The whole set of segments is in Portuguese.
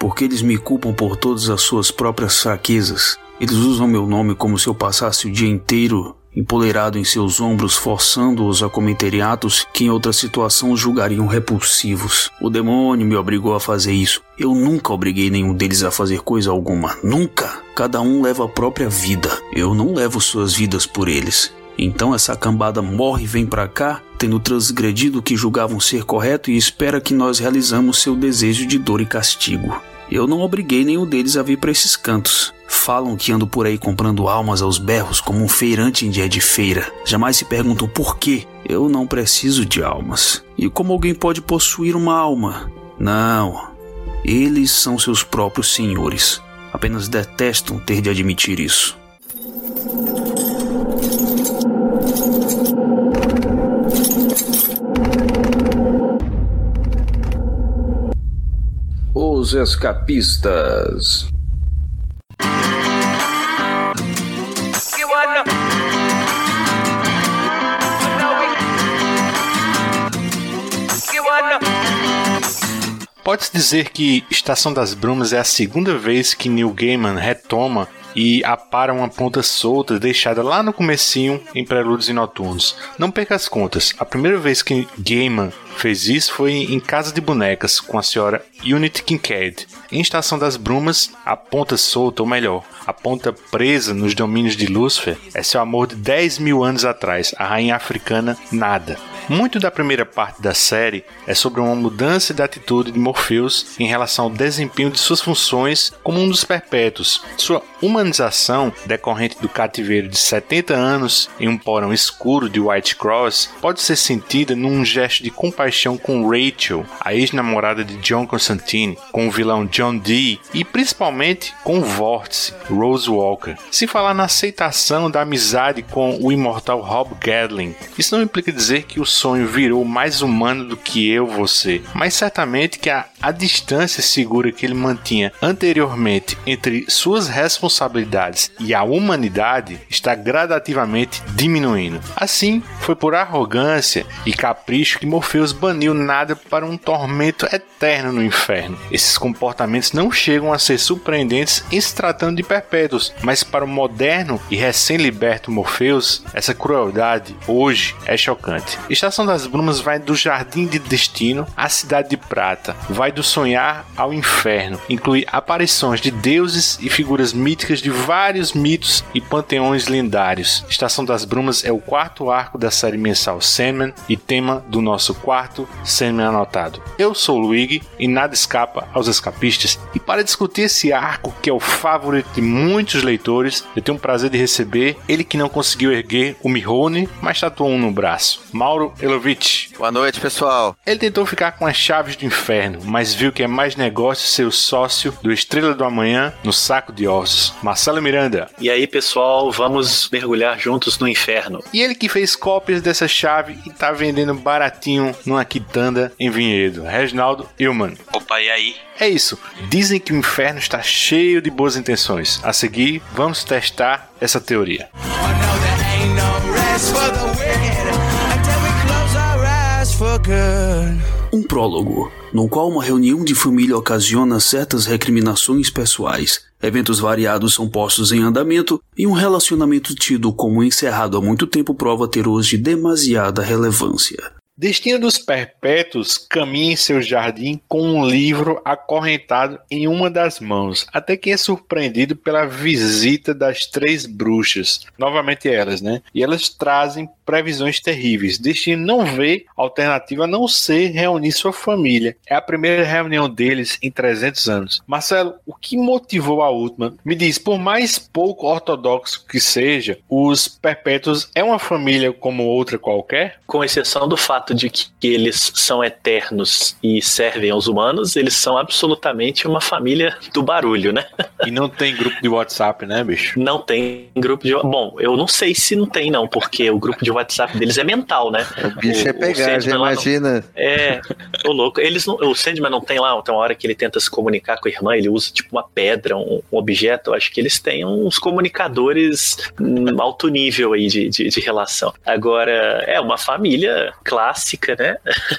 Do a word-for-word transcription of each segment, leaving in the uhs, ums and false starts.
porque eles me culpam por todas as suas próprias fraquezas. Eles usam meu nome como se eu passasse o dia inteiro empoleirado em seus ombros, forçando-os a cometerem atos que em outra situação julgariam repulsivos. O demônio me obrigou a fazer isso. Eu nunca obriguei nenhum deles a fazer coisa alguma. Nunca! Cada um leva a própria vida. Eu não levo suas vidas por eles. Então essa cambada morre e vem pra cá, tendo transgredido o que julgavam ser correto, e espera que nós realizamos seu desejo de dor e castigo. Eu não obriguei nenhum deles a vir para esses cantos. Falam que ando por aí comprando almas aos berros como um feirante em dia de feira. Jamais se perguntam por quê. Eu não preciso de almas. E como alguém pode possuir uma alma? Não. Eles são seus próprios senhores. Apenas detestam ter de admitir isso. Os Escapistas. Pode-se dizer que Estação das Brumas é a segunda vez que Neil Gaiman retoma e apara uma ponta solta deixada lá no comecinho em Prelúdios e Noturnos. Não perca as contas, a primeira vez que Gaiman fez isso foi em Casa de Bonecas, com a senhora Unit Kincaid. Em Estação das Brumas, a ponta solta, ou melhor, a ponta presa nos domínios de Lúcifer, é seu amor de dez mil anos atrás, a rainha africana Nada. Muito da primeira parte da série é sobre uma mudança de atitude de Morpheus em relação ao desempenho de suas funções como um dos perpétuos. Sua humanização, decorrente do cativeiro de setenta anos em um porão escuro de White Cross, pode ser sentida num gesto de compaixão com Rachel, a ex-namorada de John Constantine, com o vilão John Dee e principalmente com o Vórtice, Rose Walker. Se falar na aceitação da amizade com o imortal Rob Gadling, isso não implica dizer que o sonho virou mais humano do que eu, você, mas certamente que a, a distância segura que ele mantinha anteriormente entre suas responsabilidades e a humanidade está gradativamente diminuindo. Assim, foi por arrogância e capricho que Morpheus baniu Nada para um tormento eterno no inferno. Esses comportamentos não chegam a ser surpreendentes em se tratando de perpétuos, mas para o moderno e recém-liberto Morpheus, essa crueldade hoje é chocante. Estação das Brumas vai do Jardim de Destino à Cidade de Prata, vai do sonhar ao inferno, inclui aparições de deuses e figuras míticas de vários mitos e panteões lendários. Estação das Brumas é o quarto arco da série mensal Sandman e tema do nosso quarto Sandman anotado. Eu sou o Luigi e nada escapa aos escapistas, e para discutir esse arco que é o favorito de muitos leitores, eu tenho o prazer de receber ele que não conseguiu erguer o Mihone, mas tatuou um no braço, Mauro Elovitch. Boa noite, pessoal. Ele tentou ficar com as chaves do inferno, mas viu que é mais negócio ser o sócio do Estrela do Amanhã no saco de ossos, Marcelo Miranda. E aí, pessoal, vamos mergulhar juntos no inferno. E ele que fez cópias dessa chave e tá vendendo baratinho numa quitanda em Vinhedo, Reginaldo Hillman. Opa, e aí? É isso, dizem que o inferno está cheio de boas intenções. A seguir, vamos testar essa teoria. Um prólogo, no qual uma reunião de família ocasiona certas recriminações pessoais. Eventos variados são postos em andamento e um relacionamento tido como encerrado há muito tempo prova ter hoje demasiada relevância. Destino dos Perpétuos caminha em seu jardim com um livro acorrentado em uma das mãos, até que é surpreendido pela visita das três bruxas, novamente elas, né? E elas trazem previsões terríveis. Destino não vê alternativa a não ser reunir sua família. É a primeira reunião deles em trezentos anos. Marcelo, o que motivou a última? Me diz, por mais pouco ortodoxo que seja, os Perpétuos é uma família como outra qualquer? Com exceção do fato de que eles são eternos e servem aos humanos, eles são absolutamente uma família do barulho, né? E não tem grupo de WhatsApp, né, bicho? Não tem grupo de... Bom, eu não sei se não tem não, porque o grupo de WhatsApp deles é mental, né? O bicho o, é pegar, já imagina. Não, é, o louco. Eles não, o Sandman não tem lá, tem uma hora que ele tenta se comunicar com a irmã, ele usa tipo uma pedra, um, um objeto. Eu acho que eles têm uns comunicadores um, alto nível aí de, de, de relação. Agora, é uma família clássica, né?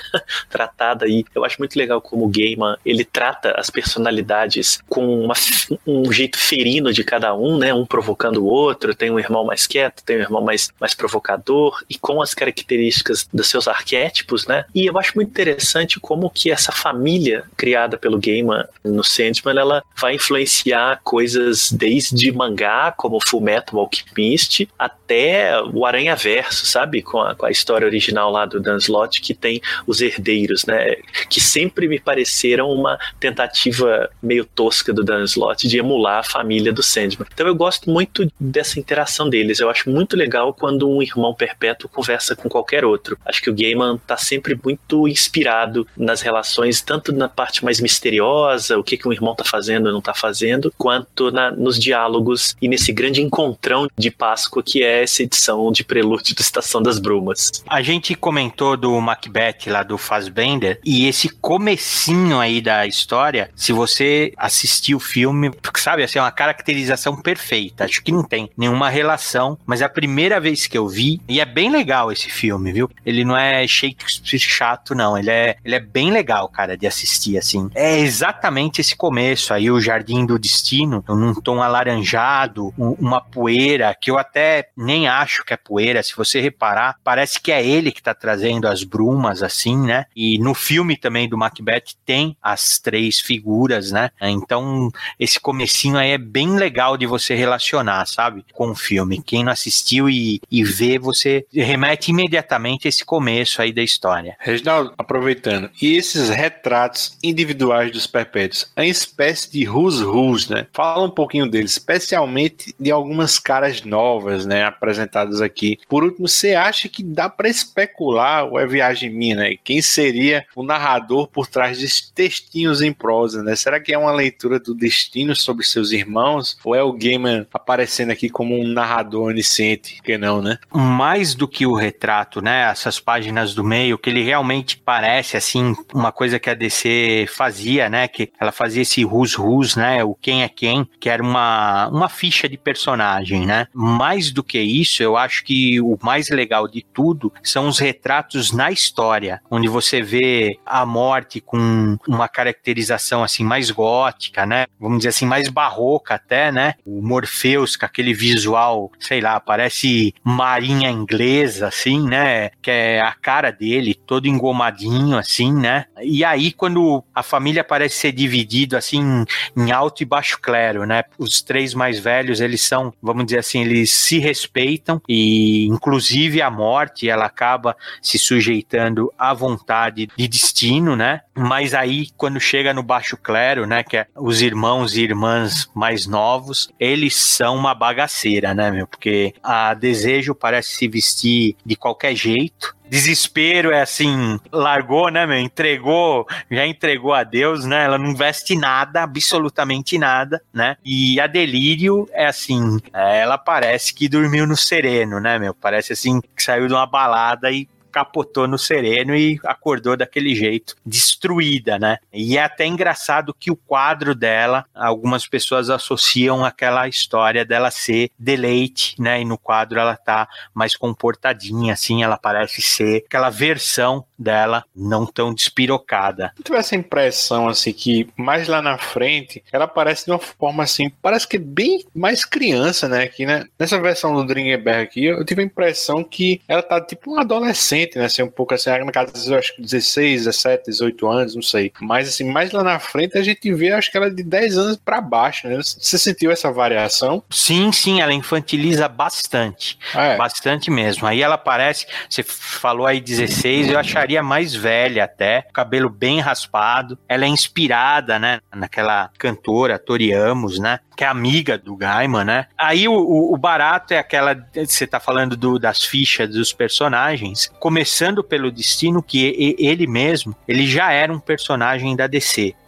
Tratada aí. Eu acho muito legal como o Gaiman, ele trata as personalidades com uma, um jeito ferino de cada um, né? Um provocando o outro, tem um irmão mais quieto, tem um irmão mais, mais provocador, e com as características dos seus arquétipos, né? E eu acho muito interessante como que essa família criada pelo Gaiman no Sandman, ela vai influenciar coisas desde mangá, como Fullmetal Alchemist, até o Aranhaverso, sabe? Com a, com a história original lá do Dan Slott, que tem os herdeiros, né? Que sempre me pareceram uma tentativa meio tosca do Dan Slott de emular a família do Sandman. Então eu gosto muito dessa interação deles. Eu acho muito legal quando um irmão perpétuo conversa com qualquer outro. Acho que o Gaiman tá sempre muito inspirado nas relações, tanto na parte mais misteriosa, o que, que um irmão tá fazendo ou não tá fazendo, quanto na, nos diálogos e nesse grande encontrão de Páscoa que é essa edição de Prelúdio da Estação das Brumas. A gente comentou do Macbeth lá do Fassbender, e esse comecinho aí da história, se você assistir o filme, sabe, assim, é uma caracterização perfeita. Acho que não tem nenhuma relação, mas é a primeira vez que eu vi, e é bem legal esse filme, viu? Ele não é Shakespeare chato, não. Ele é, ele é bem legal, cara, de assistir, assim. É exatamente esse começo aí, o Jardim do Destino, num tom alaranjado, um, uma poeira, que eu até nem acho que é poeira, se você reparar, parece que é ele que tá trazendo as brumas, assim, né? E no filme também do Macbeth tem as três figuras, né? Então, esse comecinho aí é bem legal de você relacionar, sabe? Com o filme. Quem não assistiu e, e vê, você remete imediatamente a esse começo aí da história. Reginaldo, aproveitando, e esses retratos individuais dos perpétuos, é uma espécie de who's who's, né? Fala um pouquinho deles, especialmente de algumas caras novas, né? Apresentadas aqui. Por último, você acha que dá para especular, ou é viagem minha, né? Quem seria o narrador por trás desses textinhos em prosa, né? Será que é uma leitura do destino sobre seus irmãos? Ou é o Gaiman aparecendo aqui como um narrador onisciente? Que não, né? Mais do que o retrato, né? Essas páginas do meio, que ele realmente parece, assim, uma coisa que a D C fazia, né? Que ela fazia esse who's who's, né? O quem é quem, que era uma, uma ficha de personagem, né? Mais do que isso, eu acho que o mais legal de tudo são os retratos na história, onde você vê a morte com uma caracterização, assim, mais gótica, né? Vamos dizer assim, mais barroca até, né? O Morpheus com aquele visual, sei lá, parece marinha inglesa, assim, né? Que é a cara dele, todo engomadinho, assim, né? E aí, quando a família parece ser dividida, assim, em alto e baixo clero, né? Os três mais velhos, eles são, vamos dizer assim, eles se respeitam e, inclusive, a morte, ela acaba se sujeitando à vontade de destino, né? Mas aí, quando chega no baixo clero, né? Que é os irmãos e irmãs mais novos, eles são uma bagaceira, né, meu? Porque a Desejo parece se vestir de qualquer jeito. Desespero é assim, largou, né, meu? Entregou, já entregou a Deus, né? Ela não veste nada, absolutamente nada, né? E a Delírio é assim, ela parece que dormiu no sereno, né, meu? Parece assim, que saiu de uma balada e capotou no sereno e acordou daquele jeito, destruída, né? E é até engraçado que o quadro dela, algumas pessoas associam aquela história dela ser deleite, né? E no quadro ela tá mais comportadinha, assim, ela parece ser aquela versão dela não tão despirocada. Eu tive essa impressão, assim, que mais lá na frente, ela parece de uma forma, assim, parece que é bem mais criança, né? Aqui, né? Nessa versão do Dringenberg aqui, eu tive a impressão que ela tá tipo um adolescente, né, assim, um pouco assim, na casa, eu acho que dezesseis, dezessete, dezoito anos, não sei, mas assim, mais lá na frente a gente vê, acho que ela é de dez anos pra baixo, né, você sentiu essa variação? Sim, sim, ela infantiliza bastante, é. bastante mesmo, aí ela parece, você falou aí dezesseis, eu acharia mais velha até, cabelo bem raspado, ela é inspirada, né, naquela cantora Tori Amos, né, que é amiga do Gaiman, né? Aí o, o, o barato é aquela, você tá falando do, das fichas dos personagens, começando pelo Destino, que ele mesmo, ele já era um personagem da D C.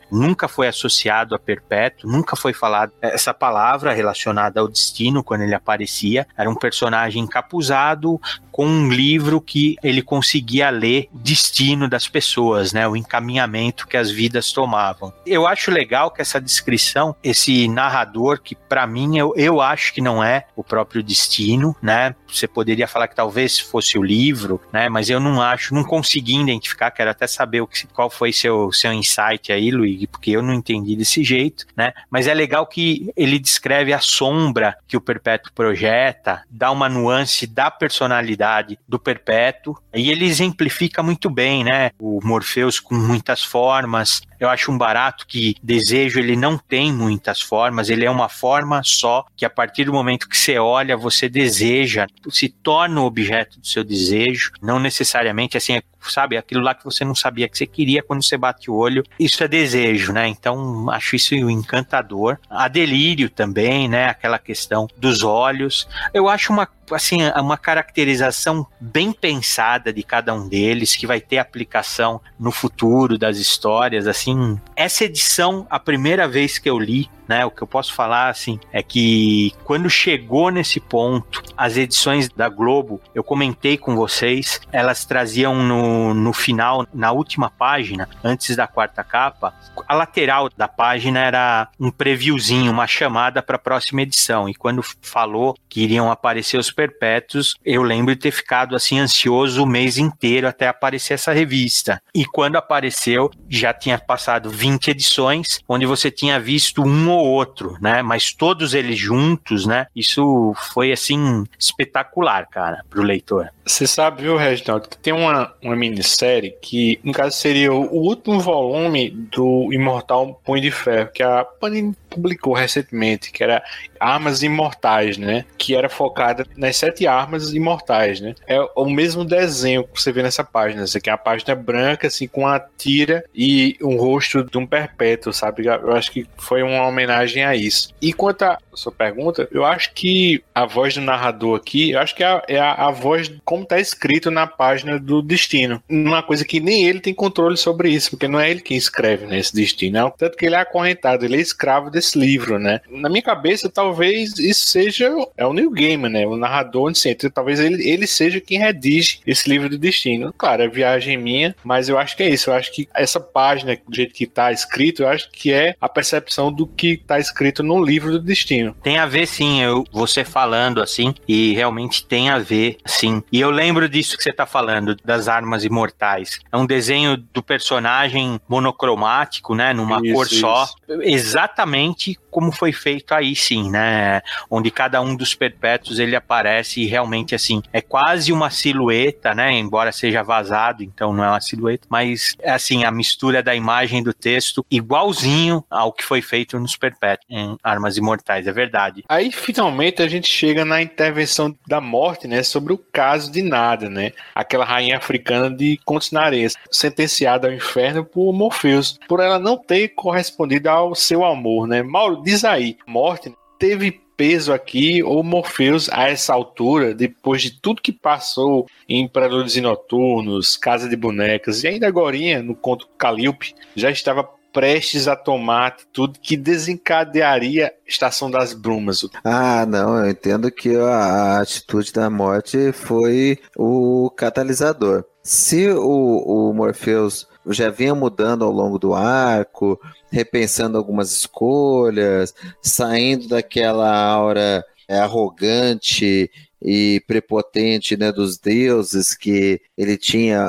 nunca foi associado a Perpétuo, nunca foi falado essa palavra relacionada ao destino quando ele aparecia. Era um personagem encapuzado com um livro que ele conseguia ler o destino das pessoas, né, o encaminhamento que as vidas tomavam. Eu acho legal que essa descrição, esse narrador, que para mim eu, eu acho que não é o próprio destino, né, você poderia falar que talvez fosse o livro, né, mas eu não acho, não consegui identificar, quero até saber o que, qual foi seu, seu insight aí, Luigi, porque eu não entendi desse jeito, né, mas é legal que ele descreve a sombra que o Perpétuo projeta, dá uma nuance da personalidade do Perpétuo, e ele exemplifica muito bem, né, o Morpheus com muitas formas. Eu acho um barato que desejo ele não tem muitas formas, ele é uma forma só, que a partir do momento que você olha, você deseja, se torna o objeto do seu desejo, não necessariamente assim, sabe, aquilo lá que você não sabia que você queria quando você bate o olho, isso é desejo, né, então acho isso encantador. A delírio também, né, aquela questão dos olhos, eu acho uma, assim, uma caracterização bem pensada de cada um deles, que vai ter aplicação no futuro das histórias, assim. Essa edição, a primeira vez que eu li, né, o que eu posso falar, assim, é que quando chegou nesse ponto, as edições da Globo, eu comentei com vocês, elas traziam no, no final, na última página, antes da quarta capa, a lateral da página era um previewzinho, uma chamada para a próxima edição, e quando falou que iriam aparecer os Perpétuos, eu lembro de ter ficado, assim, ansioso o mês inteiro até aparecer essa revista, e quando apareceu, já tinha passado vinte edições, onde você tinha visto um ou outro, né, mas todos eles juntos, né, isso foi, assim, espetacular, cara, pro leitor. Você sabe, viu, Reginaldo, que tem uma, uma minissérie que, no caso, seria o último volume do Imortal Punho de Ferro, que a Panini publicou recentemente, que era Armas Imortais, né, que era focada nas sete armas imortais, né, é o mesmo desenho que você vê nessa página, assim, que é a página branca, assim, com a tira e um rosto de um perpétuo, sabe, eu acho que foi uma homenagem a isso. E quanto à sua pergunta, eu acho que a voz do narrador aqui, eu acho que é a, é a, a voz como está escrito na página do destino, uma coisa que nem ele tem controle sobre isso, porque não é ele quem escreve, né, esse destino, é, tanto que ele é acorrentado, ele é escravo desse livro, né. Na minha cabeça, talvez isso seja é o Neil Gaiman, né, o narrador onisciente, talvez ele, ele seja quem redige esse livro do destino. Claro, é viagem minha, mas eu acho que é isso, eu acho que essa página, do jeito que está escrito, eu acho que é a percepção do que está escrito no livro do destino. Tem a ver, sim, eu, você falando assim, e realmente tem a ver, sim. E eu lembro disso que você está falando, das armas imortais. É um desenho do personagem monocromático, né, numa isso, cor isso. só, exatamente como foi feito aí, sim, né, onde cada um dos perpétuos ele aparece e realmente, assim, é quase uma silhueta, né, embora seja vazado, então não é uma silhueta, mas, assim, a mistura da imagem e do texto igualzinho ao que foi feito nos perpétuos em Armas Imortais, é verdade. Aí, finalmente, a gente chega na intervenção da morte, né, sobre o caso de Nada, né, aquela rainha africana de Contos na Areia, sentenciada ao inferno por Morpheus, por ela não ter correspondido ao seu amor, né. Mauro, diz aí, morte teve peso aqui, ou Morpheus, a essa altura, depois de tudo que passou em Prelúdios e Noturnos, Casa de Bonecas, e ainda agorinha, no conto Calíope, já estava prestes a tomar atitude que desencadearia a Estação das Brumas. Ah, não, eu entendo que a, a atitude da morte foi o catalisador. Se o, o Morpheus já vinha mudando ao longo do arco, repensando algumas escolhas, saindo daquela aura é, arrogante e prepotente, né, dos deuses que ele tinha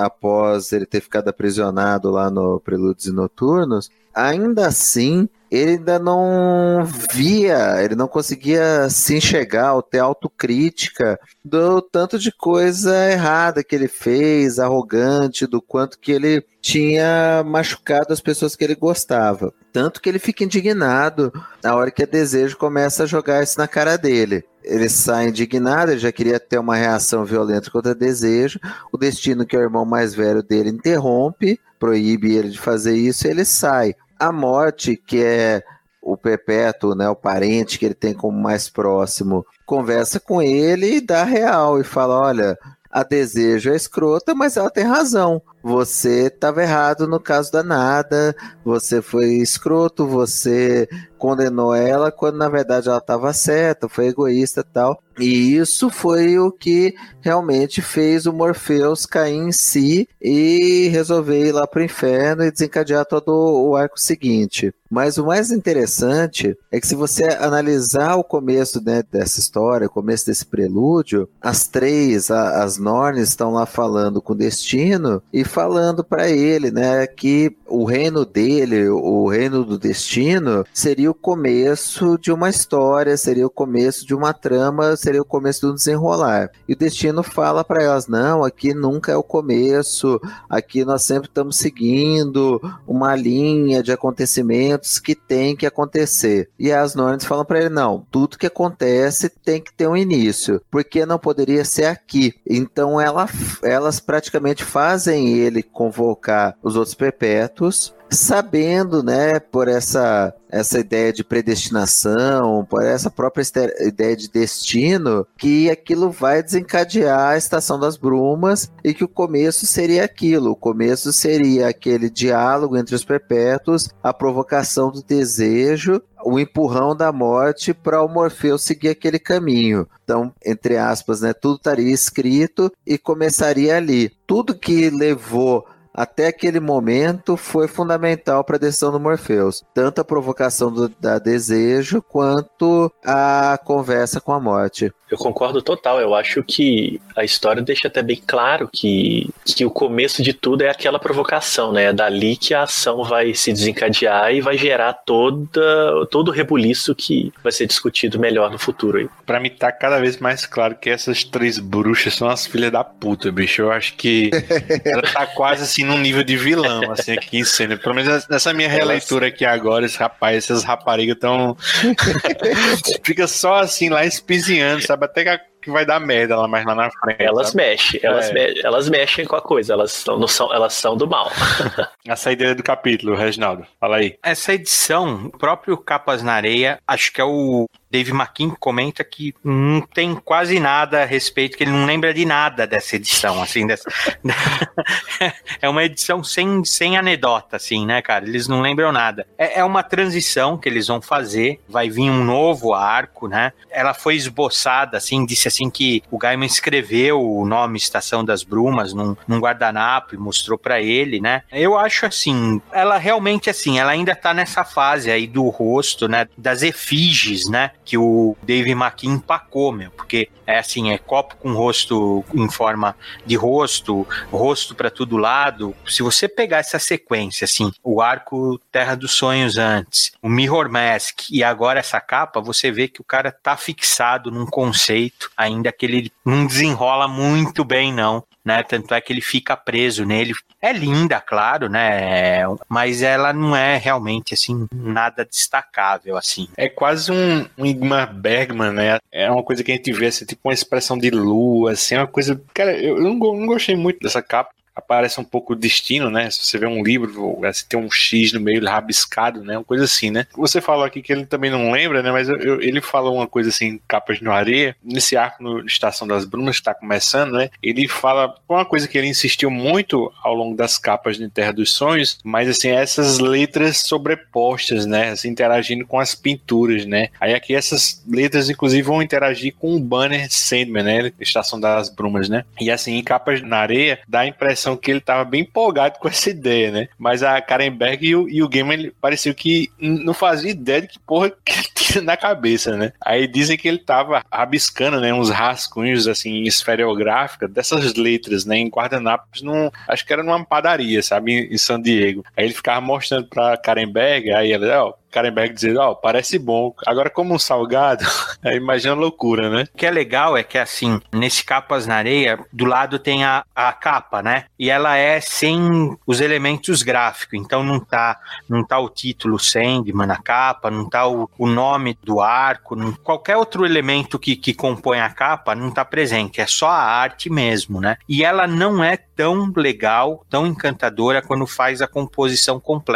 após ele ter ficado aprisionado lá no Prelúdios e Noturnos, ainda assim ele ainda não via, ele não conseguia se enxergar ou ter autocrítica do tanto de coisa errada que ele fez, arrogante, do quanto que ele tinha machucado as pessoas que ele gostava. Tanto que ele fica indignado na hora que a Desejo começa a jogar isso na cara dele. Ele sai indignado, ele já queria ter uma reação violenta contra Desejo. O Destino, que é o irmão mais velho dele, interrompe, proíbe ele de fazer isso e ele sai. A Morte, que é o Perpétuo, né, o parente que ele tem como mais próximo, conversa com ele e dá real e fala, olha, a Desejo é escrota, mas ela tem razão. você estava errado no caso da Nada, você foi escroto, você condenou ela quando na verdade ela estava certa, foi egoísta e tal. E isso foi o que realmente fez o Morpheus cair em si e resolver ir lá pro inferno e desencadear todo o arco seguinte. Mas o mais interessante é que se você analisar o começo, né, dessa história, o começo desse prelúdio, as três, a, as Norns estão lá falando com o Destino e falando para ele, né, que o reino dele, o reino do Destino, seria o começo de uma história, seria o começo de uma trama, seria o começo do desenrolar. E o Destino fala para elas, não, aqui nunca é o começo, aqui nós sempre estamos seguindo uma linha de acontecimentos que tem que acontecer. E as Norns falam para ele, não, tudo que acontece tem que ter um início, porque não poderia ser aqui. Então ela, elas praticamente fazem ele convocar os outros perpétuos, sabendo, né, por essa, essa ideia de predestinação, por essa própria ideia de destino, que aquilo vai desencadear a Estação das Brumas e que o começo seria aquilo, o começo seria aquele diálogo entre os perpétuos, a provocação do desejo, o empurrão da morte para o Morfeu seguir aquele caminho. Então, entre aspas, né, tudo estaria escrito e começaria ali. Tudo que levou até aquele momento foi fundamental para a decisão do Morpheus. Tanto a provocação do da desejo, quanto a conversa com a morte. Eu concordo total, eu acho que a história deixa até bem claro que, que o começo de tudo é aquela provocação, né? É dali que a ação vai se desencadear e vai gerar toda, todo o rebuliço que vai ser discutido melhor no futuro. Aí. Pra mim tá cada vez mais claro que essas três bruxas são as filhas da puta, bicho. Eu acho que ela tá quase assim num nível de vilão, assim, aqui em cena. Pelo menos nessa minha releitura aqui agora, esse rapaz, essas raparigas tão... Fica só assim lá espizinhando, sabe? Até que, que vai dar merda lá mais lá na frente. Elas sabe? mexem, elas, é. me, elas mexem com a coisa, elas são, não são, elas são do mal. A saída do capítulo, Reginaldo, fala aí. Essa edição, o próprio Capas na Areia, acho que é o Dave McKean comenta que não tem quase nada a respeito, que ele não lembra de nada dessa edição, assim, dessa... é uma edição sem, sem anedota, assim, né, cara, eles não lembram nada. É, é uma transição que eles vão fazer, vai vir um novo arco, né, ela foi esboçada, assim, disse assim que o Gaiman escreveu o nome Estação das Brumas num, num guardanapo e mostrou pra ele, né, eu acho assim, ela realmente, assim, ela ainda tá nessa fase aí do rosto, né, das efígies, né, que o Dave McKean empacou, meu, porque é assim, é copo com rosto em forma de rosto, rosto pra todo lado. Se você pegar essa sequência, assim, o arco Terra dos Sonhos antes, o Mirror Mask e agora essa capa, você vê que o cara tá fixado num conceito, ainda que ele não desenrola muito bem, não. Né, tanto é que ele fica preso nele. É linda, claro, né, mas ela não é realmente, assim, nada destacável, assim. É quase um, um Ingmar Bergman, né, é uma coisa que a gente vê, assim, tipo uma expressão de lua, assim, é uma coisa, cara, eu não, não gostei muito dessa capa. Aparece um pouco o destino, né? Se você vê um livro, assim, tem um X no meio rabiscado, né? Uma coisa assim, né? Você falou aqui que ele também não lembra, né? Mas eu, eu, ele falou uma coisa assim, Capas no Areia, nesse arco no Estação das Brumas que está começando, né? Ele fala uma coisa que ele insistiu muito ao longo das capas de Terra dos Sonhos, mas assim, essas letras sobrepostas, né? Assim, interagindo com as pinturas, né? Aí aqui essas letras, inclusive, vão interagir com o banner Sandman, né? Estação das Brumas, né? E assim, em Capas na Areia, dá a impressão que ele estava bem empolgado com essa ideia, né? Mas a Karen Berg e o, e o Gaiman pareceu que não fazia ideia de que porra que ele tinha na cabeça, né? Aí dizem que ele estava rabiscando, né, uns rascunhos assim em esferográfica dessas letras, né, em guardanapos, num, acho que era numa padaria, sabe, em, em San Diego. Aí ele ficava mostrando pra Karen Berg, aí ela, ó, Karen Berg dizendo, ó, oh, parece bom. Agora, como um salgado, imagina a loucura, né? O que é legal é que, assim, nesse Capas na Areia, do lado tem a, a capa, né? E ela é sem os elementos gráficos. Então, não tá, não tá o título Sandman na capa, não tá o, o nome do arco, não, qualquer outro elemento que, que compõe a capa não tá presente. É só a arte mesmo, né? E ela não é tão legal, tão encantadora quando faz a composição completa.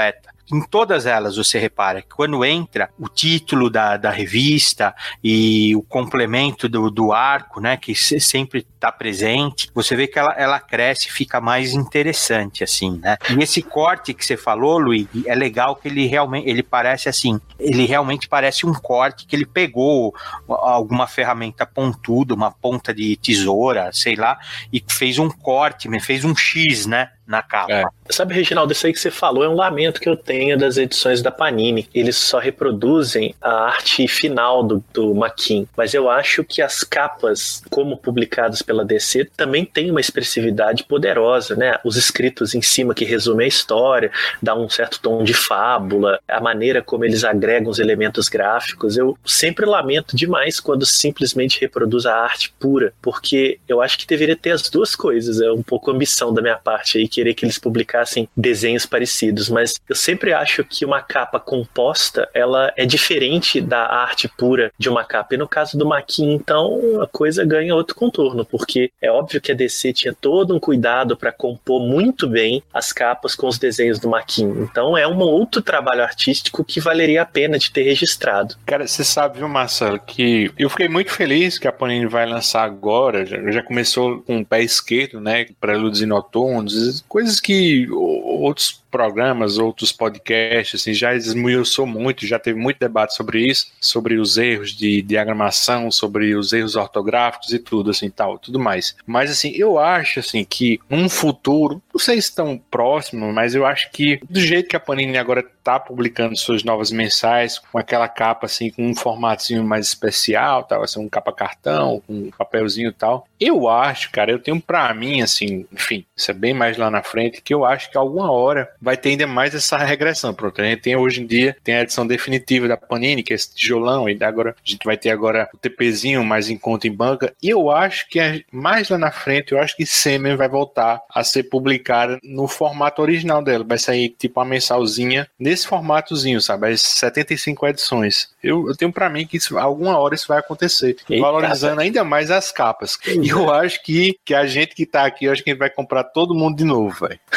em todas elas você repara que quando entra o título da, da revista e o complemento do, do arco, né, que sempre está presente, você vê que ela, ela cresce e fica mais interessante, assim, né? E esse corte que você falou, Luiz, é legal que ele realmente, ele parece assim, ele realmente parece um corte que ele pegou alguma ferramenta pontuda, uma ponta de tesoura, sei lá, e fez um corte, fez um X, né, na capa. É. Sabe, Reginaldo, isso aí que você falou é um lamento que eu tenho das edições da Panini. Eles só reproduzem a arte final do, do Maquin, mas eu acho que as capas, como publicadas pela D C, também tem uma expressividade poderosa, né? Os escritos em cima que resumem a história, dá um certo tom de fábula, a maneira como eles agregam os elementos gráficos. Eu sempre lamento demais quando simplesmente reproduz a arte pura, porque eu acho que deveria ter as duas coisas. É um pouco ambição da minha parte aí, querer que eles publicassem desenhos parecidos, mas eu sempre acho que uma capa composta, ela é diferente da arte pura de uma capa, e no caso do Maquin, então, a coisa ganha outro contorno, porque é óbvio que a D C tinha todo um cuidado para compor muito bem as capas com os desenhos do Maquin, então é um outro trabalho artístico que valeria a pena de ter registrado. Cara, você sabe, viu, Marcelo, que eu fiquei muito feliz que a Panini vai lançar agora, já, já começou com o pé esquerdo, né, Prelúdios e Noturnos, coisas que outros programas, outros podcasts, assim, já esmiuçou muito, já teve muito debate sobre isso, sobre os erros de diagramação, sobre os erros ortográficos e tudo, assim, tal, tudo mais. Mas, assim, eu acho, assim, que um futuro, não sei se tão próximo, mas eu acho que do jeito que a Panini agora tá publicando suas novas mensais, com aquela capa, assim, com um formatozinho mais especial, tal, assim, um capa cartão, um papelzinho e tal, eu acho, cara, eu tenho pra mim, assim, enfim, isso é bem mais lá na frente, que eu acho que alguma hora vai ter ainda mais essa regressão. Pronto, a gente tem hoje em dia, tem a edição definitiva da Panini, que é esse tijolão, e agora a gente vai ter agora o TPzinho mais em conta em banca, e eu acho que é, mais lá na frente, eu acho que Sandman vai voltar a ser publicada no formato original dela, vai sair tipo uma mensalzinha nesse formatozinho, sabe, as setenta e cinco edições. Eu, eu tenho pra mim que isso, alguma hora isso vai acontecer, Eita, valorizando ainda mais as capas. E eu acho que, que a gente que tá aqui, eu acho que a gente vai comprar todo mundo de novo, velho.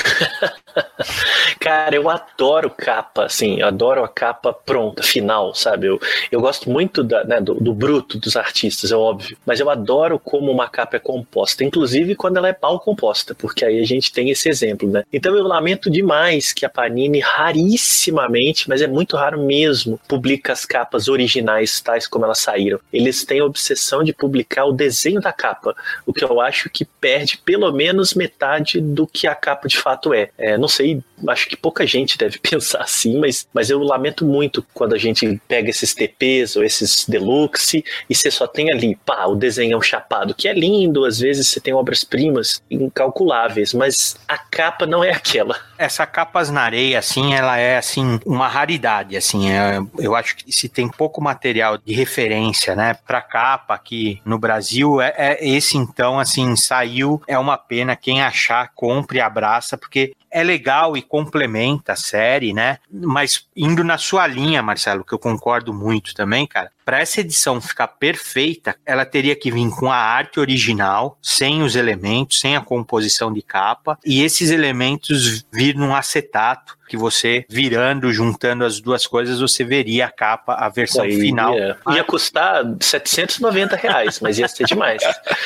Cara, eu adoro capa, assim, eu adoro a capa pronta, final, sabe? Eu, eu gosto muito da, né, do, do bruto dos artistas, é óbvio, mas eu adoro como uma capa é composta, inclusive quando ela é mal composta, porque aí a gente tem esse exemplo, né? Então eu lamento demais que a Panini, rarissimamente, mas é muito raro mesmo, publica as capas originais, tais como elas saíram. Eles têm a obsessão de publicar o desenho da capa, o que eu acho que perde pelo menos metade do que a capa de fato é. É, não sei, acho que pouca gente deve pensar assim, mas, mas eu lamento muito quando a gente pega esses T Ps ou esses deluxe e você só tem ali, pá, o desenhão chapado, que é lindo, às vezes você tem obras-primas incalculáveis, mas a capa não é aquela. Essa Capas na Areia, assim, ela é, assim, uma raridade, assim, é, eu acho que se tem pouco material de referência, né, pra capa aqui no Brasil, é, é esse, então, assim, saiu, é uma pena, quem achar, compre, abraça, porque é legal e complementa a série, né? Mas indo na sua linha, Marcelo, que eu concordo muito também, cara, para essa edição ficar perfeita, ela teria que vir com a arte original, sem os elementos, sem a composição de capa, e esses elementos vir num acetato, que você virando, juntando as duas coisas, você veria a capa, a versão Aí, final. Ia, ia custar setecentos e noventa reais, mas ia ser demais.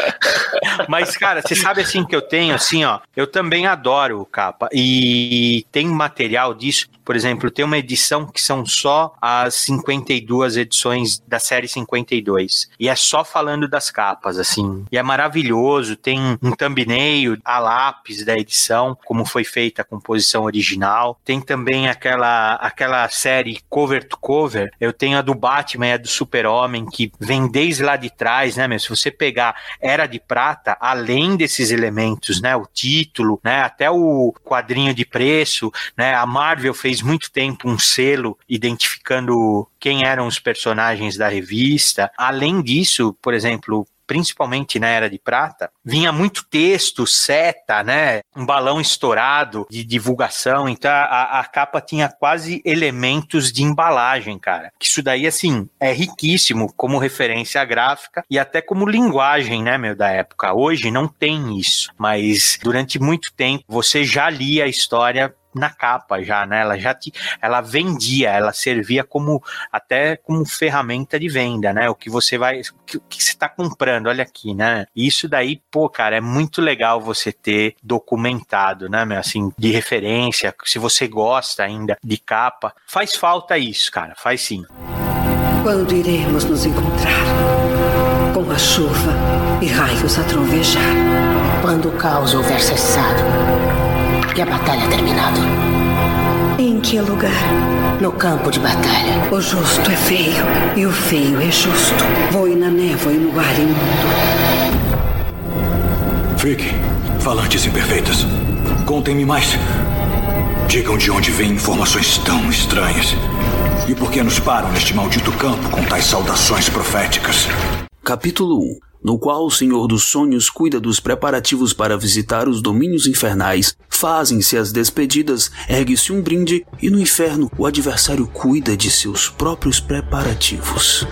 Mas, cara, você sabe assim que eu tenho, assim, ó, eu também adoro capa, e tem material disso, por exemplo, tem uma edição que são só as cinquenta e duas edições da série cinquenta e dois, e é só falando das capas, assim, e é maravilhoso, tem um thumbnail a lápis da edição, como foi feita a composição original, tem também aquela, aquela série cover to cover, eu tenho a do Batman e a do Super-Homem, que vem desde lá de trás, né, meu, se você pegar Era de Prata, além desses elementos, né, o título, né, até o quadrinho de preço, né, a Marvel fez muito tempo um selo identificando quem eram os personagens da revista. Além disso, por exemplo, principalmente na Era de Prata, vinha muito texto, seta, né, um balão estourado de divulgação, então a, a capa tinha quase elementos de embalagem, cara, que isso daí, assim, é riquíssimo como referência gráfica e até como linguagem, né, meu, da época. Hoje não tem isso, mas durante muito tempo você já lia a história na capa já, né? Ela já te, ela vendia, ela servia como até como ferramenta de venda, né? O que você vai, o que, o que você tá comprando, olha aqui, né? Isso daí, pô, cara, é muito legal você ter documentado, né, meu? Assim, de referência, se você gosta ainda de capa, faz falta isso, cara, faz sim. Quando iremos nos encontrar? Com a chuva e raios a trovejar. Quando o caos houver cessado e a batalha terminado. Em que lugar? No campo de batalha. O justo é feio e o feio é justo. Voe na névoa e no ar imundo. Fiquem, falantes imperfeitas. Contem-me mais. Digam de onde vêm informações tão estranhas. E por que nos param neste maldito campo com tais saudações proféticas? Capítulo um, no qual o Senhor dos Sonhos cuida dos preparativos para visitar os domínios infernais. Fazem-se as despedidas, ergue-se um brinde, e no inferno o adversário cuida de seus próprios preparativos.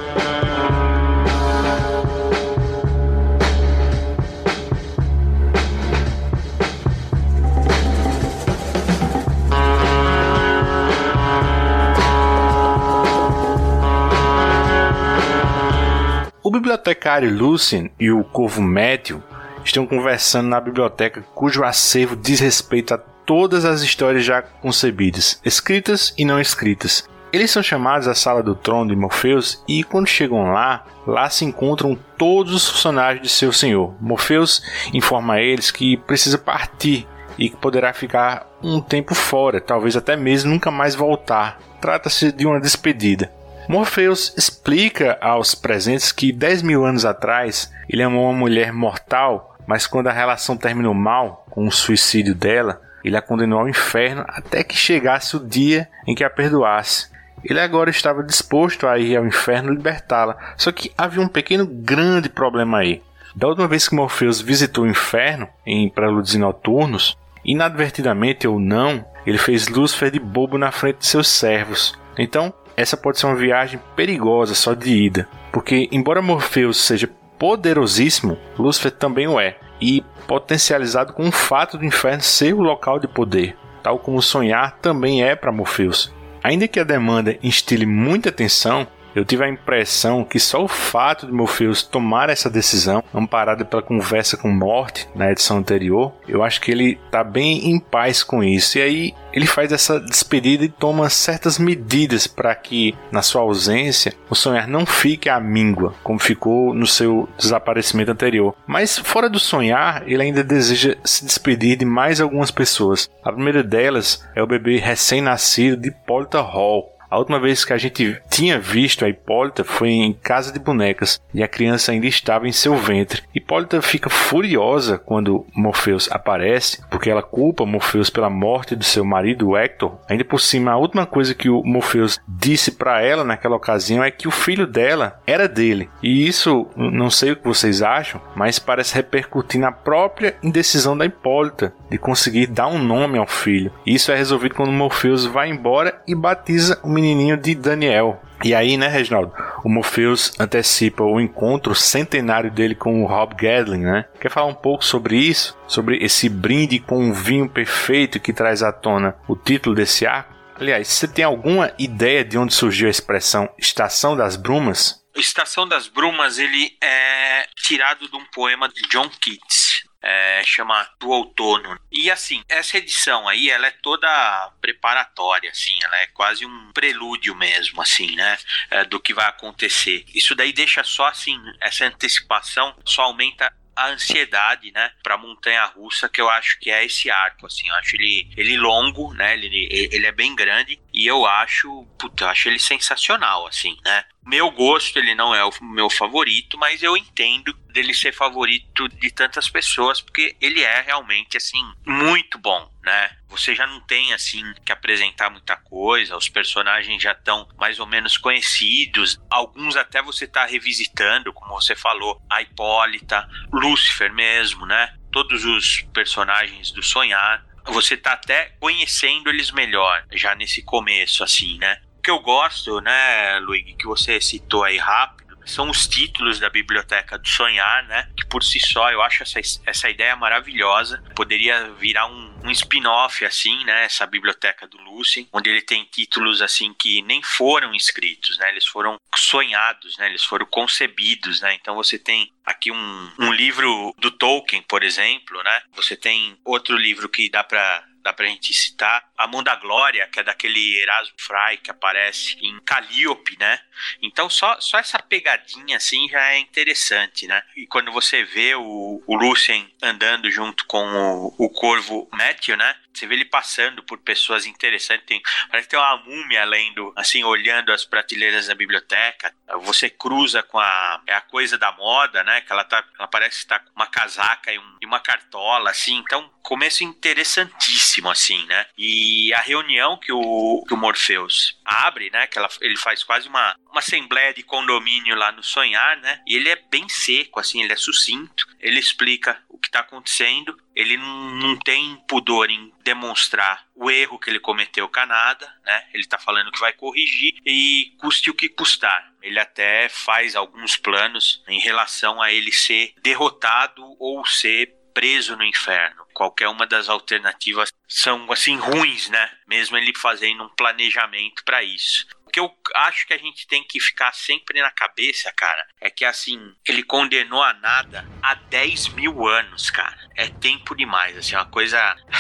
O bibliotecário Lucien e o corvo Matthew estão conversando na biblioteca cujo acervo diz respeito a todas as histórias já concebidas, escritas e não escritas. Eles são chamados à sala do trono de Morpheus e quando chegam lá, lá se encontram todos os funcionários de seu senhor. Morpheus informa a eles que precisa partir e que poderá ficar um tempo fora, talvez até mesmo nunca mais voltar. Trata-se de uma despedida. Morpheus explica aos presentes que dez mil anos atrás ele amou uma mulher mortal, mas quando a relação terminou mal, com o suicídio dela, ele a condenou ao inferno até que chegasse o dia em que a perdoasse. Ele agora estava disposto a ir ao inferno libertá-la, só que havia um pequeno grande problema aí. Da última vez que Morpheus visitou o inferno, em Prelúdios e Noturnos, inadvertidamente ou não, ele fez Lúcifer de bobo na frente de seus servos. Então, essa pode ser uma viagem perigosa só de ida, porque embora Morpheus seja poderosíssimo, Lúcifer também o é, e potencializado com o fato do inferno ser o local de poder, tal como sonhar também é para Morpheus. Ainda que a demanda instile muita atenção, eu tive a impressão que só o fato de Morpheus tomar essa decisão, amparada pela conversa com Morte na edição anterior, eu acho que ele está bem em paz com isso. E aí ele faz essa despedida e toma certas medidas para que, na sua ausência, o sonhar não fique à míngua, como ficou no seu desaparecimento anterior. Mas fora do sonhar, ele ainda deseja se despedir de mais algumas pessoas. A primeira delas é o bebê recém-nascido de Hipólita Hall. A última vez que a gente tinha visto a Hipólita foi em Casa de Bonecas e a criança ainda estava em seu ventre. Hipólita fica furiosa quando Morpheus aparece, porque ela culpa Morpheus pela morte do seu marido Hector. Ainda por cima, a última coisa que o Morpheus disse para ela naquela ocasião é que o filho dela era dele. E isso, não sei o que vocês acham, mas parece repercutir na própria indecisão da Hipólita de conseguir dar um nome ao filho. Isso é resolvido quando Morpheus vai embora e batiza o menininho de Daniel. E aí, né, Reginaldo? O Morpheus antecipa o encontro centenário dele com o Rob Gadling, né? Quer falar um pouco sobre isso? Sobre esse brinde com um vinho perfeito que traz à tona o título desse arco? Aliás, você tem alguma ideia de onde surgiu a expressão Estação das Brumas? Estação das Brumas, ele é tirado de um poema de John Keats. É, chama Do Outono. E assim, essa edição aí, ela é toda preparatória, assim, ela é quase um prelúdio mesmo, assim, né, é, do que vai acontecer. Isso daí deixa só, assim, essa antecipação só aumenta a ansiedade, né, pra montanha-russa, que eu acho que é esse arco, assim, eu acho ele, ele longo, né, ele, ele é bem grande, e eu acho, puta, eu acho ele sensacional, assim, né. Meu gosto, ele não é o meu favorito, mas eu entendo dele ser favorito de tantas pessoas, porque ele é realmente, assim, muito bom, né? Você já não tem, assim, que apresentar muita coisa, os personagens já estão mais ou menos conhecidos, alguns até você tá revisitando, como você falou, a Hipólita, Lúcifer mesmo, né? Todos os personagens do Sonhar, você tá até conhecendo eles melhor, já nesse começo, assim, né? O que eu gosto, né, Luigi, que você citou aí rápido, são os títulos da Biblioteca do Sonhar, né? Que por si só eu acho essa, essa ideia maravilhosa. Poderia virar um, um spin-off, assim, né? Essa Biblioteca do Lucien, onde ele tem títulos, assim, que nem foram escritos, né? Eles foram sonhados, né? Eles foram concebidos, né? Então você tem aqui um, um livro do Tolkien, por exemplo, né? Você tem outro livro que dá pra... dá pra gente citar, A Mão da Glória, que é daquele Erasmo Frey que aparece em Calliope, né? Então só, só essa pegadinha assim já é interessante, né? E quando você vê o, o Lucien andando junto com o, o corvo Matthew, né? Você vê ele passando por pessoas interessantes, tem, parece que tem uma múmia lendo, assim, olhando as prateleiras da biblioteca. Você cruza com a, é a coisa da moda, né? Que ela, tá, ela parece estar com uma casaca e, um, e uma cartola, assim. Então, começo interessantíssimo, assim, né? E a reunião que o, que o Morpheus abre, né? Que ela, ele faz quase uma, uma assembleia de condomínio lá no Sonhar, né? E ele é bem seco, assim, ele é sucinto. Ele explica o que está acontecendo. Ele não, não tem pudor em demonstrar o erro que ele cometeu com a nada, né? Ele tá falando que vai corrigir e custe o que custar. Ele até faz alguns planos em relação a ele ser derrotado ou ser preso no inferno. Qualquer uma das alternativas são, assim, ruins, né? Mesmo ele fazendo um planejamento para isso. O que eu acho que a gente tem que ficar sempre na cabeça, cara, é que, assim, ele condenou a nada há dez mil anos, cara. É tempo demais, assim, uma coisa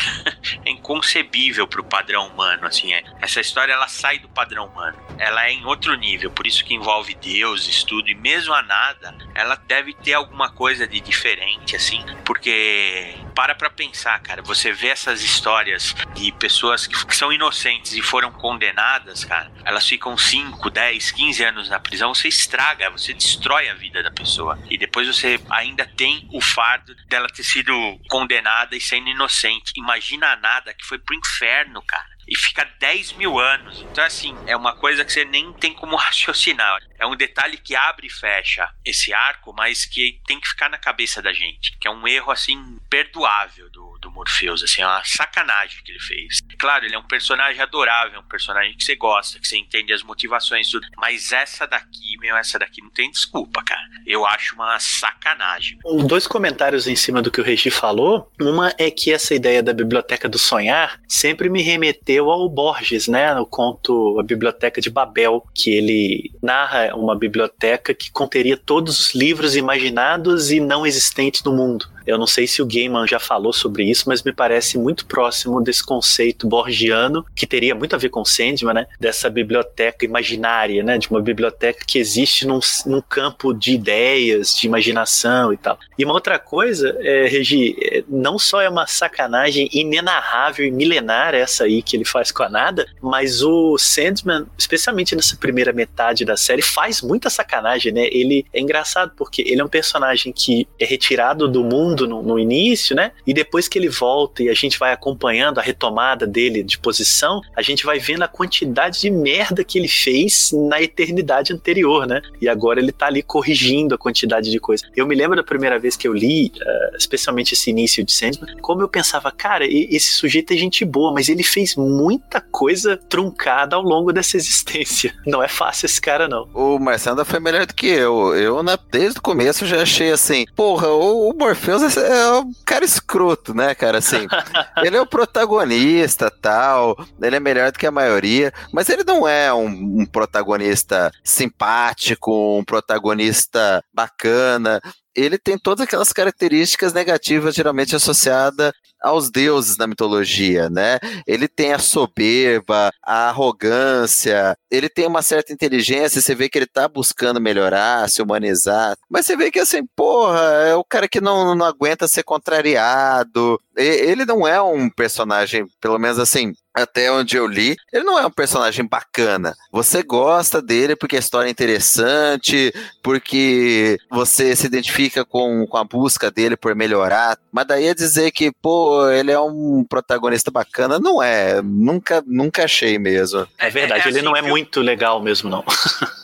é inconcebível pro padrão humano, assim, é. Essa história, ela sai do padrão humano. Ela é em outro nível, por isso que envolve Deus, estudo, e mesmo a nada, ela deve ter alguma coisa de diferente, assim, porque para pra pensar, cara, você vê essas histórias de pessoas que são inocentes e foram condenadas, cara, elas ficam cinco, dez, quinze anos na prisão, você estraga, você destrói a vida da pessoa, e depois você ainda tem o fardo dela ter sido condenada e sendo inocente. Imagina a nada que foi pro inferno, cara, e fica dez mil anos. Então, assim, é uma coisa que você nem tem como raciocinar. É um detalhe que abre e fecha esse arco, mas que tem que ficar na cabeça da gente, que é um erro, assim, perdoável do, do Morpheus, assim, é uma sacanagem que ele fez. Claro, ele é um personagem adorável, um personagem que você gosta, que você entende as motivações, tudo, mas essa daqui, meu, essa daqui não tem desculpa, cara. Eu acho uma sacanagem. Dois comentários em cima do que o Regi falou. Uma é que essa ideia da Biblioteca do Sonhar sempre me remeteu ao Borges, né, no conto A Biblioteca de Babel, que ele narra uma biblioteca que conteria todos os livros imaginados e não existentes do mundo. Eu não sei se o Gaiman já falou sobre isso, mas me parece muito próximo desse conceito borgiano, que teria muito a ver com Sandman, né? Dessa biblioteca imaginária, né? De uma biblioteca que existe num, num campo de ideias, de imaginação e tal. E uma outra coisa, é, Regi, é, não só é uma sacanagem inenarrável e milenar essa aí que ele faz com a nada, mas o Sandman, especialmente nessa primeira metade da série, faz muita sacanagem, né? Ele é engraçado porque ele é um personagem que é retirado do mundo No, no início, né? E depois que ele volta e a gente vai acompanhando a retomada dele de posição, a gente vai vendo a quantidade de merda que ele fez na eternidade anterior, né? E agora ele tá ali corrigindo a quantidade de coisa. Eu me lembro da primeira vez que eu li, uh, especialmente esse início de Sandman, como eu pensava, cara, esse sujeito é gente boa, mas ele fez muita coisa truncada ao longo dessa existência. Não é fácil esse cara, não. O Marçanda foi melhor do que eu. Eu, na, desde o começo, já achei assim, porra, o, o Morpheus é um cara escroto, né, cara, assim, ele é o protagonista, tal, ele é melhor do que a maioria, mas ele não é um, um protagonista simpático, um protagonista bacana. Ele tem todas aquelas características negativas geralmente associadas aos deuses na mitologia, né? Ele tem a soberba, a arrogância, ele tem uma certa inteligência, você vê que ele tá buscando melhorar, se humanizar, mas você vê que assim, porra, é o cara que não, não aguenta ser contrariado. Ele não é um personagem, pelo menos assim, até onde eu li, ele não é um personagem bacana. Você gosta dele porque a história é interessante, porque você se identifica com, com a busca dele por melhorar, mas daí é dizer que, pô, ele é um protagonista bacana, não é, nunca, nunca achei mesmo. É verdade, é, é ele assim, não é eu... muito legal mesmo, não.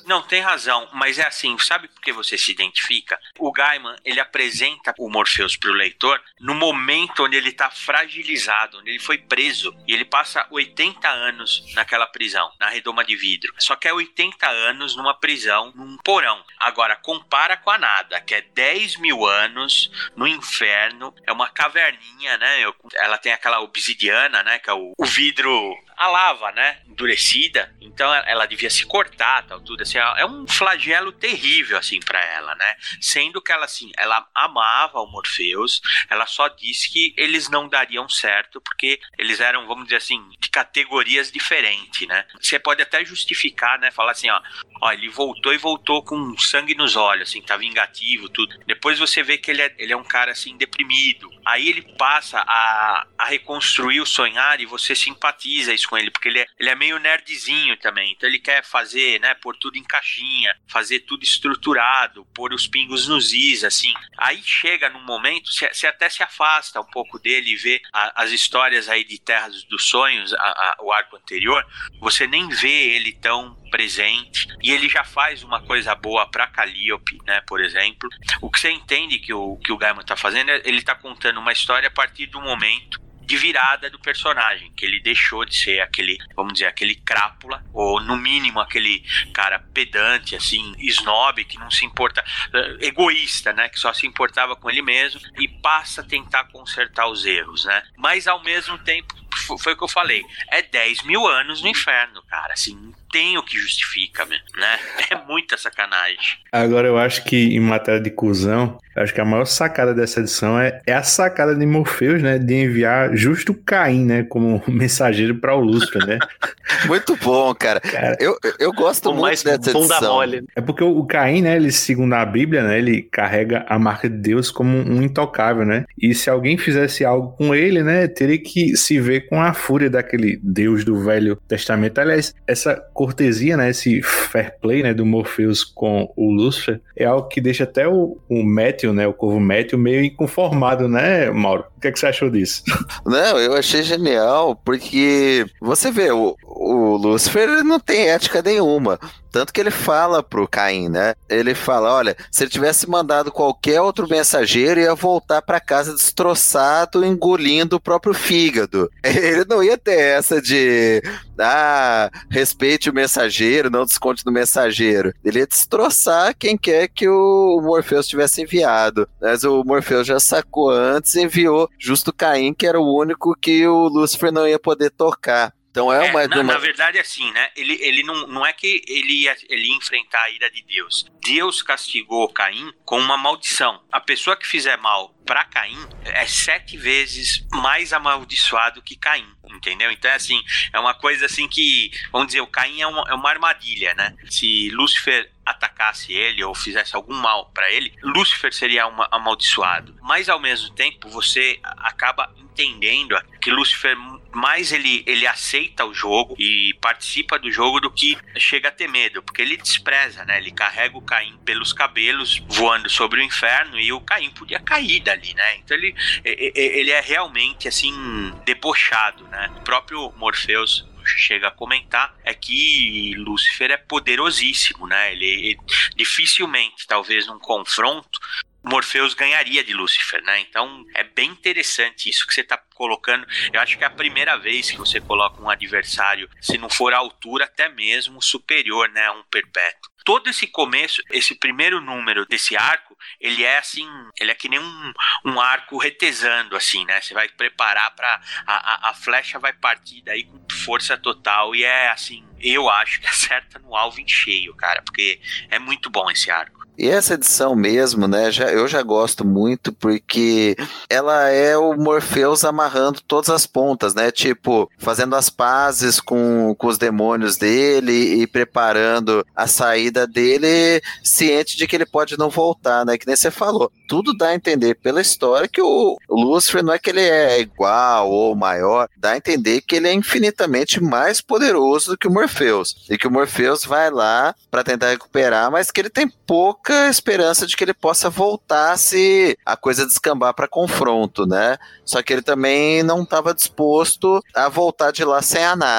Não, tem razão, mas é assim, sabe por que você se identifica? O Gaiman, ele apresenta o Morpheus pro leitor no momento onde ele tá fragilizado, onde ele foi preso, e ele passa oitenta anos naquela prisão, na redoma de vidro. Só que é oitenta anos numa prisão, num porão. Agora, compara com a Nada, que é dez mil anos no inferno, é uma caverninha, né? Ela tem aquela obsidiana, né? Que é o, o vidro, a lava, né? Endurecida. Então ela devia se cortar, tal, tudo assim. É um flagelo terrível, assim, pra ela, né? Sendo que ela, assim, ela amava o Morpheus, ela só disse que eles não dariam certo, porque eles eram, vamos dizer assim, de categorias diferentes, né? Você pode até justificar, né? Falar assim, ó, ó, ele voltou e voltou com sangue nos olhos, assim, tá vingativo, tudo. Depois você vê que ele é, ele é um cara, assim, deprimido. Aí ele passa a, a reconstruir o sonhar e você simpatiza isso com ele, porque ele é, ele é meio nerdzinho também. Então ele quer fazer, né, pôr tudo em caixinha, fazer tudo estruturado, pôr os pingos nos is, assim. Aí chega num momento, você até se afasta um pouco dele e vê a, as histórias aí de Terras dos Sonhos, a, a, o arco anterior, você nem vê ele tão presente, e ele já faz uma coisa boa pra Calliope, né, por exemplo. O que você entende que o, que o Gaiman tá fazendo é, ele tá contando uma história a partir do momento de virada do personagem, que ele deixou de ser aquele, vamos dizer, aquele crápula, ou no mínimo aquele cara pedante, assim, snob, que não se importa, egoísta, né, que só se importava com ele mesmo, e passa a tentar consertar os erros, né, mas ao mesmo tempo, foi o que eu falei, é dez mil anos no inferno, cara, assim, não tem o que justifica, né, é muita sacanagem. Agora eu acho que em matéria de cuzão, eu acho que a maior sacada dessa edição é, é a sacada de Morpheus, né, de enviar justo Caim, né, como mensageiro para o Lúcifer, né. Muito bom, cara. cara eu, eu gosto muito mais dessa edição. Mole. É porque o, o Caim, né, ele, segundo a Bíblia, né, ele carrega a marca de Deus como um intocável, né, e se alguém fizesse algo com ele, né, teria que se ver com a fúria daquele Deus do Velho Testamento. Aliás, essa cortesia, né, esse fair play, né, do Morpheus com o Lúcifer é algo que deixa até o, o Matthew, né, o Corvo Matthew meio inconformado, né, Mauro? O que é que você achou disso? Não, eu achei genial, porque você vê, o, o Lúcifer não tem ética nenhuma. Tanto que ele fala pro Caim, né? Ele fala, olha, se ele tivesse mandado qualquer outro mensageiro, ia voltar pra casa destroçado, engolindo o próprio fígado. Ele não ia ter essa de, ah, respeite o mensageiro, não desconte no mensageiro. Ele ia destroçar quem quer que o Morpheus tivesse enviado. Mas o Morpheus já sacou antes e enviou justo Caim, que era o único que o Lúcifer não ia poder tocar. Então é, é uma, na, uma... na verdade, assim, né? Ele, ele não, não é que ele ia, ele ia enfrentar a ira de Deus. Deus castigou Caim com uma maldição. A pessoa que fizer mal para Caim é sete vezes mais amaldiçoado que Caim, entendeu? Então é assim, é uma coisa assim que, vamos dizer, o Caim é uma, é uma armadilha, né? Se Lúcifer atacasse ele ou fizesse algum mal para ele, Lúcifer seria uma, amaldiçoado. Mas ao mesmo tempo você acaba entendendo que Lúcifer mais ele, ele aceita o jogo e participa do jogo do que chega a ter medo, porque ele despreza, né? Ele carrega o Caim pelos cabelos voando sobre o inferno e o Caim podia cair dali, né? Então ele, ele é realmente assim debochado, né? O próprio Morpheus chega a comentar é que Lúcifer é poderosíssimo, né? Ele, ele dificilmente, talvez num confronto, Morpheus ganharia de Lúcifer, né? Então é bem interessante isso que você está colocando. Eu acho que é a primeira vez que você coloca um adversário, se não for à altura, até mesmo superior, né, a um perpétuo. Todo esse começo, esse primeiro número desse arco, ele é assim, ele é que nem um, um arco retesando, assim, né? Você vai preparar para a, a, a flecha vai partir daí com força total e é assim, eu acho que acerta no alvo em cheio, cara, porque é muito bom esse arco. E essa edição mesmo, né, já, eu já gosto muito porque ela é o Morpheus amarrando todas as pontas, né, tipo, fazendo as pazes com, com os demônios dele e preparando a saída dele, ciente de que ele pode não voltar, né, que nem você falou. Tudo dá a entender pela história que o, o Lúcifer não é que ele é igual ou maior, dá a entender que ele é infinitamente mais poderoso do que o Morpheus, e que o Morpheus vai lá para tentar recuperar, mas que ele tem pouco esperança de que ele possa voltar se a coisa descambar para confronto, né? Só que ele também não estava disposto a voltar de lá sem a nada.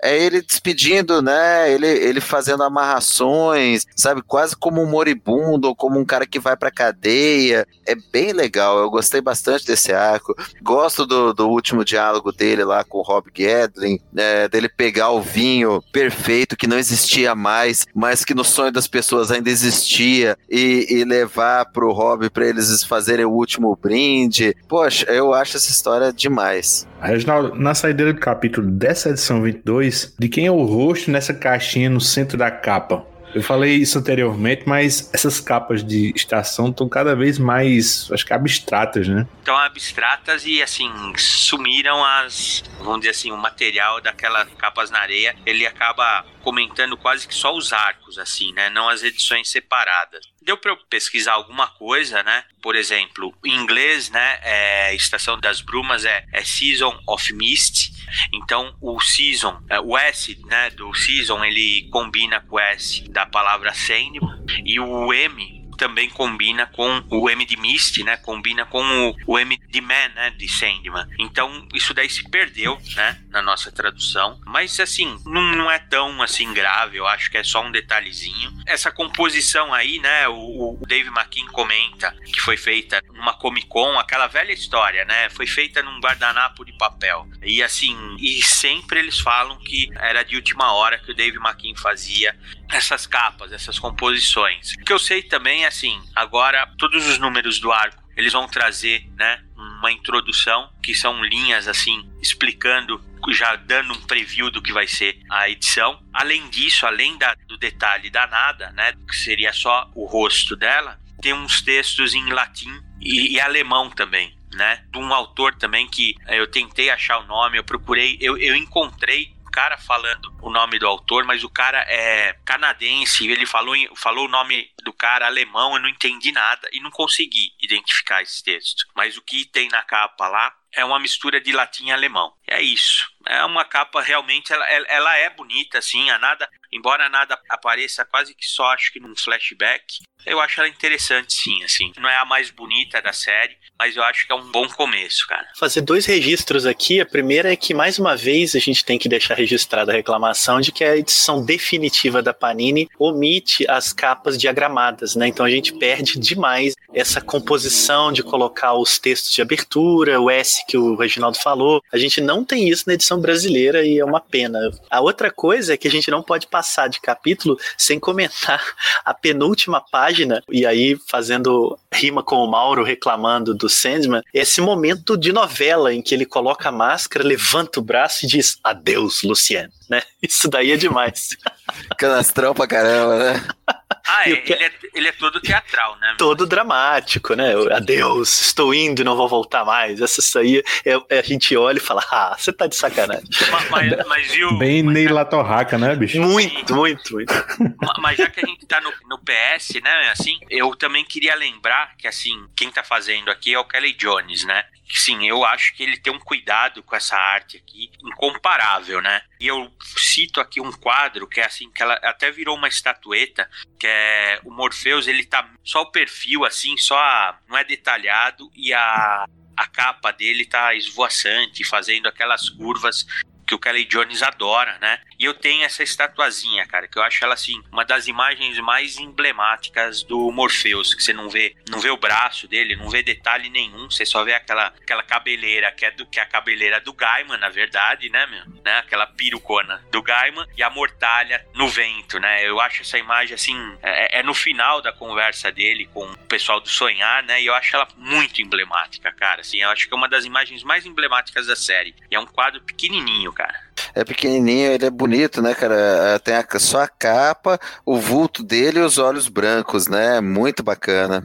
é ele despedindo, né? Ele, ele fazendo amarrações, sabe? Quase como um moribundo ou como um cara que vai pra cadeia. É bem legal, eu gostei bastante desse arco. Gosto do, do último diálogo dele lá com o Rob Gedlin, né? Dele pegar o vinho perfeito que não existia mais, mas que no sonho das pessoas ainda existia e, e levar pro Rob pra eles fazerem o último brinde. Poxa, eu acho essa história demais. Reginaldo, na saideira do capítulo dessa edição vinte e dois, de quem é o rosto nessa caixinha no centro da capa? Eu falei isso anteriormente, mas essas capas de estação estão cada vez mais, acho que abstratas, né? Estão abstratas e, assim, sumiram as, vamos dizer assim, o material daquelas capas na areia. Ele acaba comentando quase que só os arcos, assim, né? Não as edições separadas. Deu para eu pesquisar alguma coisa, né? Por exemplo, em inglês, né? É, Estação das Brumas é, é Season of Mist. Então, o Season, é, o S, né? Do Season, ele combina com o S da palavra Sandman. E o M também combina com o M de Mist, né? Combina com o, o M de Man, né? De Sandman. Então, isso daí se perdeu, né? Na nossa tradução. Mas, assim, não, não é tão, assim, grave. Eu acho que é só um detalhezinho. Essa composição aí, né? O, o Dave McKean comenta que foi feita numa Comic Con. Aquela velha história, né? Foi feita num guardanapo de papel. E, assim, e sempre eles falam que era de última hora que o Dave McKean fazia essas capas, essas composições. O que eu sei também é assim, agora todos os números do arco, eles vão trazer, né, uma introdução, que são linhas assim, explicando, já dando um preview do que vai ser a edição. Além disso, além da, do detalhe da Nada, né, que seria só o rosto dela, tem uns textos em latim e, e alemão também, né, de um autor também que eu tentei achar o nome, eu procurei, eu, eu encontrei cara falando o nome do autor, mas o cara é canadense, ele falou, falou o nome do cara alemão, eu não entendi nada e não consegui identificar esse texto. Mas o que tem na capa lá é uma mistura de latim e alemão. É isso. É uma capa realmente, ela, ela é bonita, assim, a Nada, embora a Nada apareça quase que só, acho que num flashback, eu acho ela interessante, sim, assim. Não é a mais bonita da série, mas eu acho que é um bom começo, cara. Fazer dois registros aqui. A primeira é que, mais uma vez, a gente tem que deixar registrada a reclamação de que a edição definitiva da Panini omite as capas diagramadas, né? Então a gente perde demais essa composição de colocar os textos de abertura, o S que o Reginaldo falou. A gente não tem isso na edição brasileira e é uma pena. A outra coisa é que a gente não pode passar de capítulo sem comentar a penúltima página, e aí fazendo rima com o Mauro reclamando do Sandman, esse momento de novela em que ele coloca a máscara, levanta o braço e diz adeus, Lucienne, né? Isso daí é demais. Canastrão pra caramba, né? Ah, é, ele, é, ele é todo teatral, né? Todo dramático, né? Adeus, estou indo e não vou voltar mais. Essa aí, é, a gente olha e fala, ah, você tá de sacanagem. Mas, mas, mas viu... Bem Ney Latorraca, né, bicho? Muito, muito, muito. Mas já que a gente tá no, no P S, né, assim, eu também queria lembrar que, assim, quem tá fazendo aqui é o Kelly Jones, né? Sim, eu acho que ele tem um cuidado com essa arte aqui incomparável, né? E eu cito aqui um quadro que é assim, que ela até virou uma estatueta, que é o Morpheus, ele tá só o perfil assim, só a, não é detalhado, e a, a capa dele tá esvoaçante, fazendo aquelas curvas que o Kelly Jones adora, né? E eu tenho essa estatuazinha, cara, que eu acho ela, assim, uma das imagens mais emblemáticas do Morpheus, que você não vê, não vê o braço dele, não vê detalhe nenhum, você só vê aquela, aquela cabeleira, que é, do, que é a cabeleira do Gaiman, na verdade, né, meu? Né? Aquela perucona do Gaiman e a mortalha no vento, né? Eu acho essa imagem, assim, é, é no final da conversa dele com o pessoal do Sonhar, né? E eu acho ela muito emblemática, cara, assim, eu acho que é uma das imagens mais emblemáticas da série. E é um quadro pequenininho, cara. É pequenininho, ele é bonito, né, cara? Tem a, só a capa, o vulto dele e os olhos brancos, né? Muito bacana.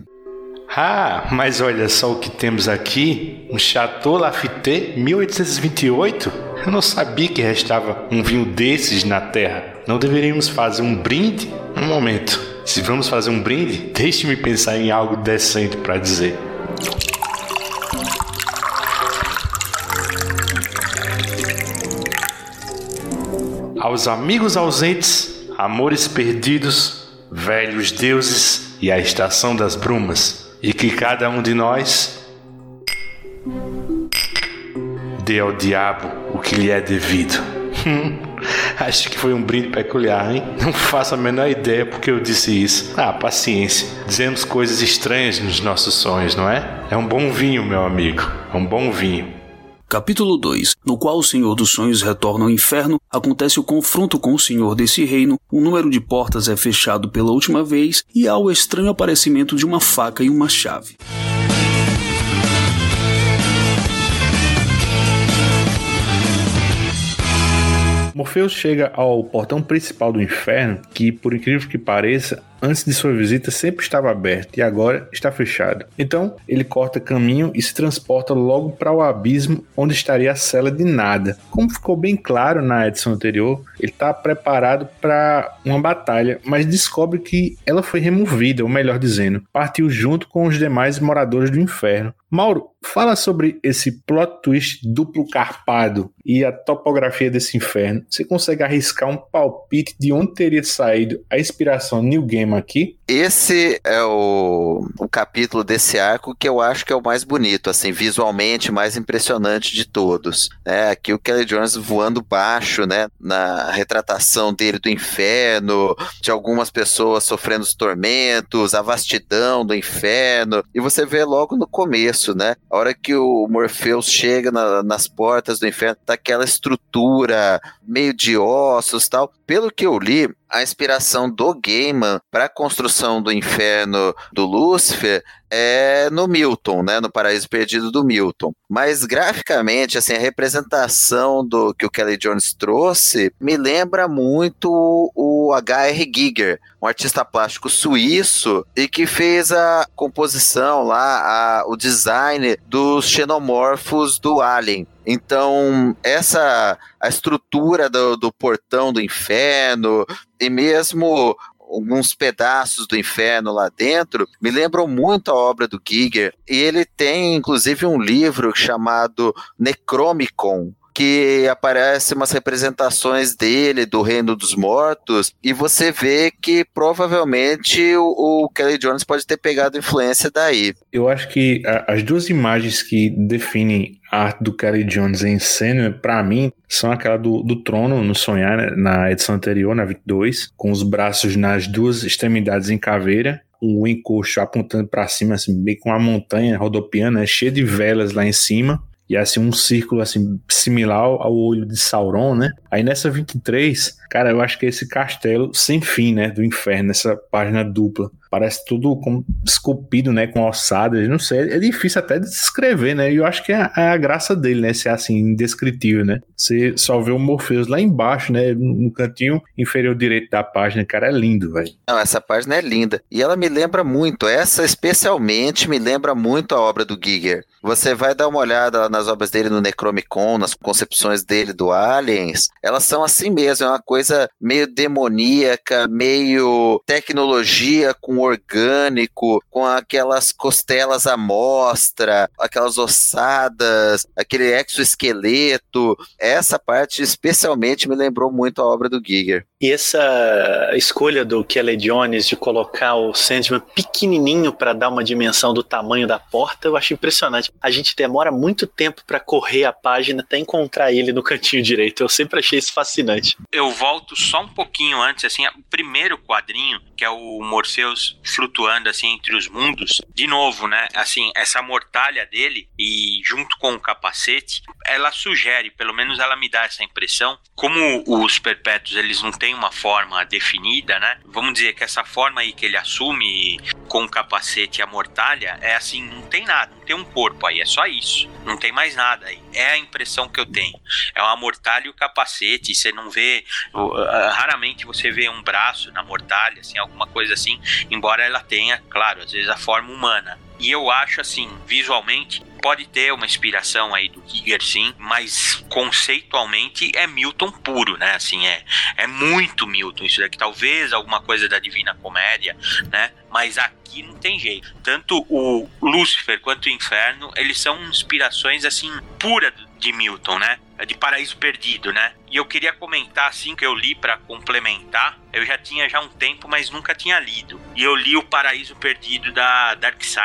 Ah, mas olha só o que temos aqui, um Chateau Lafite mil oitocentos e vinte e oito. Eu não sabia que restava um vinho desses na Terra. Não deveríamos fazer um brinde? Um momento, se vamos fazer um brinde, deixe-me pensar em algo decente para dizer. Aos amigos ausentes, amores perdidos, velhos deuses e a estação das brumas, e que cada um de nós dê ao diabo o que lhe é devido. Hum. Acho que foi um brinde peculiar, hein? Não faço a menor ideia porque eu disse isso. Ah, paciência. Dizemos coisas estranhas nos nossos sonhos, não é? É um bom vinho, meu amigo. É um bom vinho. Capítulo dois, no qual o Senhor dos Sonhos retorna ao inferno, acontece o confronto com o Senhor desse reino, o número de portas é fechado pela última vez e há o estranho aparecimento de uma faca e uma chave. Morpheus chega ao portão principal do inferno, que, por incrível que pareça, antes de sua visita sempre estava aberto e agora está fechado. Então, ele corta caminho e se transporta logo para o abismo onde estaria a cela de nada. Como ficou bem claro na edição anterior, ele está preparado para uma batalha, mas descobre que ela foi removida, ou melhor dizendo, partiu junto com os demais moradores do inferno. Mauro, fala sobre esse plot twist duplo carpado e a topografia desse inferno. Você consegue arriscar um palpite de onde teria saído a inspiração Neil Gaiman aqui? Esse é o, o capítulo desse arco que eu acho que é o mais bonito, assim, visualmente mais impressionante de todos. É, aqui o Kelly Jones voando baixo, né, na retratação dele do inferno, de algumas pessoas sofrendo os tormentos, a vastidão do inferno, e você vê logo no começo, né, a hora que o Morpheus chega na, nas portas do inferno, tá aquela estrutura meio de ossos e tal. Pelo que eu li, a inspiração do Gaiman para a construção do inferno do Lúcifer é no Milton, né, no Paraíso Perdido do Milton. Mas graficamente, assim, a representação do que o Kelly Jones trouxe me lembra muito o H R. Giger, um artista plástico suíço e que fez a composição lá, a, o design dos xenomorfos do Alien. Então, essa a estrutura do, do portão do inferno e mesmo alguns pedaços do inferno lá dentro me lembram muito a obra do Giger. E ele tem, inclusive, um livro chamado Necromicon, que aparece umas representações dele, do Reino dos Mortos, e você vê que provavelmente o, o Kelly Jones pode ter pegado influência daí. Eu acho que a, as duas imagens que definem a arte do Kelly Jones em cena, pra mim, são aquela do, do trono no Sonhar, né, na edição anterior, na vinte e dois, com os braços nas duas extremidades em caveira, o encosto apontando pra cima, assim, bem com uma montanha rodopiando, né, cheia de velas lá em cima. E assim, um círculo assim, similar ao olho de Sauron, né? Aí nessa vinte e três, cara, eu acho que é esse castelo sem fim, né? Do inferno, essa página dupla. Parece tudo como esculpido, né? Com ossadas, não sei. É difícil até de descrever, né? E eu acho que é a, é a graça dele, né? Ser assim, indescritível, né? Você só vê o Morpheus lá embaixo, né? No cantinho inferior direito da página. Cara, é lindo, velho. Não, essa página é linda. E ela me lembra muito, essa especialmente me lembra muito a obra do Giger. Você vai dar uma olhada nas obras dele no Necromicon, nas concepções dele do Aliens. Elas são assim mesmo, é uma coisa meio demoníaca, meio tecnologia com orgânico, com aquelas costelas à mostra, aquelas ossadas, aquele exoesqueleto. Essa parte especialmente me lembrou muito a obra do Giger. E essa escolha do Kelly Jones de colocar o Sandman pequenininho para dar uma dimensão do tamanho da porta, eu acho impressionante. A gente demora muito tempo para correr a página até encontrar ele no cantinho direito. Eu sempre achei isso fascinante. Eu volto só um pouquinho antes, assim, o primeiro quadrinho, que é o Morpheus flutuando assim entre os mundos, de novo, né, assim, essa mortalha dele e junto com o capacete, ela sugere, pelo menos ela me dá essa impressão, como os perpétuos, eles não têm uma forma definida, né, vamos dizer que essa forma aí que ele assume com o capacete e a mortalha, é assim, não tem nada, não tem um corpo aí, é só isso, não tem mais nada aí, é a impressão que eu tenho, é uma mortalha e o capacete, você não vê, raramente você vê um braço na mortalha, assim, alguma coisa assim, embora ela tenha, claro, às vezes a forma humana. E eu acho assim, visualmente, pode ter uma inspiração aí do Giger, sim, mas conceitualmente é Milton puro, né? Assim, é, é muito Milton isso daqui, talvez alguma coisa da Divina Comédia, né? Mas aqui não tem jeito. Tanto o Lúcifer quanto o Inferno, eles são inspirações, assim, puras de Milton, né? De Paraíso Perdido, né? E eu queria comentar, assim, que eu li para complementar, eu já tinha já um tempo, mas nunca tinha lido. E eu li o Paraíso Perdido da Darkseid.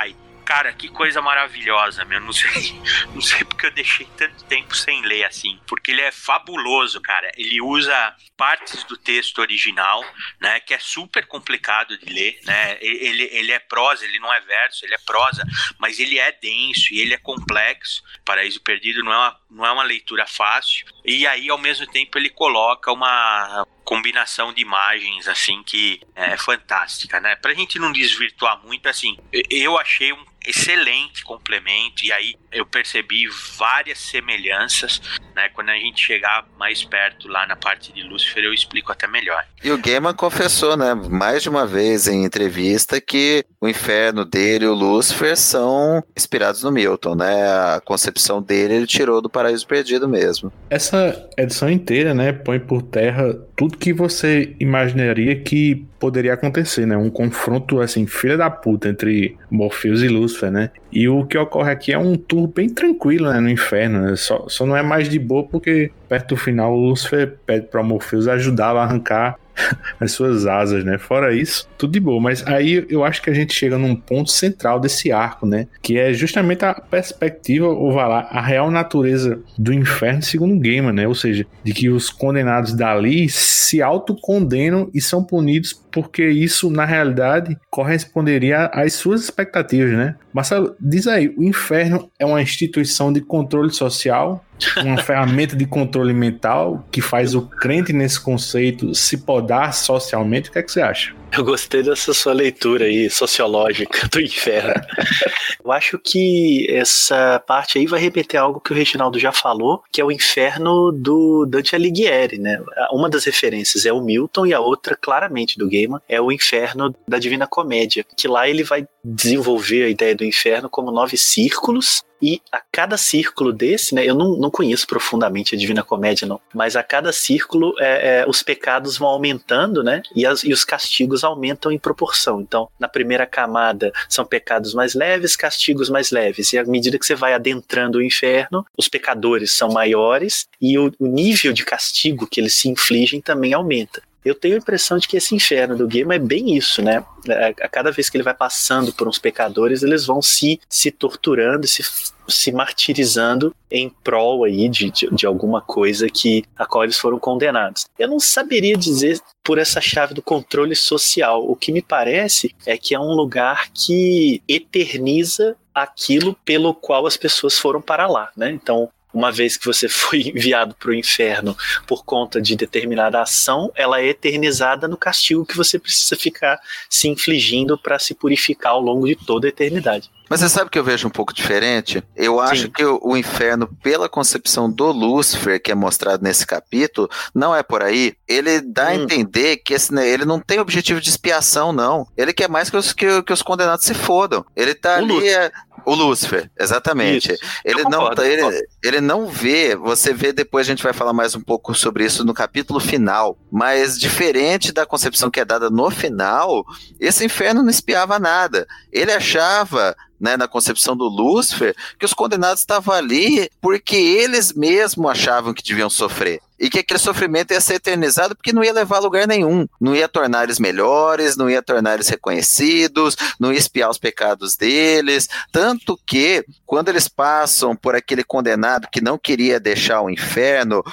cara, que coisa maravilhosa, meu. Não sei, não sei porque eu deixei tanto tempo sem ler assim. Porque ele é fabuloso, cara. Ele usa partes do texto original, né? Que é super complicado de ler, né? Ele, ele é prosa, ele não é verso, ele é prosa, mas ele é denso e ele é complexo. Paraíso Perdido não é uma, não é uma leitura fácil. E aí, ao mesmo tempo, ele coloca uma combinação de imagens, assim, que é fantástica, né? Pra gente não desvirtuar muito, assim, eu achei um excelente complemento, e aí eu percebi várias semelhanças, né? Quando a gente chegar mais perto lá na parte de Lúcifer, eu explico até melhor. E o Gaiman confessou, né, mais de uma vez em entrevista, que o inferno dele e o Lúcifer são inspirados no Milton, né? A concepção dele ele tirou do Paraíso Perdido mesmo. Essa edição inteira, né, põe por terra tudo que você imaginaria que poderia acontecer, né? Um confronto, assim, filha da puta entre Morpheus e Lúcifer, né? E o que ocorre aqui é um tour bem tranquilo, né, no inferno, né? Só, só não é mais de boa porque perto do final o Lúcifer pede para Morpheus ajudá-lo a arrancar as suas asas, né? Fora isso, tudo de boa. Mas aí eu acho que a gente chega num ponto central desse arco, né? Que é justamente a perspectiva, ou vai lá, a real natureza do inferno segundo Gaiman, né? Ou seja, de que os condenados dali se autocondenam e são punidos porque isso, na realidade, corresponderia às suas expectativas, né? Marcelo, diz aí, o inferno é uma instituição de controle social, uma ferramenta de controle mental que faz o crente nesse conceito se podar socialmente? O que é que você acha? Eu gostei dessa sua leitura aí, sociológica do inferno. Eu acho que essa parte aí vai repetir algo que o Reginaldo já falou, que é o inferno do Dante Alighieri, né? Uma das referências é o Milton e a outra, claramente, do Gaiman, é o inferno da Divina Comédia, que lá ele vai desenvolver a ideia do inferno como nove círculos, e a cada círculo desse, né, eu não, não conheço profundamente a Divina Comédia, não, mas a cada círculo é, é, os pecados vão aumentando, né, e, as, e os castigos aumentam em proporção. Então, na primeira camada são pecados mais leves, castigos mais leves, e à medida que você vai adentrando o inferno, os pecadores são maiores e o, o nível de castigo que eles se infligem também aumenta. Eu tenho a impressão de que esse inferno do Gaiman é bem isso, né? A cada vez que ele vai passando por uns pecadores, eles vão se, se torturando, se, se martirizando em prol aí de, de, de alguma coisa que, a qual eles foram condenados. Eu não saberia dizer por essa chave do controle social. O que me parece é que é um lugar que eterniza aquilo pelo qual as pessoas foram para lá, né? Então, uma vez que você foi enviado para o inferno por conta de determinada ação, ela é eternizada no castigo que você precisa ficar se infligindo para se purificar ao longo de toda a eternidade. Mas você sabe que eu vejo um pouco diferente? Eu acho Sim. que o, o inferno, pela concepção do Lúcifer, que é mostrado nesse capítulo, não é por aí. Ele dá hum. a entender que esse, ele não tem objetivo de expiação, não. Ele quer mais que os, que, que os condenados se fodam. Ele tá o ali... Lúcifer. O Lúcifer, exatamente. Isso. Ele não, ele, ele não vê, você vê depois, a gente vai falar mais um pouco sobre isso no capítulo final, mas diferente da concepção que é dada no final, esse inferno não espiava nada. Ele achava, né, na concepção do Lúcifer, que os condenados estavam ali porque eles mesmos achavam que deviam sofrer. E que aquele sofrimento ia ser eternizado porque não ia levar a lugar nenhum. Não ia tornar eles melhores, não ia tornar eles reconhecidos, não ia expiar os pecados deles. Tanto que, quando eles passam por aquele condenado que não queria deixar o inferno,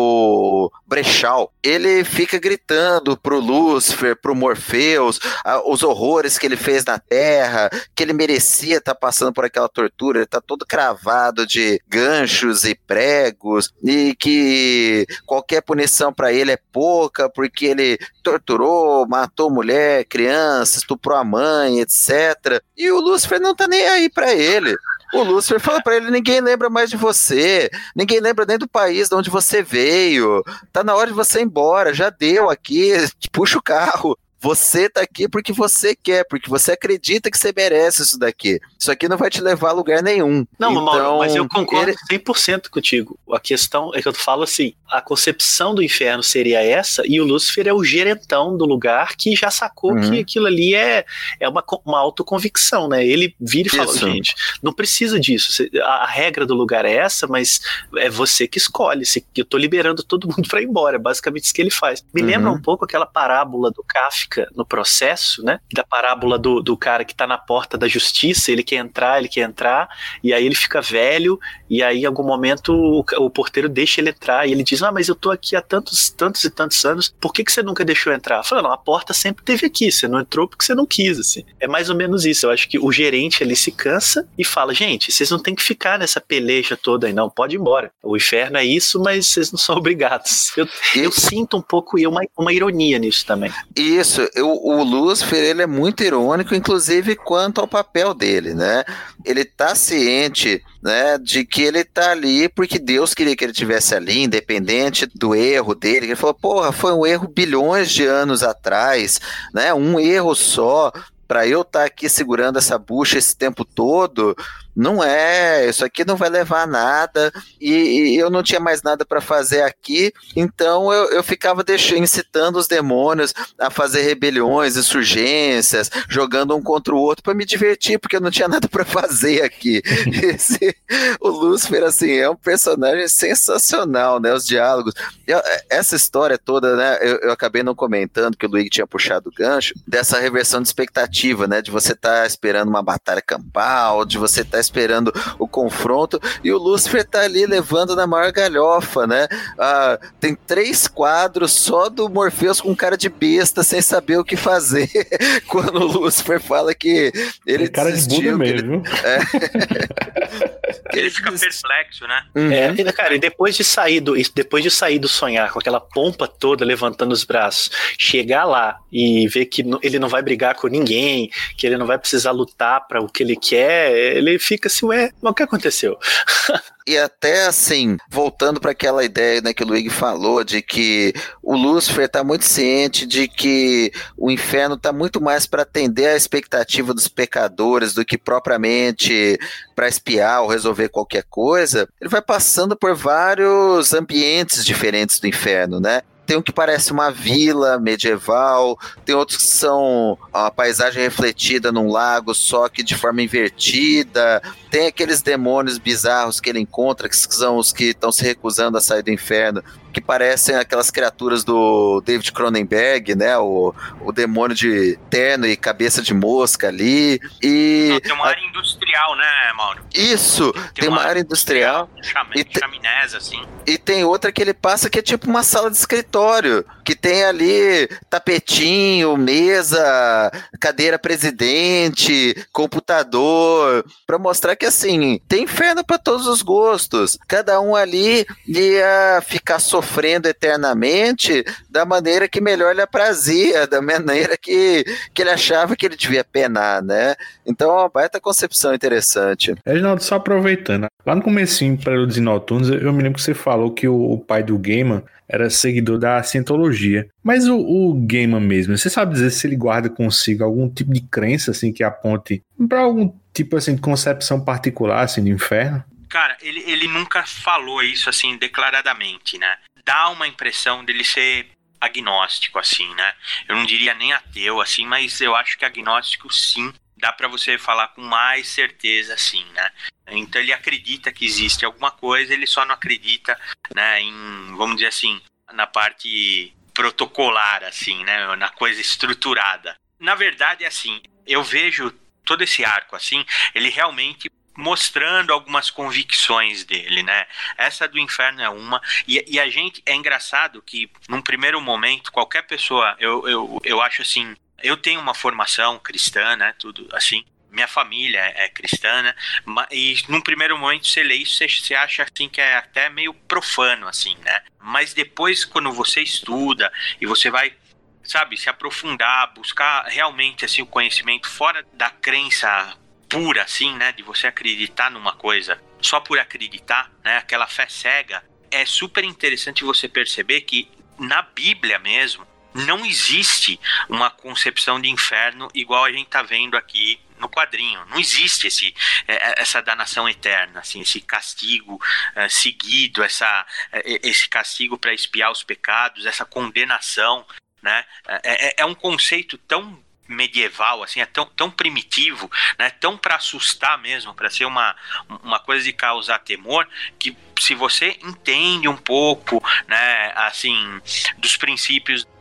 o Brechal, ele fica gritando pro Lúcifer, pro Morpheus, os horrores que ele fez na Terra, que ele merecia estar passando por aquela tortura, ele tá todo cravado de ganchos e pregos, e que qualquer punição para ele é pouca, porque ele torturou, matou mulher, criança, estuprou a mãe, etcétera. E o Lúcifer não tá nem aí para ele. O Lúcifer fala pra ele, ninguém lembra mais de você, ninguém lembra nem do país de onde você veio, tá na hora de você ir embora, já deu aqui, puxa o carro. Você tá aqui porque você quer, porque você acredita que você merece isso daqui. Isso aqui não vai te levar a lugar nenhum. Não, então, Mauro, mas eu concordo ele... cem por cento contigo. A questão é que eu falo assim, a concepção do inferno seria essa, e o Lúcifer é o gerentão do lugar que já sacou uhum. que aquilo ali é, é uma, uma autoconvicção, né? Ele vira e fala, gente, não precisa disso. A, a regra do lugar é essa, mas é você que escolhe. Eu tô liberando todo mundo pra ir embora. É basicamente isso que ele faz. Me uhum. lembra um pouco aquela parábola do Kafka, prática no processo, né? Da parábola do, do cara que tá na porta da justiça, ele quer entrar, ele quer entrar, e aí ele fica velho, e aí em algum momento o, o porteiro deixa ele entrar, e ele diz, ah, mas eu tô aqui há tantos, tantos e tantos anos, por que que você nunca deixou entrar? Fala, não, a porta sempre teve aqui, você não entrou porque você não quis, assim. É mais ou menos isso, eu acho que o gerente ali se cansa e fala, gente, vocês não tem que ficar nessa peleja toda aí, não, pode ir embora. O inferno é isso, mas vocês não são obrigados. Eu, eu sinto um pouco e uma, uma ironia nisso também. Isso, eu, o Lúcifer, ele é muito irônico, inclusive quanto ao papel dele, né? Ele tá ciente, né, de que ele tá ali porque Deus queria que ele estivesse ali, independente do erro dele. Ele falou, porra, foi um erro bilhões de anos atrás, né? Um erro só. Para eu estar tá aqui segurando essa bucha esse tempo todo, não é, isso aqui não vai levar a nada, e, e eu não tinha mais nada para fazer aqui, então eu, eu ficava deixando, incitando os demônios a fazer rebeliões, insurgências, jogando um contra o outro para me divertir, porque eu não tinha nada para fazer aqui. Esse, o Lúcifer, assim, é um personagem sensacional, né, os diálogos. Eu, essa história toda, né, eu, eu acabei não comentando, que o Luigi tinha puxado o gancho, dessa reversão de expectativa, né, de você estar tá esperando uma batalha campal, de você estar tá esperando o confronto, e o Lúcifer tá ali levando na maior galhofa, né? Ah, tem três quadros só do Morpheus com cara de besta, sem saber o que fazer, quando o Lúcifer fala que ele tem cara desistiu, de Buda mesmo. Ele, é, ele fica perplexo, né? Uhum. É, e, cara, e depois de sair do, depois de sair do sonhar com aquela pompa toda levantando os braços, chegar lá e ver que ele não vai brigar com ninguém, que ele não vai precisar lutar para o que ele quer, ele fica assim, ué, mas o que aconteceu? E até assim, voltando para aquela ideia, né, que o Luigi falou, de que o Lúcifer está muito ciente de que o inferno está muito mais para atender a expectativa dos pecadores do que propriamente para espiar ou resolver qualquer coisa. Ele vai passando por vários ambientes diferentes do inferno, né? Tem um que parece uma vila medieval, tem outros que são uma paisagem refletida num lago, só que de forma invertida. Tem aqueles demônios bizarros que ele encontra, que são os que estão se recusando a sair do inferno, que parecem aquelas criaturas do David Cronenberg, né? O, o demônio de terno e cabeça de mosca ali. E Não, tem uma área industrial, né, Mauro? Isso, tem, tem uma, uma área industrial. industrial e te... chaminés, assim. E tem outra que ele passa que é tipo uma sala de escritório, que tem ali tapetinho, mesa, cadeira presidente, computador, pra mostrar que assim, tem inferno pra todos os gostos. Cada um ali ia ficar sofrendo eternamente da maneira que melhor lhe aprazia, da maneira que, que ele achava que ele devia penar, né? Então é uma baita concepção interessante. Reginaldo, só aproveitando, lá no comecinho, Prelúdios Noturnos, eu me lembro que você falou que o, o pai do Gaiman era seguidor da cientologia. Mas o, o Gaiman mesmo, você sabe dizer se ele guarda consigo algum tipo de crença, assim, que aponte para algum tipo, assim, de concepção particular, assim, do inferno? Cara, ele, ele nunca falou isso, assim, declaradamente, né? Dá uma impressão dele ser agnóstico, assim, né? Eu não diria nem ateu, assim, mas eu acho que agnóstico, sim, dá pra você falar com mais certeza, assim, né? Então ele acredita que existe alguma coisa, ele só não acredita, né, em, vamos dizer assim, na parte protocolar, assim, né, na coisa estruturada. Na verdade, assim, eu vejo todo esse arco, assim, ele realmente mostrando algumas convicções dele, né? Essa do inferno é uma, e, e a gente, é engraçado que num primeiro momento, qualquer pessoa, eu, eu, eu acho assim, eu tenho uma formação cristã, né, tudo assim, minha família é cristã, né, e num primeiro momento você lê isso, você, você acha assim que é até meio profano, assim, né, mas depois quando você estuda e você vai, sabe, se aprofundar, buscar realmente, assim, o conhecimento fora da crença pura, assim, né, de você acreditar numa coisa só por acreditar, né, aquela fé cega, é super interessante você perceber que na Bíblia mesmo não existe uma concepção de inferno igual a gente tá vendo aqui no quadrinho. Não existe esse, essa danação eterna, assim, esse castigo uh, seguido, essa, esse castigo para expiar os pecados, essa condenação, né? É, é um conceito tão medieval, assim, é tão, tão primitivo, né, tão para assustar mesmo, para ser uma, uma coisa de causar temor, que se você entende um pouco, né, assim, dos princípios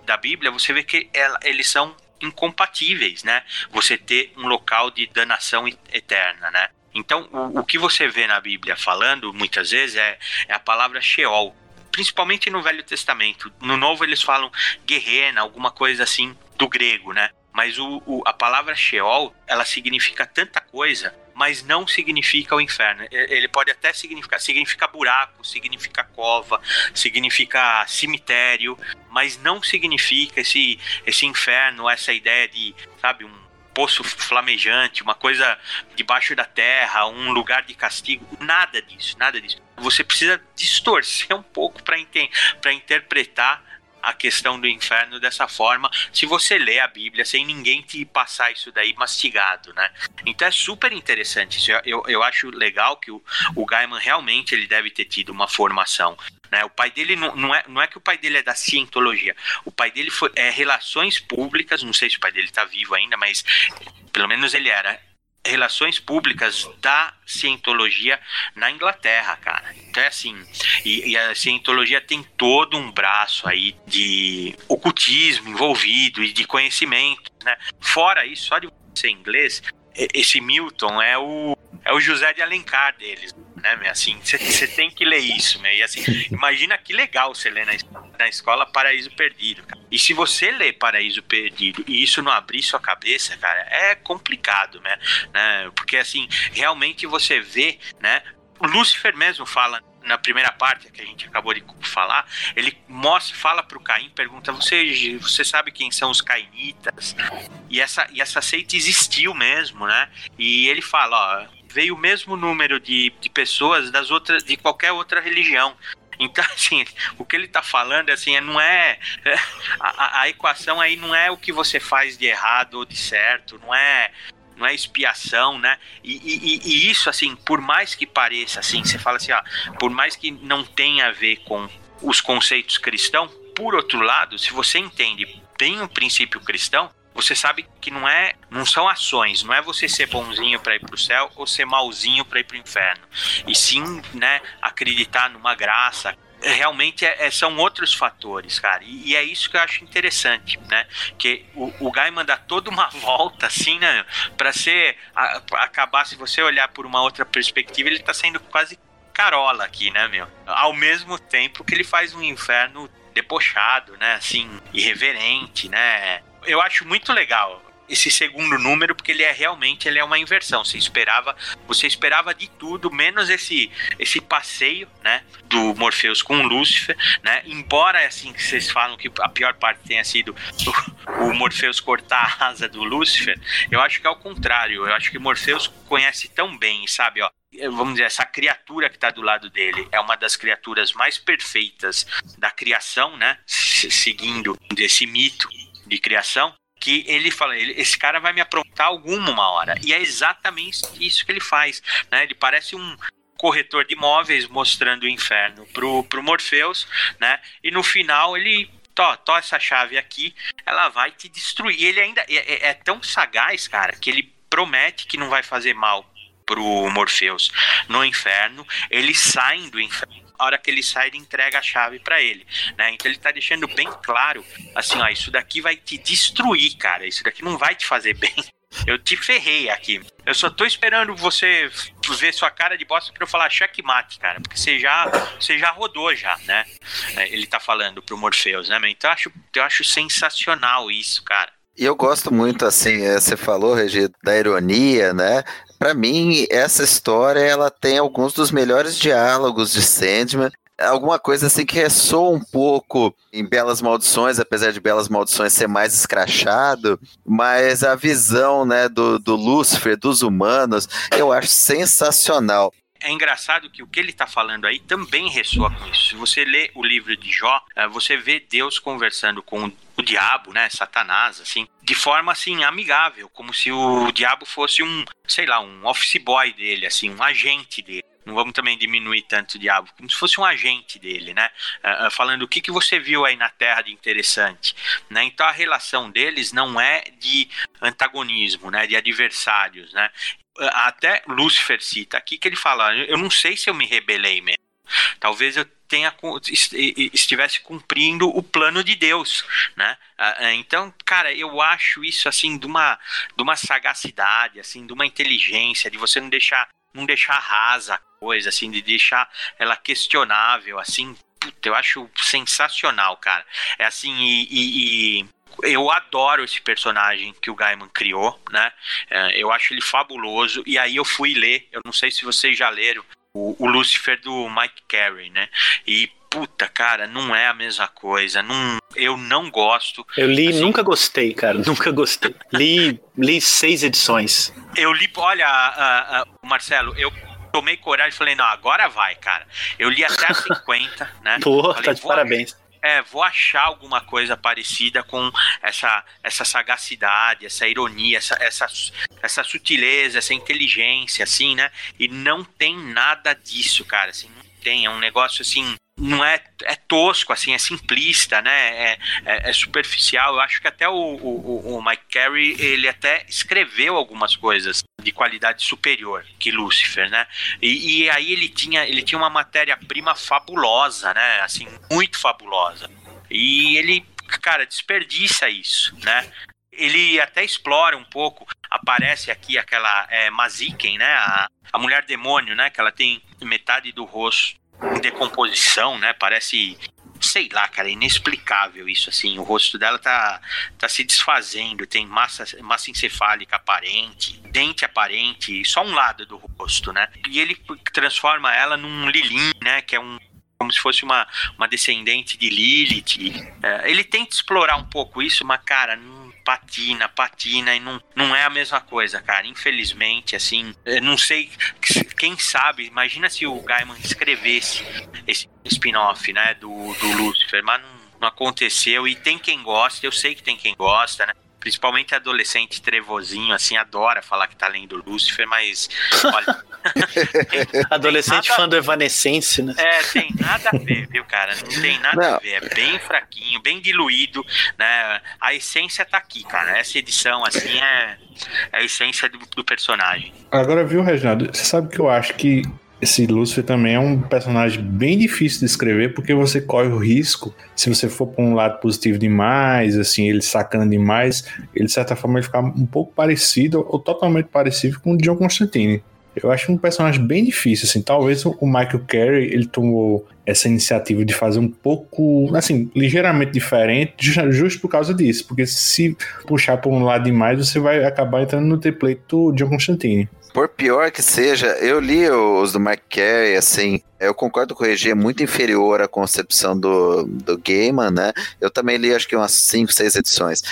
da Bíblia, você vê que ela, eles são incompatíveis, né? Você ter um local de danação eterna, né? Então, o, o que você vê na Bíblia falando, muitas vezes, é, é a palavra Sheol, principalmente no Velho Testamento. No Novo eles falam Gehenna, alguma coisa assim do grego, né? Mas o, o, a palavra Sheol, ela significa tanta coisa, mas não significa o inferno. Ele pode até significar, significa buraco, significa cova, significa cemitério, mas não significa esse, esse inferno, essa ideia de, sabe, um poço flamejante, uma coisa debaixo da terra, um lugar de castigo, nada disso, nada disso. Você precisa distorcer um pouco para ente- para interpretar a questão do inferno dessa forma, se você lê a Bíblia sem ninguém te passar isso daí mastigado, né? Então é super interessante isso. Eu, eu acho legal que o, o Gaiman realmente ele deve ter tido uma formação, né? O pai dele não, não, é, não é que o pai dele é da cientologia, o pai dele foi, é relações públicas, não sei se o pai dele está vivo ainda, mas pelo menos ele era relações públicas da cientologia na Inglaterra, cara. Então é assim, e, e a cientologia tem todo um braço aí de ocultismo envolvido e de conhecimento, né? Fora isso, só de ser inglês, esse Milton é o, é o José de Alencar deles, né, assim, você tem que ler isso, né, e assim, imagina que legal você ler na, na escola Paraíso Perdido, cara. E se você ler Paraíso Perdido e isso não abrir sua cabeça, cara, é complicado, né, né, porque assim, realmente você vê, né, o Lúcifer mesmo fala na primeira parte que a gente acabou de falar, ele mostra, fala pro Caim, pergunta, você, você sabe quem são os cainitas? E essa, e essa seita existiu mesmo, né? E ele fala, ó, veio o mesmo número de, de pessoas das outras, de qualquer outra religião. Então, assim, o que ele tá falando, assim, não é... A, a equação aí não é o que você faz de errado ou de certo, não é... não é expiação, né? E, e, e isso, assim, por mais que pareça, assim, você fala assim, ó, por mais que não tenha a ver com os conceitos cristãos, por outro lado, se você entende bem o princípio cristão, você sabe que não é, não são ações, não é você ser bonzinho para ir para o céu ou ser malzinho para ir para o inferno, e sim, né, acreditar numa graça. Realmente é, é, são outros fatores, cara, e, e é isso que eu acho interessante, né, que o, o Gaiman dá toda uma volta, assim, né, pra ser, a, pra acabar, se você olhar por uma outra perspectiva, ele tá sendo quase carola aqui, né, meu, ao mesmo tempo que ele faz um inferno debochado, né, assim, irreverente, né, eu acho muito legal esse segundo número, porque ele é realmente, ele é uma inversão. Você esperava, você esperava de tudo, menos esse, esse passeio, né, do Morpheus com o Lúcifer, né, embora, assim, que vocês falam que a pior parte tenha sido o, o Morpheus cortar a asa do Lúcifer, eu acho que é o contrário. Eu acho que o Morpheus conhece tão bem, sabe, ó, vamos dizer, essa criatura que está do lado dele é uma das criaturas mais perfeitas da criação, né, seguindo esse mito de criação, que ele fala, ele, esse cara vai me aprontar alguma hora, e é exatamente isso que ele faz, né? Ele parece um corretor de imóveis mostrando o inferno pro, pro Morpheus, né? E no final ele, tó, tó essa chave aqui, ela vai te destruir. E ele ainda é, é, é tão sagaz, cara, que ele promete que não vai fazer mal pro Morpheus no inferno. Eles saem do inferno, a hora que ele sai, ele entrega a chave pra ele, né? Então ele tá deixando bem claro, assim, ó, isso daqui vai te destruir, cara, isso daqui não vai te fazer bem, eu te ferrei aqui, eu só tô esperando você ver sua cara de bosta pra eu falar checkmate, cara, porque você já, você já rodou já, né? Ele tá falando pro Morpheus, né? Então eu acho, eu acho sensacional isso, cara. E eu gosto muito, assim, você falou, Regi, da ironia, né? Para mim, essa história, ela tem alguns dos melhores diálogos de Sandman. Alguma coisa assim que ressoa um pouco em Belas Maldições, apesar de Belas Maldições ser mais escrachado, mas a visão, né, do, do Lúcifer, dos humanos, eu acho sensacional. É engraçado que o que ele está falando aí também ressoa com isso. Se você lê o livro de Jó, você vê Deus conversando com o diabo, né, Satanás, assim, de forma, assim, amigável, como se o diabo fosse um, sei lá, um office boy dele, assim, um agente dele. Não vamos também diminuir tanto o diabo, como se fosse um agente dele, né, uh, falando o que, que você viu aí na Terra de interessante, né, então a relação deles não é de antagonismo, né, de adversários, né. Até Lúcifer cita aqui que ele fala, eu não sei se eu me rebelei mesmo, talvez eu tenha, estivesse cumprindo o plano de Deus, né? Então, cara, eu acho isso, assim, de uma, de uma sagacidade, assim, de uma inteligência, de você não deixar, não deixar rasa a coisa, assim, de deixar ela questionável, assim, puta, eu acho sensacional, cara. É assim, e... e, e eu adoro esse personagem que o Gaiman criou, né? Eu acho ele fabuloso. E aí eu fui ler, eu não sei se vocês já leram, o, o Lucifer do Mike Carey, né? E, puta, cara, não é a mesma coisa. Não, eu não gosto. Eu li, assim, nunca gostei, cara. Nunca gostei. Li, li seis edições. Eu li, olha, uh, uh, Marcelo, eu tomei coragem e falei, não, agora vai, cara. Eu li até a cinquenta, né? Porra, falei, tá de parabéns. É, vou achar alguma coisa parecida com essa, essa sagacidade, essa ironia, essa, essa, essa sutileza, essa inteligência, assim, né? E não tem nada disso, cara, assim, não tem, é um negócio, assim, não é, é tosco, assim, é simplista, né? É, é, é superficial. Eu acho que até o, o, o Mike Carey, ele até escreveu algumas coisas de qualidade superior que Lucifer, né? E, e aí ele tinha, ele tinha uma matéria-prima fabulosa, né? Assim, muito fabulosa. E ele, cara, desperdiça isso, né? Ele até explora um pouco, aparece aqui aquela é, Maziken, né? A, a mulher demônio, né? Que ela tem metade do rosto em decomposição, né? Parece, sei lá, cara, inexplicável isso, assim. O rosto dela tá, tá se desfazendo, tem massa, massa encefálica aparente, dente aparente, só um lado do rosto, né? E ele transforma ela num Lilin, né? Que é um, como se fosse uma, uma descendente de Lilith. É, ele tenta explorar um pouco isso, mas, cara, não patina, patina, e não, não é a mesma coisa, cara, infelizmente, assim, eu não sei, quem sabe, imagina se o Gaiman escrevesse esse spin-off, né, do, do Lucifer, mas não, não aconteceu, e tem quem gosta, eu sei que tem quem gosta, né, principalmente adolescente trevozinho, assim, adora falar que tá lendo Lucifer, mas, olha... tem, adolescente tem fã do Evanescence, né? É, tem nada a ver, viu, cara? Não tem nada não. a ver, é bem fraquinho, bem diluído, né? A essência tá aqui, cara. Essa edição, assim, é, é a essência do, do personagem. Agora, viu, Reginaldo? Você sabe que eu acho que esse Lucifer também é um personagem bem difícil de escrever, porque você corre o risco, se você for para um lado positivo demais, assim, ele sacando demais, ele de certa forma vai ficar um pouco parecido, ou totalmente parecido com o John Constantine. Eu acho um personagem bem difícil, assim, talvez o Michael Carey, ele tomou essa iniciativa de fazer um pouco, assim, ligeiramente diferente, justo por causa disso, porque se puxar para um lado demais, você vai acabar entrando no template do John Constantine. Por pior que seja, eu li os do Mike Carey, assim, eu concordo com o Regi, é muito inferior à concepção do, do Gaiman, né? Eu também li, acho que umas cinco, seis edições,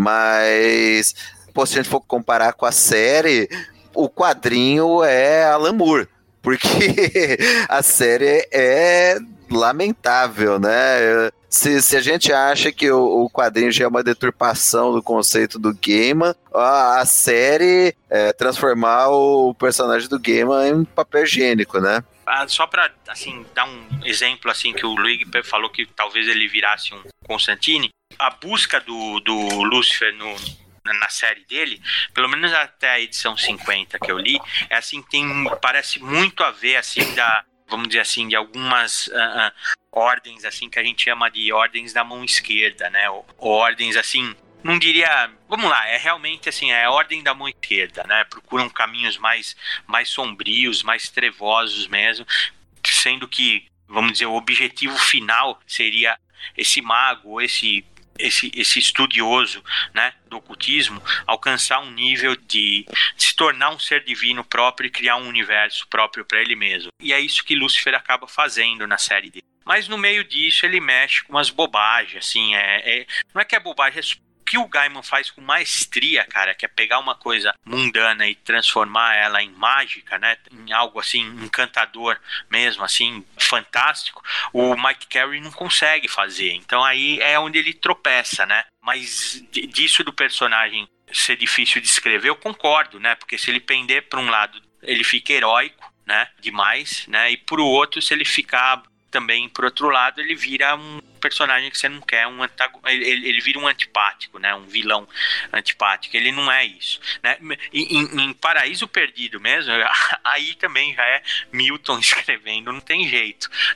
mas, pô, se a gente for comparar com a série, o quadrinho é Alan Moore, porque a série é lamentável, né? Se, se a gente acha que o, o quadrinho já é uma deturpação do conceito do Gaiman, a, a série é transformar o personagem do Gaiman em papel higiênico, né? Ah, só pra, assim, dar um exemplo, assim, que o Luigi falou que talvez ele virasse um Constantine, a busca do, do Lucifer no... na série dele, pelo menos até a edição cinquenta que eu li, é assim, tem, parece muito a ver, assim, da, vamos dizer assim, de algumas uh, uh, ordens, assim, que a gente chama de ordens da mão esquerda, né, ou, ou ordens, assim, não diria, vamos lá, é realmente, assim, é a ordem da mão esquerda, né, procuram caminhos mais, mais sombrios, mais trevosos mesmo, sendo que, vamos dizer, o objetivo final seria esse mago, esse Esse, esse estudioso, né, do ocultismo, alcançar um nível de se tornar um ser divino próprio e criar um universo próprio para ele mesmo. E é isso que Lucifer acaba fazendo na série dele. Mas no meio disso ele mexe com umas bobagens, assim, é, é, não é que é bobagem, é o que o Gaiman faz com maestria, cara, que é pegar uma coisa mundana e transformar ela em mágica, né, em algo assim, encantador mesmo, assim, fantástico, o Mike Carey não consegue fazer, então aí é onde ele tropeça, né, mas disso do personagem ser difícil de escrever, eu concordo, né, porque se ele pender para um lado, ele fica heróico, né, demais, né, e pro outro, se ele ficar também, por outro lado, ele vira um personagem que você não quer, um antagon... ele, ele vira um antipático, né? Um vilão antipático. Ele não é isso, né? Em, em Paraíso Perdido mesmo, aí também já é Milton escrevendo, não tem jeito, né?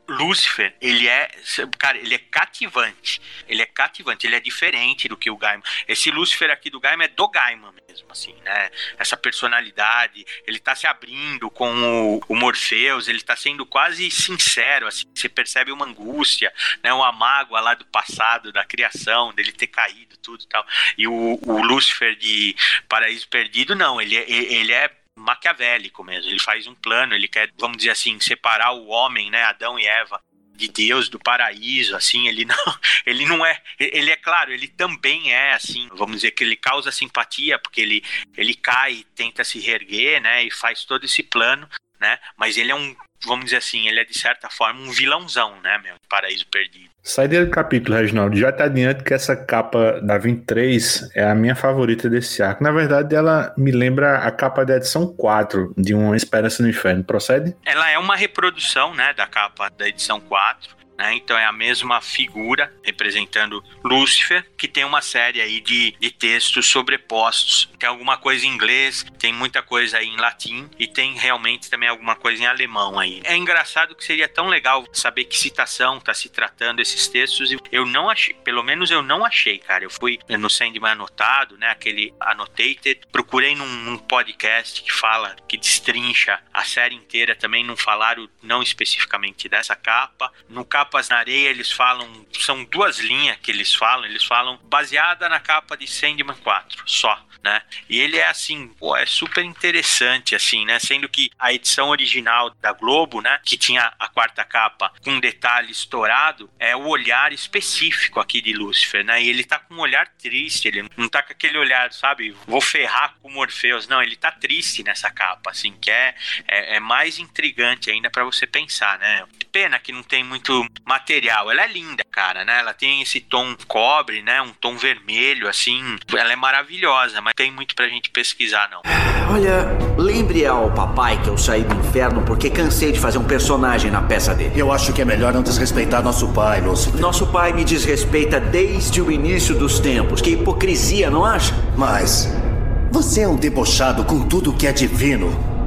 Lúcifer, ele é, cara, ele é cativante. Ele é cativante, ele é diferente do que o Gaiman. Esse Lúcifer aqui do Gaiman é do Gaiman mesmo, assim, né? Essa personalidade, ele tá se abrindo com o, o Morpheus, ele tá sendo quase sincero, assim, você percebe uma angústia, né? Uma mágoa lá do passado, da criação, dele ter caído, tudo e tal. E o, o Lúcifer de Paraíso Perdido, não, ele é, ele é maquiavélico mesmo, ele faz um plano, ele quer, vamos dizer assim, separar o homem, né, Adão e Eva, de Deus, do paraíso, assim, ele não, ele não é, ele é claro, ele também é, assim, vamos dizer que ele causa simpatia, porque ele, ele cai, tenta se reerguer, né, e faz todo esse plano, né, mas ele é um, vamos dizer assim, ele é de certa forma um vilãozão, né, meu, Paraíso Perdido. Sai do capítulo, Reginaldo. Já tá adiante que essa capa da vinte e três é a minha favorita desse arco. Na verdade, ela me lembra a capa da edição quatro, de Uma Esperança no Inferno. Procede? Ela é uma reprodução, né, da capa da edição quatro. Né? Então é a mesma figura representando Lúcifer, que tem uma série aí de, de textos sobrepostos. Tem alguma coisa em inglês, tem muita coisa aí em latim e tem realmente também alguma coisa em alemão aí. É engraçado que seria tão legal saber que citação tá se tratando esses textos e eu não achei, pelo menos eu não achei, cara. Eu fui no Sandman anotado, né, aquele Annotated, procurei num, num podcast que fala, que destrincha a série inteira, também não falaram não especificamente dessa capa. No capa Capas na Areia, eles falam, são duas linhas que eles falam, eles falam baseada na capa de Sandman quatro, só, né? E ele é assim, pô, é super interessante, assim, né? Sendo que a edição original da Globo, né, que tinha a quarta capa com um detalhe estourado, é o olhar específico aqui de Lúcifer, né? E ele tá com um olhar triste, ele não tá com aquele olhar, sabe, vou ferrar com o Morpheus, não, ele tá triste nessa capa, assim, que é, é, é mais intrigante ainda pra você pensar, né? Pena que não tem muito material. Ela é linda, cara, né? Ela tem esse tom cobre, né? Um tom vermelho, assim. Ela é maravilhosa, mas tem muito pra gente pesquisar, não. Olha, lembre ao papai que eu saí do inferno porque cansei de fazer um personagem na peça dele. Eu acho que é melhor não desrespeitar nosso pai, Lúcifer. Nosso pai me desrespeita desde o início dos tempos. Que hipocrisia, não acha? Mas você é um debochado com tudo que é divino.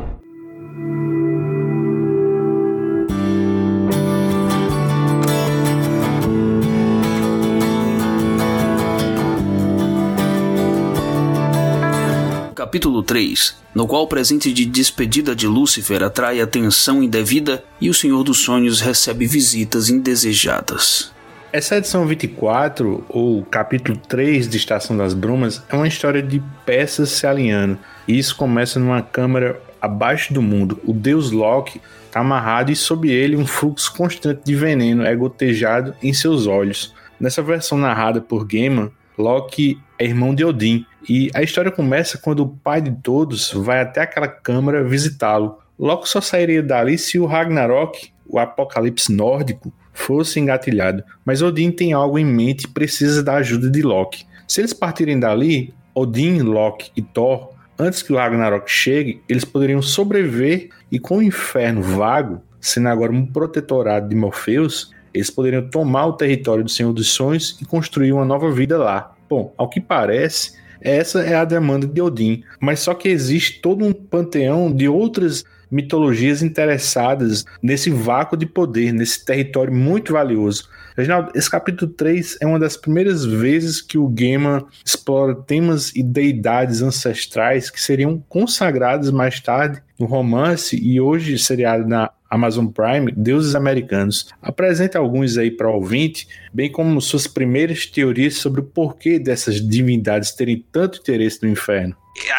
Capítulo três, no qual o presente de despedida de Lúcifer atrai atenção indevida e o Senhor dos Sonhos recebe visitas indesejadas. Essa edição vinte e quatro, ou capítulo três de Estação das Brumas, é uma história de peças se alinhando. E isso começa numa câmara abaixo do mundo. O deus Loki está amarrado e sob ele um fluxo constante de veneno é gotejado em seus olhos. Nessa versão narrada por Gaiman, Loki é irmão de Odin, e a história começa quando o pai de todos vai até aquela câmara visitá-lo. Loki só sairia dali se o Ragnarok, o apocalipse nórdico, fosse engatilhado, mas Odin tem algo em mente e precisa da ajuda de Loki. Se eles partirem dali, Odin, Loki e Thor, antes que o Ragnarok chegue, eles poderiam sobreviver e com o inferno vago, sendo agora um protetorado de Morpheus, eles poderiam tomar o território do Senhor dos Sonhos e construir uma nova vida lá. Bom, ao que parece, essa é a demanda de Odin, mas só que existe todo um panteão de outras mitologias interessadas nesse vácuo de poder, nesse território muito valioso. Reginaldo, esse capítulo três é uma das primeiras vezes que o Gaiman explora temas e deidades ancestrais que seriam consagrados mais tarde no romance e hoje seriado na Amazon Prime, Deuses Americanos. Apresenta alguns aí para o ouvinte, bem como suas primeiras teorias sobre o porquê dessas divindades terem tanto interesse no inferno.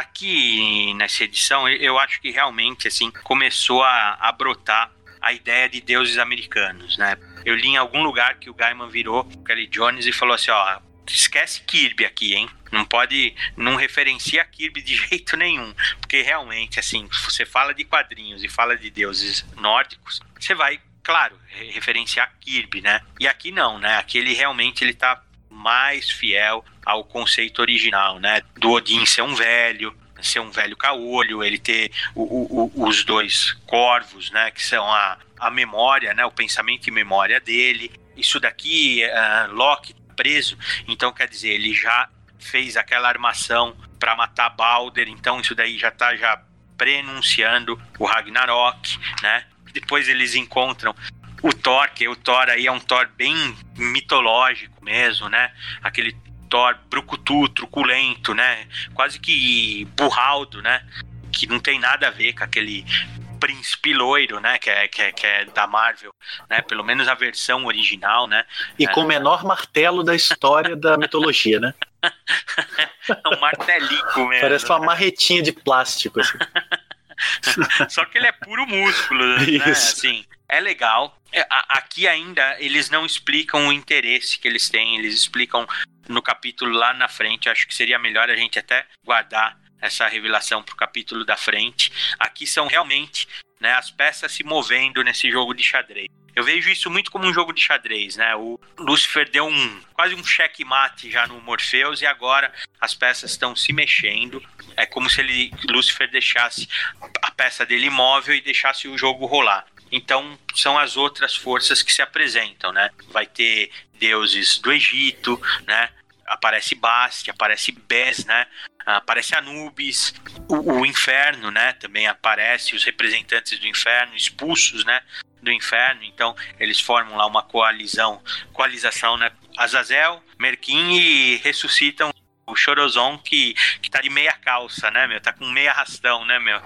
Aqui nessa edição, eu acho que realmente assim começou a, a brotar a ideia de deuses americanos, né? Eu li em algum lugar que o Gaiman virou o Kelly Jones e falou assim, ó, esquece Kirby aqui, hein? Não pode, não referencia Kirby de jeito nenhum, porque realmente, assim, você fala de quadrinhos e fala de deuses nórdicos, você vai, claro, referenciar Kirby, né? E aqui não, né? Aqui ele realmente ele tá mais fiel ao conceito original, né? Do Odin ser um velho, ser um velho caolho, ele ter o, o, o, os dois corvos, né? Que são a, a memória, né? O pensamento e memória dele. Isso daqui, uh, Loki preso, então quer dizer, ele já fez aquela armação para matar Balder, então isso daí já tá já prenunciando o Ragnarok, né? Depois eles encontram o Thor, que o Thor aí é um Thor bem mitológico mesmo, né? Aquele Thor brucutu, truculento, né? Quase que burraldo, né? Que não tem nada a ver com aquele príncipe loiro, né? Que é, que é, que é da Marvel, né? Pelo menos a versão original, né? E é. com o menor martelo da história da mitologia, né? É um martelico mesmo. Parece uma marretinha de plástico, assim. Só que ele é puro músculo, né? Assim, é legal. Aqui ainda eles não explicam o interesse que eles têm, eles explicam no capítulo lá na frente. Eu acho que seria melhor a gente até guardar essa revelação pro capítulo da frente. Aqui são realmente, né, as peças se movendo nesse jogo de xadrez. Eu vejo isso muito como um jogo de xadrez, né? O Lúcifer deu um quase um checkmate já no Morpheus e agora as peças estão se mexendo. É como se ele, Lúcifer deixasse a peça dele imóvel e deixasse o jogo rolar. Então, são as outras forças que se apresentam, né? Vai ter deuses do Egito, né? Aparece Bast, aparece Bes, né? Aparece Anubis, o, o inferno, né? Também aparece, os representantes do inferno, expulsos, né? Do inferno. Então, eles formam lá uma coalizão, coalização, né? Azazel, Merkin e ressuscitam o Chorozon, que, que tá de meia calça, né, meu? Tá com meia rastão, né, meu?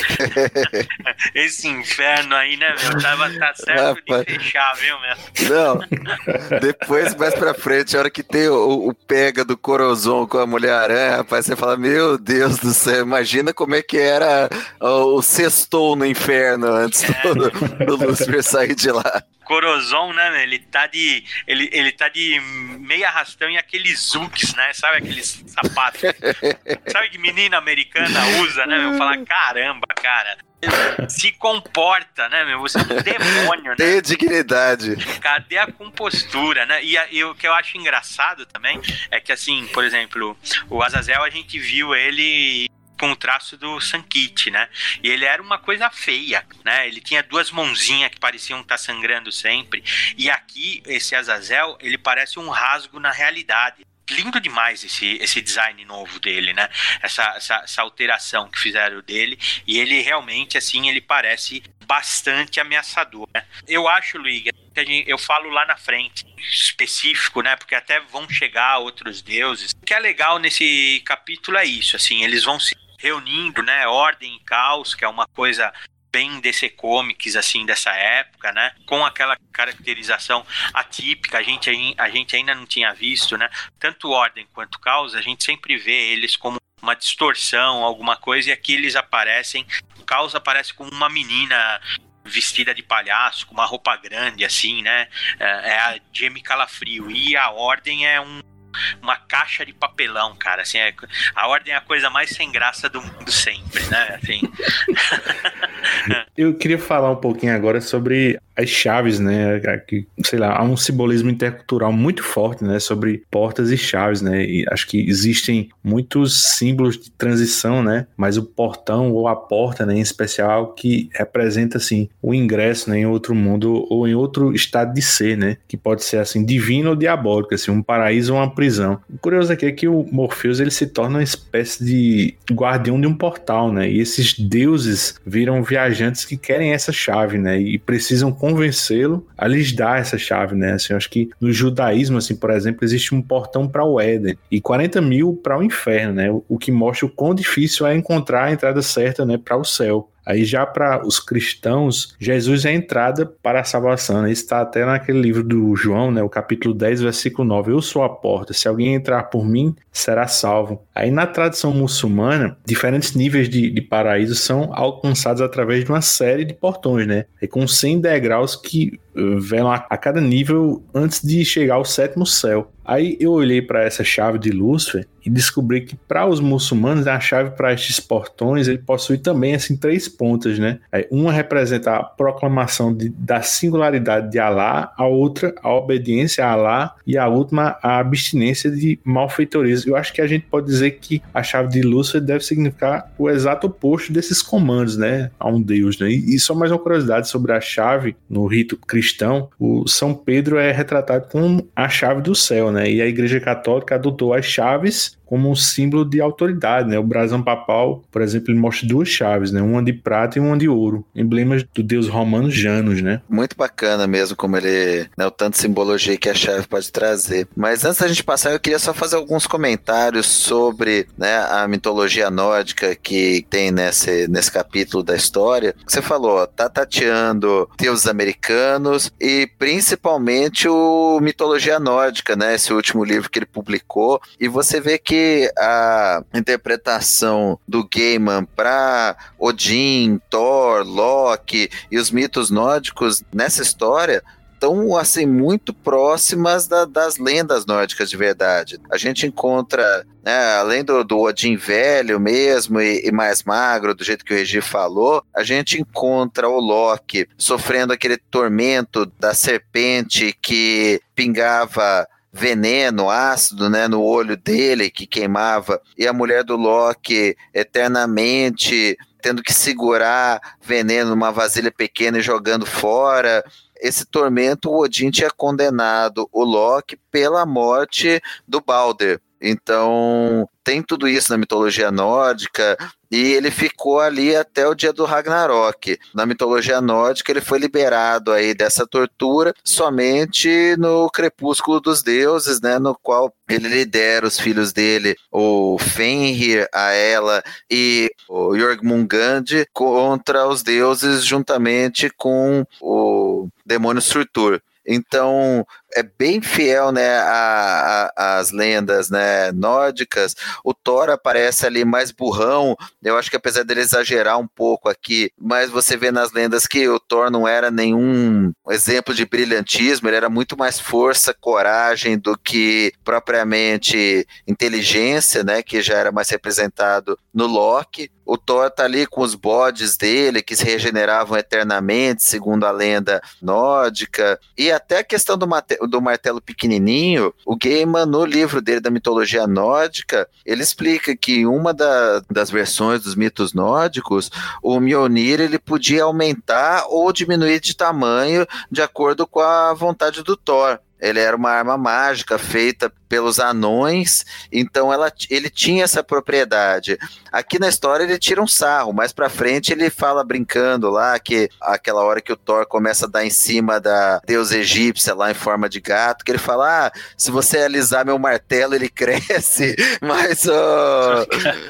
Esse inferno aí, né, meu? Tava, tá certo Rapaz. de fechar, viu, meu? Não. Depois, mais pra frente, a hora que tem o, o pega do Corozon com a Mulher-Aranha, rapaz, você fala, meu Deus do céu, imagina como é que era o, o sextou no inferno antes é. do, do Lúcifer sair de lá. Corozon, né, ele tá de ele, ele tá de meia arrastão e aqueles Zooks, né, sabe aqueles sapatos, sabe que menina americana usa, né, meu, fala, caramba, cara, se comporta, né, meu, você é um demônio, né. Tem dignidade. Cadê a compostura, né, e, a, e o que eu acho engraçado também é que, assim, por exemplo, o Azazel, a gente viu ele com o traço do Sankit, né? E ele era uma coisa feia, né? Ele tinha duas mãozinhas que pareciam estar sangrando sempre. E aqui, esse Azazel, ele parece um rasgo na realidade. Lindo demais esse, esse design novo dele, né? Essa, essa, essa alteração que fizeram dele. E ele realmente, assim, ele parece bastante ameaçador, né? Eu acho, Luigi, que a gente, eu falo lá na frente, específico, né? Porque até vão chegar outros deuses. O que é legal nesse capítulo é isso, assim, eles vão se reunindo, né? Ordem e caos, que é uma coisa bem D C Comics, assim, dessa época, né? Com aquela caracterização atípica, a gente, a gente ainda não tinha visto, né? Tanto Ordem quanto Caos, a gente sempre vê eles como uma distorção, alguma coisa, e aqui eles aparecem, o Caos aparece como uma menina vestida de palhaço, com uma roupa grande, assim, né? É a Jamie Calafrio, e a Ordem é um uma caixa de papelão, cara, assim, é, a Ordem é a coisa mais sem graça do mundo sempre, né, assim. Eu queria falar um pouquinho agora sobre as chaves, né, que, sei lá, há um simbolismo intercultural muito forte, né, sobre portas e chaves, né, e acho que existem muitos símbolos de transição, né, mas o portão ou a porta, né, em especial, que representa, assim, o ingresso, né, em outro mundo ou em outro estado de ser, né, que pode ser, assim, divino ou diabólico, assim, um paraíso ou uma prisão. O curioso aqui é que o Morpheus, ele se torna uma espécie de guardião de um portal, né, e esses deuses viram viajantes que querem essa chave, né, e precisam convencê-lo a lhes dar essa chave, né? Assim, eu acho que no judaísmo, assim, por exemplo, existe um portão para o Éden e quarenta mil para o inferno, né? O, o que mostra o quão difícil é encontrar a entrada certa, né, para o céu. Aí já para os cristãos, Jesus é a entrada para a salvação, né? Isso está até naquele livro do João, né? O capítulo dez, versículo nove. Eu sou a porta, se alguém entrar por mim, será salvo. Aí na tradição muçulmana, diferentes níveis de, de paraíso são alcançados através de uma série de portões, né? E com cem degraus que velam a, a cada nível antes de chegar ao sétimo céu. Aí eu olhei para essa chave de Lúcifer e descobri que para os muçulmanos a chave para estes portões ele possui também assim três pontas, né? Aí, uma representa a proclamação de, da singularidade de Alá, a outra a obediência a Alá e a última a abstinência de malfeitorias. Eu acho que a gente pode dizer que a chave de Lúcifer deve significar o exato oposto desses comandos, né? A um Deus, né? E, e só mais uma curiosidade sobre a chave no rito cristão, o São Pedro é retratado como a chave do céu, né? E a Igreja Católica adotou as chaves como um símbolo de autoridade, né? O brasão papal, por exemplo, ele mostra duas chaves, né? Uma de prata e uma de ouro, emblemas do deus romano Janus, né? Muito bacana mesmo como ele, né, o tanto de simbologia que a chave pode trazer. Mas antes da gente passar, eu queria só fazer alguns comentários sobre, né, a mitologia nórdica que tem nesse, nesse capítulo da história. Você falou, ó, tá tateando deuses americanos e principalmente o Mitologia Nórdica, né? Esse último livro que ele publicou. E você vê que a interpretação do Gaiman para Odin, Thor, Loki e os mitos nórdicos nessa história estão assim, muito próximas da, das lendas nórdicas de verdade. A gente encontra, né, além do, do Odin velho mesmo e, e mais magro, do jeito que o Regi falou, a gente encontra o Loki sofrendo aquele tormento da serpente que pingava veneno, ácido, né, no olho dele, que queimava, e a mulher do Loki eternamente tendo que segurar veneno numa vasilha pequena e jogando fora. Esse tormento, o Odin tinha condenado o Loki pela morte do Balder. Então, tem tudo isso na mitologia nórdica, e ele ficou ali até o dia do Ragnarok. Na mitologia nórdica, ele foi liberado aí dessa tortura somente no Crepúsculo dos Deuses, né, no qual ele lidera os filhos dele, o Fenrir, a Ela e o Jormungand, contra os deuses juntamente com o demônio Surtur. Então, é bem fiel, né, às lendas, né, nórdicas. O Thor aparece ali mais burrão, eu acho que apesar dele exagerar um pouco aqui, mas você vê nas lendas que o Thor não era nenhum exemplo de brilhantismo, ele era muito mais força, coragem do que propriamente inteligência, né, que já era mais representado no Loki. O Thor tá ali com os bodes dele, que se regeneravam eternamente, segundo a lenda nórdica, e até a questão do, mate- do martelo pequenininho, o Gaiman, no livro dele da mitologia nórdica, ele explica que em uma da, das versões dos mitos nórdicos, o Mjolnir ele podia aumentar ou diminuir de tamanho de acordo com a vontade do Thor. Ele era uma arma mágica feita pelos anões, então ela, ele tinha essa propriedade. Aqui na história ele tira um sarro, mais pra frente ele fala brincando lá, que aquela hora que o Thor começa a dar em cima da deusa egípcia lá em forma de gato, que ele fala, ah, se você alisar meu martelo ele cresce, mas oh,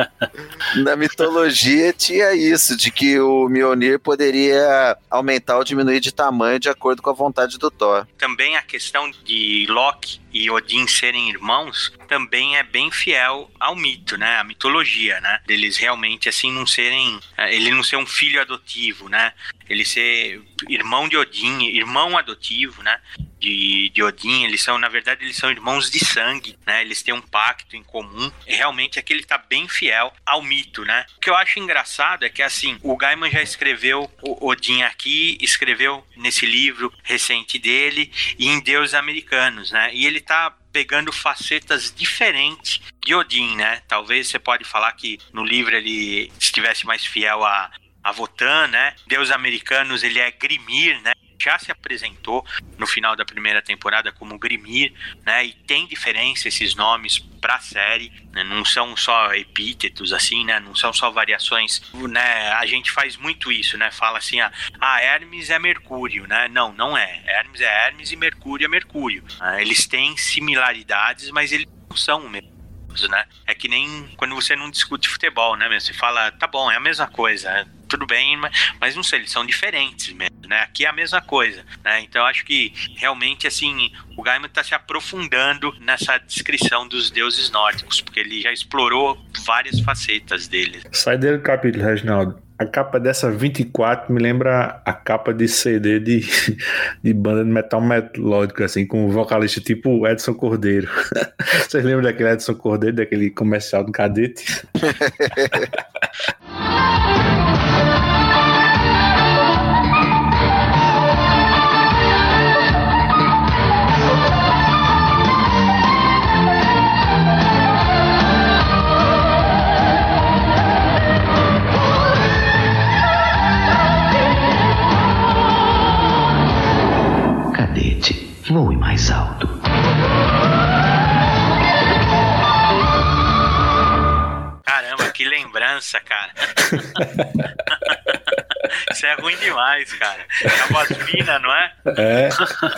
na mitologia tinha isso, de que o Mjolnir poderia aumentar ou diminuir de tamanho de acordo com a vontade do Thor. Também a questão de Loki e Odin serem irmãos também é bem fiel ao mito, né? A mitologia, né? Deles realmente, assim, não serem... Ele não ser um filho adotivo, né? Ele ser irmão de Odin, irmão adotivo, né? De, de Odin, eles são, na verdade, eles são irmãos de sangue, né? Eles têm um pacto em comum. E realmente aqui ele tá bem fiel ao mito, né? O que eu acho engraçado é que, assim, o Gaiman já escreveu o Odin aqui, escreveu nesse livro recente dele e em Deuses Americanos, né? E ele tá pegando facetas diferentes de Odin, né? Talvez você pode falar que no livro ele estivesse mais fiel a, a Votan, né? Deuses Americanos ele é Grimir, né? Já se apresentou no final da primeira temporada como Grimir, né? E tem diferença esses nomes para a série, né? Não são só epítetos assim, né? Não são só variações, né? A gente faz muito isso, né? Fala assim, ah, ah Hermes é Mercúrio, né? Não, não é. Hermes é Hermes e Mercúrio é Mercúrio. Ah, eles têm similaridades, mas eles não são o mesmo. Né? É que nem quando você não discute futebol, né? Você fala, tá bom, é a mesma coisa, tudo bem, mas, mas não sei, eles são diferentes mesmo, né? Aqui é a mesma coisa, né? Então eu acho que realmente, assim, o Gaiman está se aprofundando nessa descrição dos deuses nórdicos, porque ele já explorou várias facetas deles. Sai dele do capítulo, Reginaldo. A capa dessa vinte e quatro me lembra a capa de C D de, de banda de metal melódico, assim, com um vocalista tipo Edson Cordeiro. Vocês lembram daquele Edson Cordeiro, daquele comercial do Cadete? Voe mais alto. que lembrança, cara. Isso é ruim demais, cara. É a voz fina, não é? É.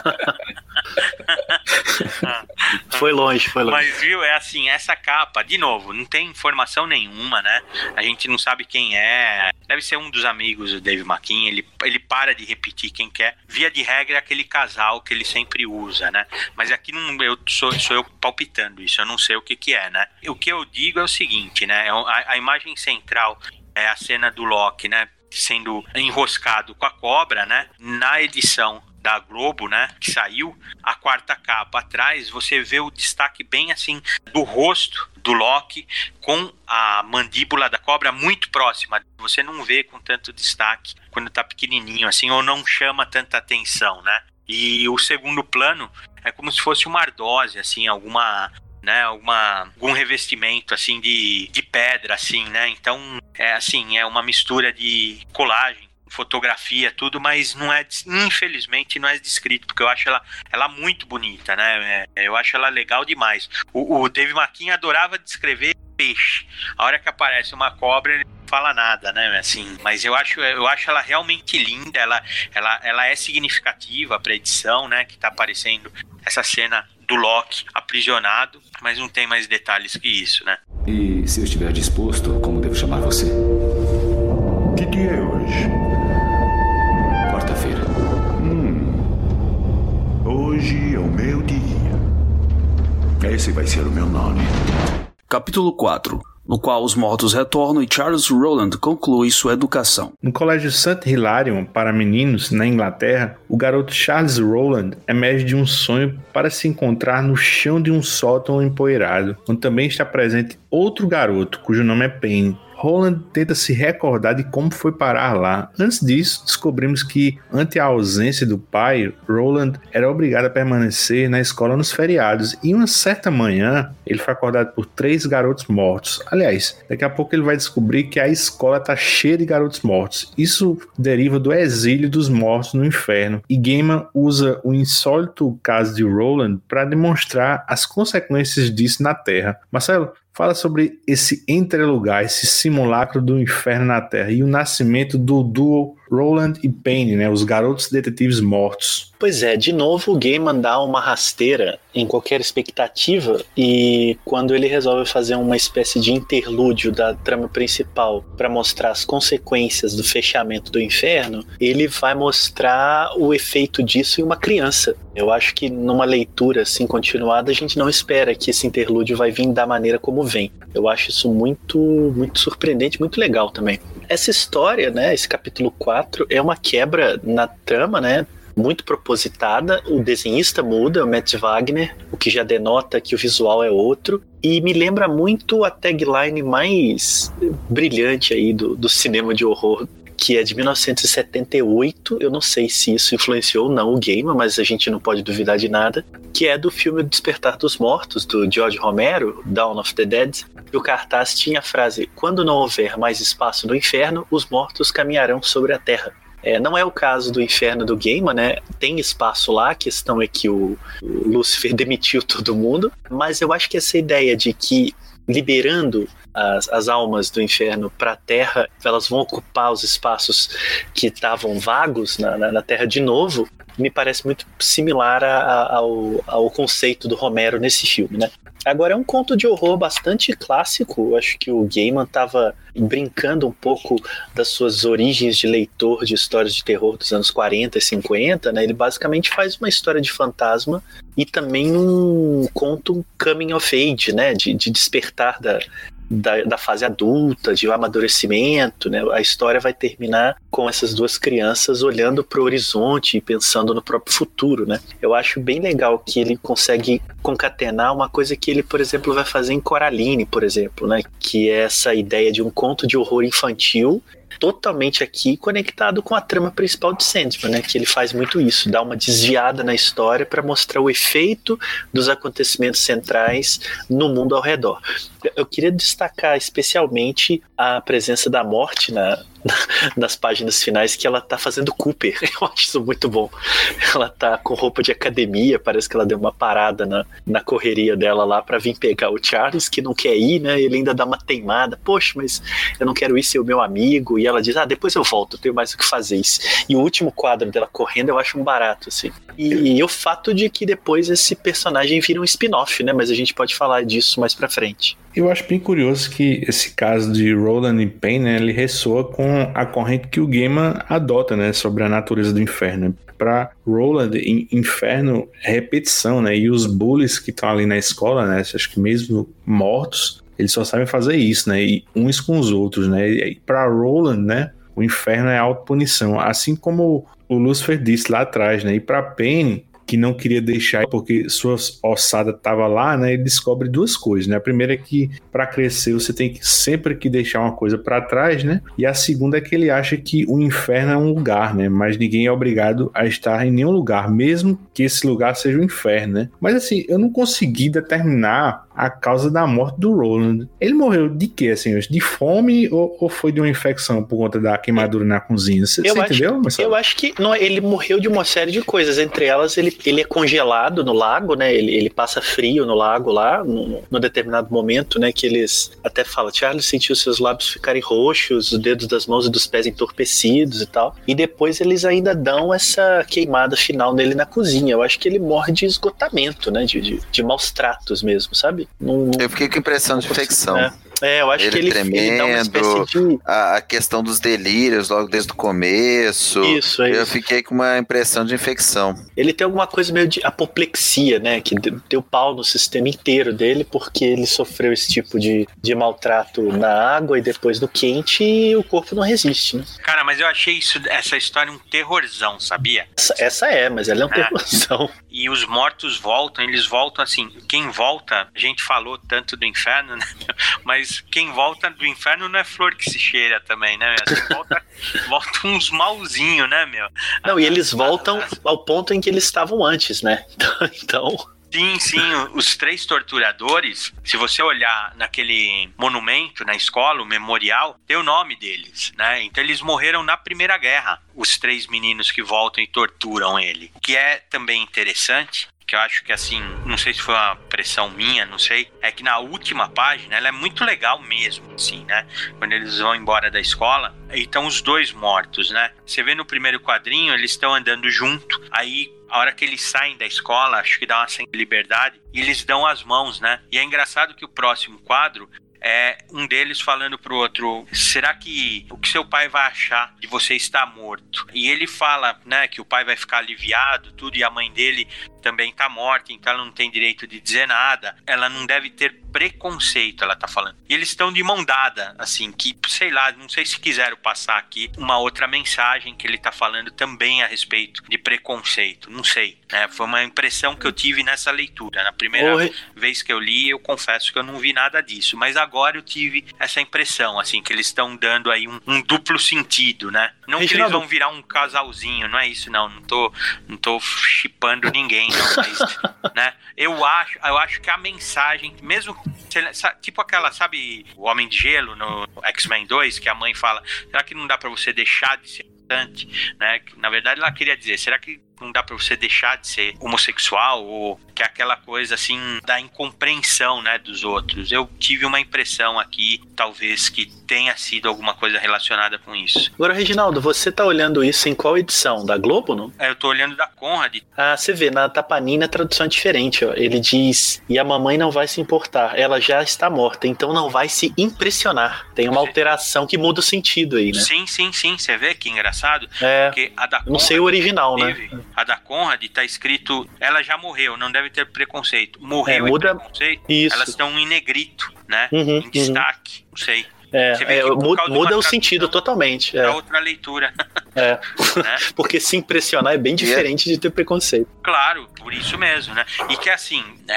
Foi longe, foi longe. Mas, viu, é assim, essa capa, de novo, não tem informação nenhuma, né? A gente não sabe quem é. Deve ser um dos amigos do Dave McKean. Ele, ele para de repetir quem quer. Via de regra, é aquele casal que ele sempre usa, né? Mas aqui não, eu, sou, sou eu palpitando isso. Eu não sei o que que é, né? O que eu digo é o seguinte, né? A, a imagem central é a cena do Loki, né? Sendo enroscado com a cobra, né? Na edição da Globo, né, que saiu, a quarta capa atrás, você vê o destaque bem assim do rosto do Loki com a mandíbula da cobra muito próxima. Você não vê com tanto destaque quando tá pequenininho assim, ou não chama tanta atenção, né? E o segundo plano é como se fosse uma ardósia, assim, alguma, né, alguma, algum revestimento assim de, de pedra, assim, né? Então é assim, é uma mistura de colagem, fotografia, tudo, mas não é, infelizmente não é descrito, porque eu acho ela, ela muito bonita, né? Eu acho ela legal demais. O, o Dave McKean adorava descrever peixe. A hora que aparece uma cobra, ele não fala nada, né? Assim, mas eu acho, eu acho ela realmente linda, ela, ela, ela é significativa pra edição, né? Que tá aparecendo essa cena do Loki aprisionado, mas não tem mais detalhes que isso, né? E se eu estiver disposto, como devo chamar você? Que dia é hoje? Quarta-feira. Hum. Hoje é o meu dia. Esse vai ser o meu nome. Capítulo quatro, no qual os mortos retornam e Charles Rowland conclui sua educação. No colégio Saint Hilarion para meninos, na Inglaterra, o garoto Charles Rowland emerge de um sonho para se encontrar no chão de um sótão empoeirado, onde também está presente outro garoto, cujo nome é Penny. Rowland tenta se recordar de como foi parar lá. Antes disso, descobrimos que, ante a ausência do pai, Rowland era obrigado a permanecer na escola nos feriados, e uma certa manhã ele foi acordado por três garotos mortos. Aliás, daqui a pouco ele vai descobrir que a escola está cheia de garotos mortos. Isso deriva do exílio dos mortos no inferno, e Gaiman usa o insólito caso de Rowland para demonstrar as consequências disso na Terra. Marcelo, fala sobre esse entrelugar, esse simulacro do inferno na Terra e o nascimento do duo Rowland e Penny, né, os garotos detetives mortos. Pois é, de novo o Gaiman dá uma rasteira em qualquer expectativa, e quando ele resolve fazer uma espécie de interlúdio da trama principal para mostrar as consequências do fechamento do inferno, ele vai mostrar o efeito disso em uma criança. Eu acho que numa leitura assim continuada a gente não espera que esse interlúdio vai vir da maneira como vem. Eu acho isso muito, muito surpreendente, muito legal também. Essa história, né, esse capítulo quatro, é uma quebra na trama, né, muito propositada. O desenhista muda, o Matt Wagner, o que já denota que o visual é outro, e me lembra muito a tagline mais brilhante aí do, do cinema de horror, que é de mil novecentos e setenta e oito, eu não sei se isso influenciou ou não o Gaiman, mas a gente não pode duvidar de nada, que é do filme Despertar dos Mortos, do George Romero, Dawn of the Dead, e o cartaz tinha a frase: quando não houver mais espaço no inferno, os mortos caminharão sobre a terra. É, não é o caso do inferno do Gaiman, né? Tem espaço lá, a questão é que o, o Lúcifer demitiu todo mundo, mas eu acho que essa ideia de que liberando As, as almas do inferno para a Terra, elas vão ocupar os espaços que estavam vagos na, na, na Terra de novo, me parece muito similar a, a, ao, ao conceito do Romero nesse filme, né? Agora, é um conto de horror bastante clássico. Eu acho que o Gaiman estava brincando um pouco das suas origens de leitor de histórias de terror dos anos quarenta e cinquenta, né? Ele basicamente faz uma história de fantasma e também um conto coming of age, né? De, de despertar da Da, da fase adulta, de amadurecimento, né? A história vai terminar com essas duas crianças olhando para o horizonte e pensando no próprio futuro, né? Eu acho bem legal que ele consegue concatenar uma coisa que ele, por exemplo, vai fazer em Coraline, por exemplo, né? Que é essa ideia de um conto de horror infantil totalmente aqui conectado com a trama principal de Sandman, né? Que ele faz muito isso, dá uma desviada na história para mostrar o efeito dos acontecimentos centrais no mundo ao redor. Eu queria destacar especialmente a presença da morte na, nas páginas finais que ela tá fazendo Cooper. Eu acho isso muito bom. Ela tá com roupa de academia, parece que ela deu uma parada na, na correria dela lá pra vir pegar o Charles, que não quer ir, né? Ele ainda dá uma teimada. Poxa, mas eu não quero ir ser o meu amigo. E ela diz, ah, depois eu volto, eu tenho mais o que fazer isso. E o último quadro dela correndo eu acho um barato, assim. E, e o fato de que depois esse personagem vira um spin-off, né? Mas a gente pode falar disso mais pra frente. Eu acho bem curioso que esse caso de Roland e Payne, né, ele ressoa com a corrente que o Gaiman adota, né, sobre a natureza do inferno. Para Roland, inferno é repetição, né, e os bullies que estão ali na escola, né, acho que mesmo mortos, eles só sabem fazer isso, né, e uns com os outros, né, e para Roland, né, o inferno é autopunição, assim como o Lucifer disse lá atrás, né, e para Payne, que não queria deixar porque sua ossada estava lá, né? Ele descobre duas coisas, né? A primeira é que para crescer você tem que sempre que deixar uma coisa para trás, né? E a segunda é que ele acha que o inferno é um lugar, né? Mas ninguém é obrigado a estar em nenhum lugar, mesmo que esse lugar seja o inferno, né? Mas assim, eu não consegui determinar a causa da morte do Roland. Ele morreu de quê, assim? De fome ou, ou foi de uma infecção por conta da queimadura na cozinha? Você entendeu? Acho, eu acho que não, ele morreu de uma série de coisas, entre elas ele, ele é congelado no lago, né? Ele, ele passa frio no lago lá, no, no determinado momento, né? Que eles até falam, Charles sentiu seus lábios ficarem roxos, os dedos das mãos e dos pés entorpecidos e tal. E depois eles ainda dão essa queimada final nele na cozinha. Eu acho que ele morre de esgotamento, né? De, de, de maus tratos mesmo, sabe? Não, eu fiquei com impressão de infecção. É. É, eu acho ele que ele, tremendo, ele dá uma espécie de... a, a questão dos delírios logo desde o começo. Isso, é Eu isso. fiquei com uma impressão de infecção. Ele tem alguma coisa meio de apoplexia, né? Que deu pau no sistema inteiro dele porque ele sofreu esse tipo de, de maltrato na água e depois no quente e o corpo não resiste, né? Cara, mas eu achei isso, essa história um terrorzão, sabia? Essa, essa é, mas ela é um é. terrorzão. E os mortos voltam, eles voltam assim. Quem volta, a gente falou tanto do inferno, né? Mas quem volta do inferno não é flor que se cheira também, né? Assim, volta, volta uns malzinhos, né, meu? Não, e eles voltam ao ponto em que eles estavam antes, né? Então... Sim, sim, os três torturadores, se você olhar naquele monumento na escola, o memorial, tem o nome deles, né? Então eles morreram na Primeira Guerra, os três meninos que voltam e torturam ele. O que é também interessante, que eu acho que assim, não sei se foi uma pressão minha, não sei, é que na última página ela é muito legal mesmo, assim, né? Quando eles vão embora da escola, e estão os dois mortos, né? Você vê no primeiro quadrinho, eles estão andando junto, aí a hora que eles saem da escola, acho que dá uma sem liberdade, e eles dão as mãos, né? E é engraçado que o próximo quadro é um deles falando pro outro, será que o que seu pai vai achar de você estar morto? E ele fala, né, que o pai vai ficar aliviado, tudo, e a mãe dele também tá morta, então ela não tem direito de dizer nada, ela não deve ter preconceito, ela tá falando. E eles estão de mão dada, assim, que, sei lá, não sei se quiseram passar aqui uma outra mensagem que ele tá falando também a respeito de preconceito, não sei, né? Foi uma impressão que eu tive nessa leitura. Na primeira Oi. vez que eu li, eu confesso que eu não vi nada disso, mas agora eu tive essa impressão, assim, que eles estão dando aí um, um duplo sentido, né? Não que eles vão virar um casalzinho, não é isso, não, não tô, não tô shippando ninguém, não, mas, né? Eu acho, eu acho que a mensagem, mesmo tipo aquela, sabe, o Homem de Gelo no X-Men dois, que a mãe fala, será que não dá pra você deixar de ser importante, né? Na verdade ela queria dizer, será que não dá pra você deixar de ser homossexual, ou que é aquela coisa assim da incompreensão, né, dos outros. Eu tive uma impressão aqui, talvez, que tenha sido alguma coisa relacionada com isso. Agora, Reginaldo, você tá olhando isso em qual edição? Da Globo, não? É, eu tô olhando da Conrad. Ah, você vê, na Tapanini a tradução é diferente, ó. Ele diz, e a mamãe não vai se importar, ela já está morta, então não vai se impressionar. Tem uma alteração que muda o sentido aí, né? Sim, sim, sim, você vê que engraçado? É, porque a da Conrad, não sei o original, teve, né? A da Conrad tá escrito, ela já morreu, não deve ter preconceito. Morreu é, muda... e preconceito, isso. Elas estão em negrito, né? Uhum, em destaque, uhum. Não sei. É, é muda, muda o sentido totalmente. É é. outra leitura. É. Né? Porque se impressionar é bem diferente de ter preconceito. Claro, por isso mesmo, né? E que assim,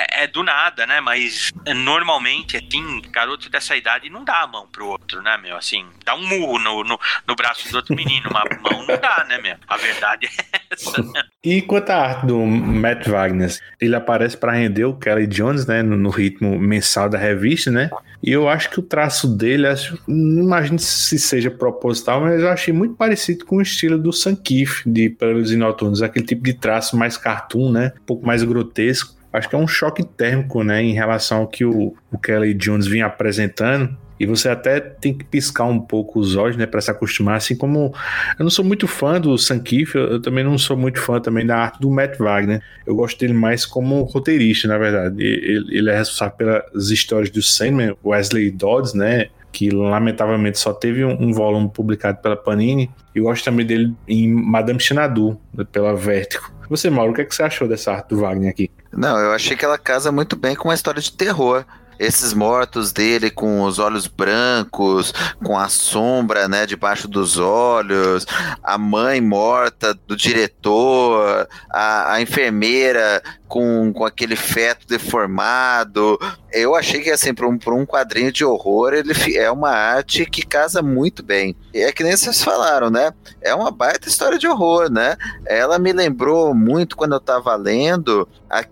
é, é do nada, né? Mas normalmente, assim, garoto dessa idade não dá a mão pro outro, né, meu? Assim, dá um murro no, no, no braço do outro menino, uma mão não dá, né, meu? A verdade é essa, né? E quanto à arte do Matt Wagner, ele aparece para render o Kelly Jones, né, no, no ritmo mensal da revista, né? E eu acho que o traço dele, acho, não imagino se seja proposital, mas eu achei muito parecido com o estilo do Sam Kiff de Pelos Noturnos, aquele tipo de traço mais cartoon, né? Um pouco mais grotesco. Acho que é um choque térmico, né, em relação ao que o, o Kelly Jones vinha apresentando. E você até tem que piscar um pouco os olhos, né, para se acostumar, assim como eu não sou muito fã do Sam Kiff, eu, eu também não sou muito fã também da arte do Matt Wagner. Eu gosto dele mais como roteirista, na verdade. Ele, ele é responsável pelas histórias do Sandman, Wesley Dodds, né, que lamentavelmente só teve um, um volume publicado pela Panini. Eu gosto também dele em Madame Xanadu, pela Vertigo. Você, Mauro, o que, é que você achou dessa arte do Wagner aqui? Não, eu achei que ela casa muito bem com uma história de terror. Esses mortos dele com os olhos brancos, com a sombra, né, debaixo dos olhos, a mãe morta do diretor, a, a enfermeira com, com aquele feto deformado. Eu achei que, assim, para um, para um quadrinho de horror, ele é uma arte que casa muito bem. E é que nem vocês falaram, né? É uma baita história de horror, né? Ela me lembrou muito, quando eu tava lendo,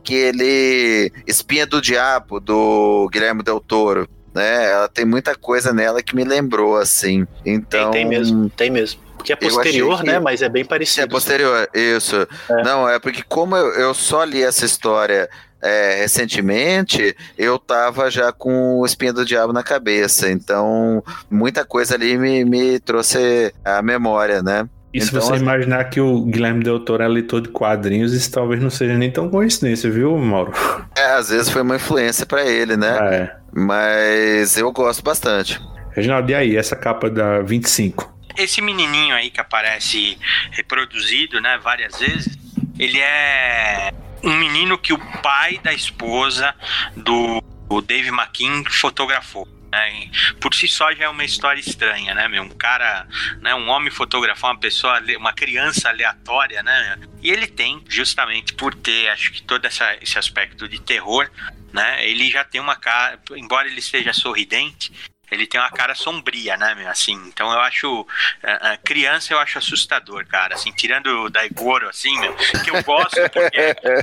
aquele Espinha do Diabo, do Guilherme Del Toro, né? Ela tem muita coisa nela que me lembrou, assim. Então... Tem, tem mesmo, tem mesmo. Porque é posterior, né? Que... Mas é bem parecido. É posterior, isso. É. Não, é porque como eu, eu só li essa história é, recentemente, eu tava já com o Espinha do Diabo na cabeça. Então, muita coisa ali me, me trouxe a memória, né? E se então, você assim... imaginar que o Guilherme Del Toro é leitor de quadrinhos, isso talvez não seja nem tão coincidência, viu, Mauro? É, às vezes foi uma influência pra ele, né? É. Mas eu gosto bastante. Reginaldo, e aí, essa capa da vinte e cinco? Esse menininho aí que aparece reproduzido, né, várias vezes, ele é um menino que o pai da esposa do Dave McKean fotografou. Né? Por si só já é uma história estranha, né, meu? Um cara, né, um homem fotografar uma pessoa, uma criança aleatória, né? E ele tem, justamente por ter, acho que todo essa, esse aspecto de terror, né? Ele já tem uma cara, embora ele seja sorridente, ele tem uma cara sombria, né, meu, assim, então eu acho, a, a criança eu acho assustador, cara, assim, tirando o Daigoro, assim, meu, que eu gosto porque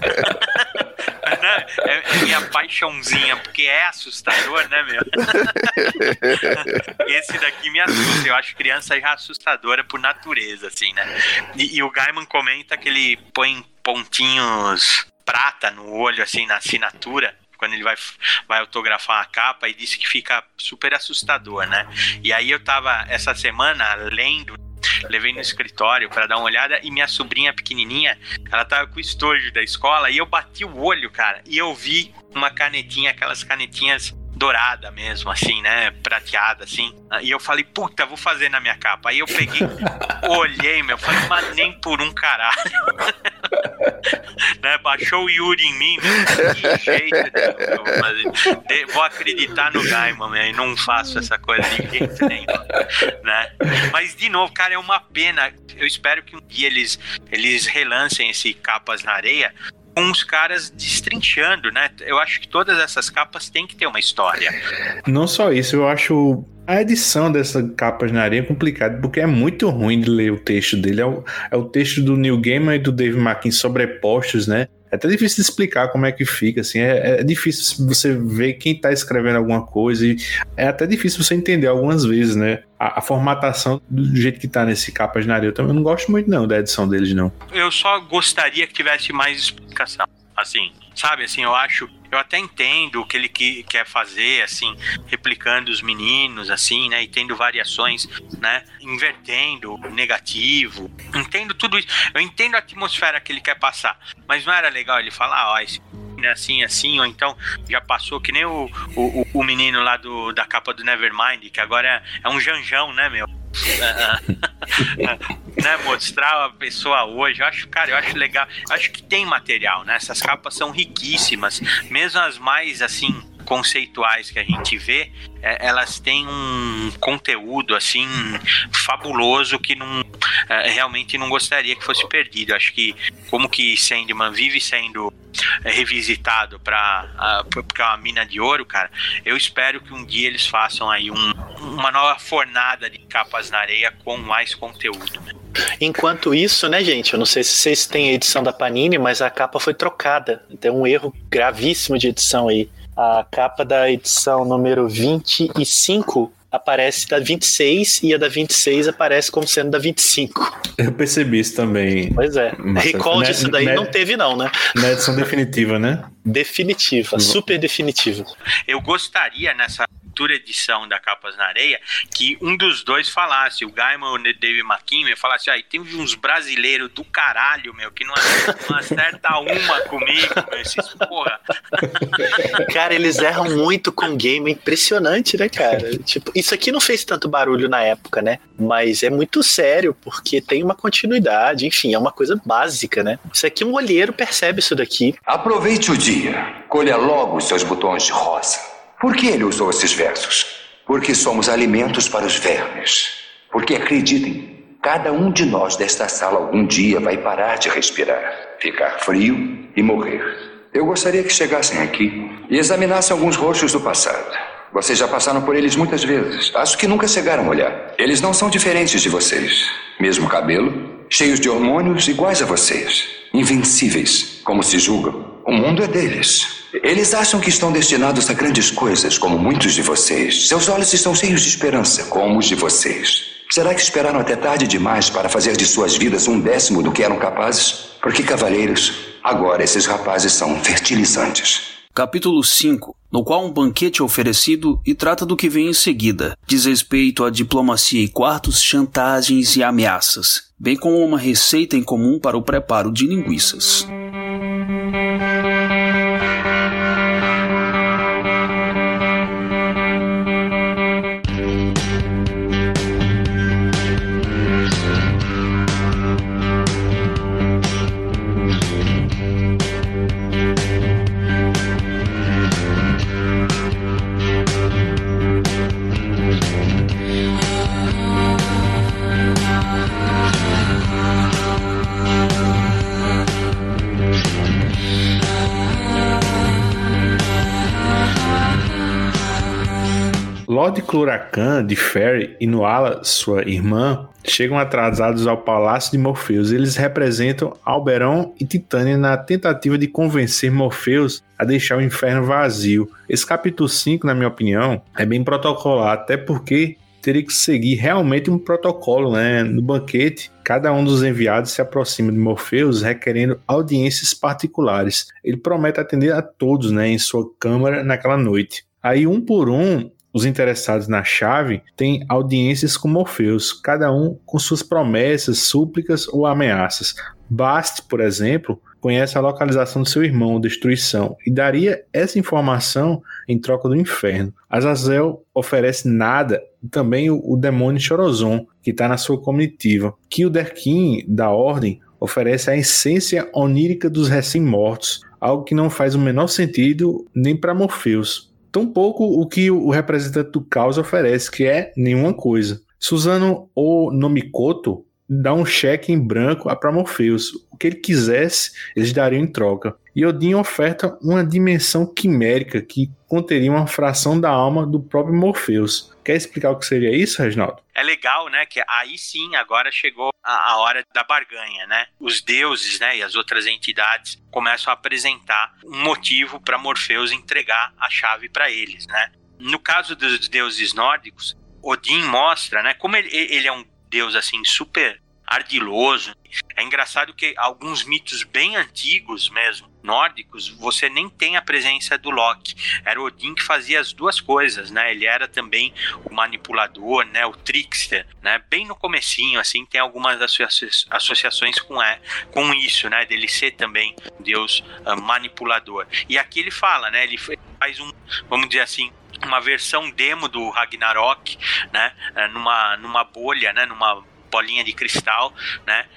né, é, é minha paixãozinha, porque é assustador, né, meu. Esse daqui me assusta, eu acho criança já assustadora por natureza, assim, né, e, e o Gaiman comenta que ele põe pontinhos prata no olho, assim, na assinatura, quando ele vai, vai autografar a capa, e disse que fica super assustador, né? E aí eu tava, essa semana, lendo, levei no escritório pra dar uma olhada, e minha sobrinha pequenininha, ela tava com o estojo da escola, e eu bati o olho, cara, e eu vi uma canetinha, aquelas canetinhas dourada mesmo, assim, né, prateada, assim, e eu falei, puta, vou fazer na minha capa. Aí eu peguei, olhei, meu, falei, mas nem por um caralho. Né, baixou o Yuri em mim, meu, que jeito, eu vou, fazer. De, vou acreditar no Gaiman, meu, e não faço essa coisa de jeito nenhum, né, mas de novo, cara, é uma pena, eu espero que um dia eles, eles relancem esse Capas na Areia, com os caras destrinchando, né? Eu acho que todas essas capas têm que ter uma história. Não só isso, eu acho a edição dessas capas na areia complicada, porque é muito ruim de ler o texto dele. É o, é o texto do Neil Gaiman e do Dave McKean sobrepostos, né? É até difícil de explicar como é que fica, assim, é, é difícil você ver quem tá escrevendo alguma coisa, e é até difícil você entender algumas vezes, né, a, a formatação do jeito que tá nesse Capas na Areia. Eu também não gosto muito não da edição deles, não. Eu só gostaria que tivesse mais explicação, assim, sabe, assim, eu acho, eu até entendo o que ele que, quer fazer, assim, replicando os meninos, assim, né, e tendo variações, né, invertendo o negativo, entendo tudo isso, eu entendo a atmosfera que ele quer passar, mas não era legal ele falar, ó, esse é assim, assim, ou então já passou que nem o, o, o menino lá do, da capa do Nevermind, que agora é, é um janjão, né, meu? Né, mostrar a pessoa hoje, eu acho, cara, eu acho legal, eu acho que tem material, né? Essas capas são riquíssimas, mesmo as mais assim conceituais que a gente vê, é, elas têm um conteúdo assim fabuloso que não, uh, realmente não gostaria que fosse perdido. Acho que como que Sandman vive sendo é, revisitado para uh, porque é uma mina de ouro, cara, eu espero que um dia eles façam aí um, uma nova fornada de Capas na Areia com mais conteúdo. Enquanto isso, né, gente, eu não sei se vocês têm a edição da Panini, mas a capa foi trocada. Tem um erro gravíssimo de edição aí. A capa da edição número vinte e cinco aparece da vinte e seis e a da vinte e seis aparece como sendo da vinte e cinco. Eu percebi isso também. Pois é. Recall ne- disso daí ne- não teve não, né? Na edição definitiva, né? Definitiva, super definitiva. Eu gostaria nessa futura edição da Capas na Areia que um dos dois falasse, o Gaiman ou o Dave McKean, falasse, aí ah, tem uns brasileiros do caralho, meu, que não acerta, não acerta uma comigo, meu, esses porra. Cara, eles erram muito com game, é impressionante, né, cara? Tipo, isso aqui não fez tanto barulho na época, né? Mas é muito sério, porque tem uma continuidade, enfim, é uma coisa básica, né? Isso aqui um olheiro percebe isso daqui. Aproveite o dia, colha logo os seus botões de rosa. Por que ele usou esses versos? Porque somos alimentos para os vermes. Porque acreditem, cada um de nós desta sala algum dia vai parar de respirar, ficar frio e morrer. Eu gostaria que chegassem aqui e examinassem alguns rostos do passado. Vocês já passaram por eles muitas vezes. Acho que nunca chegaram a olhar. Eles não são diferentes de vocês. Mesmo cabelo, cheios de hormônios iguais a vocês. Invencíveis, como se julgam. O mundo é deles. Eles acham que estão destinados a grandes coisas, como muitos de vocês. Seus olhos estão cheios de esperança, como os de vocês. Será que esperaram até tarde demais para fazer de suas vidas um décimo do que eram capazes? Porque, cavalheiros, agora esses rapazes são fertilizantes. Capítulo cinco, no qual um banquete é oferecido e trata do que vem em seguida. Diz respeito à diplomacia e quartos, chantagens e ameaças, bem como uma receita em comum para o preparo de linguiças. Lord Cluracan de Ferry e Nuala, sua irmã, chegam atrasados ao Palácio de Morpheus. Eles representam Alberon e Titânia na tentativa de convencer Morpheus a deixar o inferno vazio. Esse capítulo cinco, na minha opinião, é bem protocolar, até porque teria que seguir realmente um protocolo, né? No banquete, cada um dos enviados se aproxima de Morpheus requerendo audiências particulares. Ele promete atender a todos, né, em sua câmara naquela noite. Aí, um por um, os interessados na chave têm audiências com Morpheus, cada um com suas promessas, súplicas ou ameaças. Bast, por exemplo, conhece a localização do seu irmão, Destruição, e daria essa informação em troca do inferno. Azazel oferece nada, e também o, o demônio Chorozon, que está na sua comitiva. Kilderkin, da Ordem, oferece a essência onírica dos recém-mortos, algo que não faz o menor sentido nem para Morpheus. Tampouco o que o representante do caos oferece, que é nenhuma coisa. Suzano ou Nomikoto dá um cheque em branco para Morpheus. O que ele quisesse, eles dariam em troca. E Odin oferta uma dimensão quimérica que conteria uma fração da alma do próprio Morpheus. Quer explicar o que seria isso, Reginaldo? É legal, né, que aí sim, agora chegou a, a hora da barganha, né? Os deuses, né, e as outras entidades começam a apresentar um motivo para Morpheus entregar a chave para eles, né? No caso dos deuses nórdicos, Odin mostra, né, como ele, ele é um deus, assim, super ardiloso. É engraçado que alguns mitos bem antigos mesmo, nórdicos, você nem tem a presença do Loki. Era o Odin que fazia as duas coisas, né? Ele era também o manipulador, né? O trickster, né? Bem no comecinho, assim, tem algumas associa- associações com, é, com isso, né? Dele ser também um deus uh, manipulador. E aqui ele fala, né? Ele faz um, vamos dizer assim, uma versão demo do Ragnarok, né? Uh, numa, numa bolha, né? Numa bolinha de cristal, né?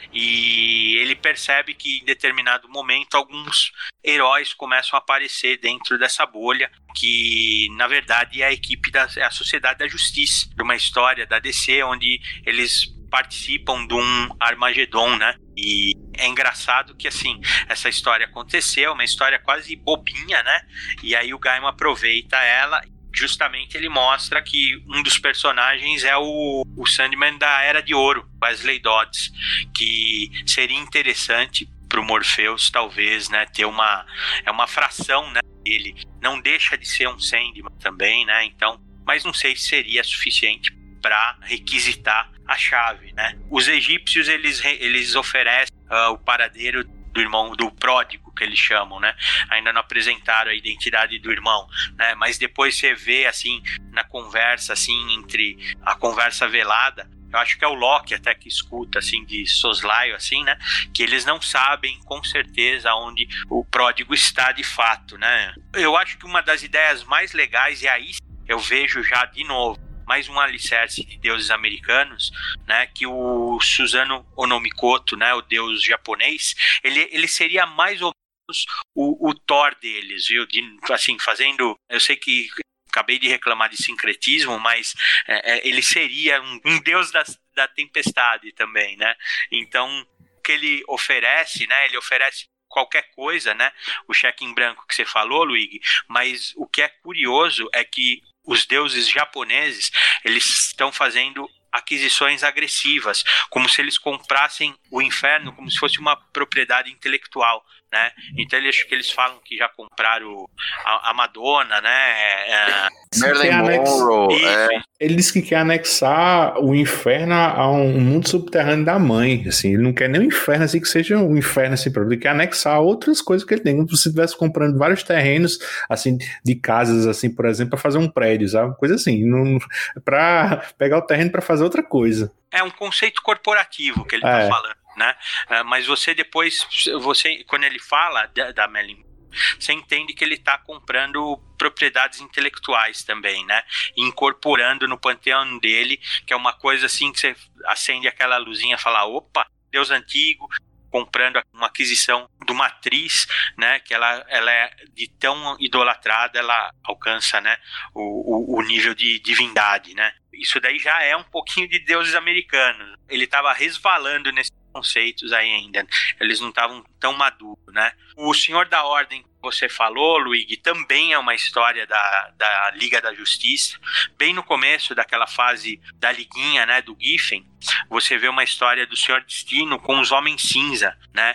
E ele percebe que em determinado momento alguns heróis começam a aparecer dentro dessa bolha, que na verdade é a equipe da é a Sociedade da Justiça, de uma história da D C onde eles participam de um Armagedon, né? E é engraçado que, assim, essa história aconteceu, uma história quase bobinha, né? E aí o Gaiman aproveita ela, justamente ele mostra que um dos personagens é o, o Sandman da Era de Ouro, Wesley Dodds, que seria interessante pro Morpheus, talvez, né? Ter uma, é uma fração, né? Ele não deixa de ser um Sandman também, né? Então, mas não sei se seria suficiente para requisitar a chave, né? Os egípcios, eles, eles oferecem uh, o paradeiro do irmão, do pródigo, que eles chamam, né? Ainda não apresentaram a identidade do irmão, né? Mas depois você vê, assim, na conversa, assim, entre a conversa velada, eu acho que é o Loki até que escuta, assim, de soslaio, assim, né? Que eles não sabem com certeza onde o pródigo está de fato, né? Eu acho que uma das ideias mais legais, e aí eu vejo já de novo mais um alicerce de deuses americanos, né, que o Susanoo Onomikoto, né, o deus japonês, ele, ele seria mais ou menos o, o Thor deles, viu? De, assim, fazendo, eu sei que acabei de reclamar de sincretismo, mas é, é, ele seria um, um deus da, da tempestade também, né? Então, o que ele oferece, né, ele oferece qualquer coisa, né, o cheque em branco que você falou, Luigi, mas o que é curioso é que os deuses japoneses, eles estão fazendo aquisições agressivas, como se eles comprassem o inferno como se fosse uma propriedade intelectual, né? Então eles, que eles falam que já compraram a, a Madonna, né? É, Marilyn Monroe. É. Ele disse que quer anexar o inferno a um mundo subterrâneo da mãe, assim, ele não quer nem o inferno assim que seja um inferno assim, ele quer anexar outras coisas que ele tem, como se você estivesse comprando vários terrenos assim de casas assim, por exemplo, para fazer um prédio, sabe? Coisa assim, não, para pegar o terreno para fazer outra coisa. É um conceito corporativo que ele é. tá falando, né? Uh, mas você depois, você, quando ele fala da, da Marilyn, você entende que ele está comprando propriedades intelectuais também, né? E incorporando no panteão dele, que é uma coisa assim que você acende aquela luzinha e fala, opa, Deus antigo, comprando uma aquisição de uma atriz, né, que ela, ela é de tão idolatrada, ela alcança, né, o, o, o nível de divindade, né. Isso daí já é um pouquinho de deuses americanos. Ele estava resvalando nesses conceitos aí ainda, eles não estavam tão maduros, né. O Senhor da Ordem que você falou, Luigi, também é uma história da, da Liga da Justiça. Bem no começo daquela fase da liguinha, né, do Giffen, você vê uma história do Senhor Destino com os Homens Cinza, né,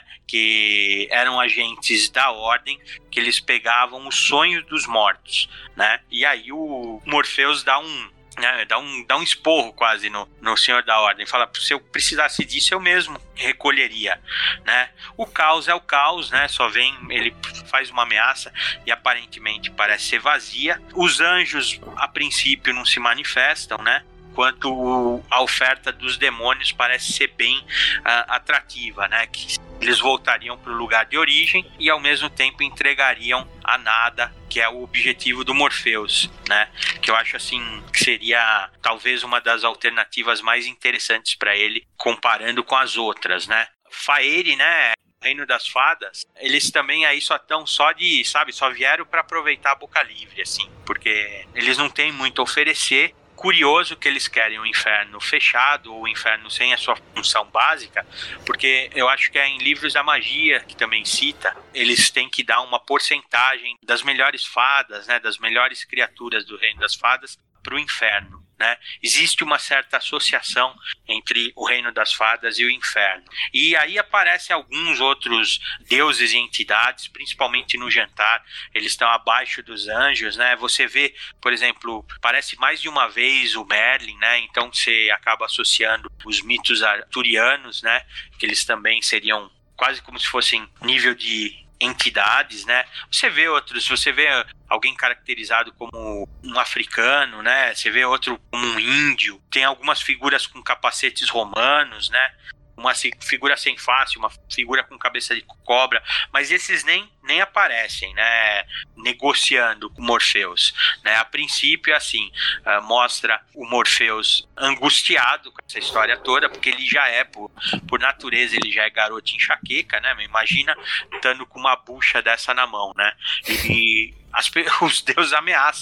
que eram agentes da Ordem, que eles pegavam os sonhos dos mortos, né, e aí o Morpheus dá um É, dá, um, dá um esporro quase no, no Senhor da Ordem, fala, se eu precisasse disso eu mesmo recolheria, né? O caos é o caos, né? Só vem, ele faz uma ameaça e aparentemente parece ser vazia. Os anjos a princípio não se manifestam, né? Enquanto a oferta dos demônios parece ser bem uh, atrativa, né? Que eles voltariam para o lugar de origem e ao mesmo tempo entregariam a nada, que é o objetivo do Morpheus, né? Que eu acho assim que seria talvez uma das alternativas mais interessantes para ele, comparando com as outras, né? Faerie, né? Reino das Fadas, eles também aí só estão só de, sabe, só vieram para aproveitar a boca livre, assim, porque eles não têm muito a oferecer. Curioso que eles querem o inferno fechado, ou o inferno sem a sua função básica, porque eu acho que é em Livros da Magia, que também cita, eles têm que dar uma porcentagem das melhores fadas, né, das melhores criaturas do Reino das Fadas para o inferno, né? Existe uma certa associação entre o Reino das Fadas e o inferno. E aí aparecem alguns outros deuses e entidades, principalmente no Jantar, eles estão abaixo dos anjos, né? Você vê, por exemplo, parece mais de uma vez o Merlin, né? Então você acaba associando os mitos arturianos, né? Que eles também seriam quase como se fossem nível de entidades, né? Você vê outros, você vê alguém caracterizado como um africano, né? Você vê outro como um índio. Tem algumas figuras com capacetes romanos, né? Uma figura sem face, uma figura com cabeça de cobra, mas esses nem, nem aparecem, né, negociando com Morpheus, né, a princípio, assim, uh, mostra o Morpheus angustiado com essa história toda, porque ele já é, por, por natureza, ele já é garoto de enxaqueca, né, imagina estando com uma bucha dessa na mão, né, e, e as, os deuses ameaçam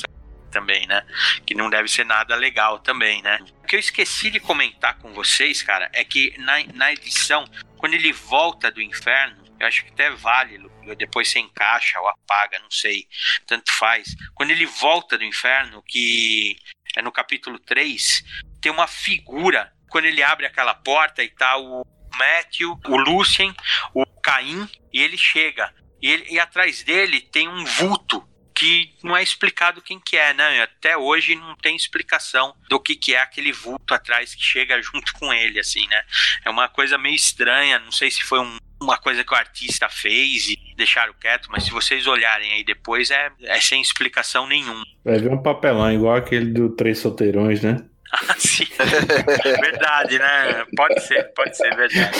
também, né? Que não deve ser nada legal também, né? O que eu esqueci de comentar com vocês, cara, é que na, na edição, quando ele volta do inferno, eu acho que até vale, depois você encaixa ou apaga, não sei, tanto faz. Quando ele volta do inferno, que é no capítulo três, tem uma figura, quando ele abre aquela porta e tá o Matthew, o Lucien, o Caim, e ele chega. E, ele, e atrás dele tem um vulto que não é explicado quem que é, né? Até hoje não tem explicação do que que é aquele vulto atrás que chega junto com ele, assim, né? É uma coisa meio estranha, não sei se foi um, uma coisa que o artista fez e deixaram quieto, mas se vocês olharem aí depois, é, é sem explicação nenhuma. Vai ver um papelão igual aquele do Três Solteirões, né? Ah, sim. Verdade, né? Pode ser, pode ser, verdade.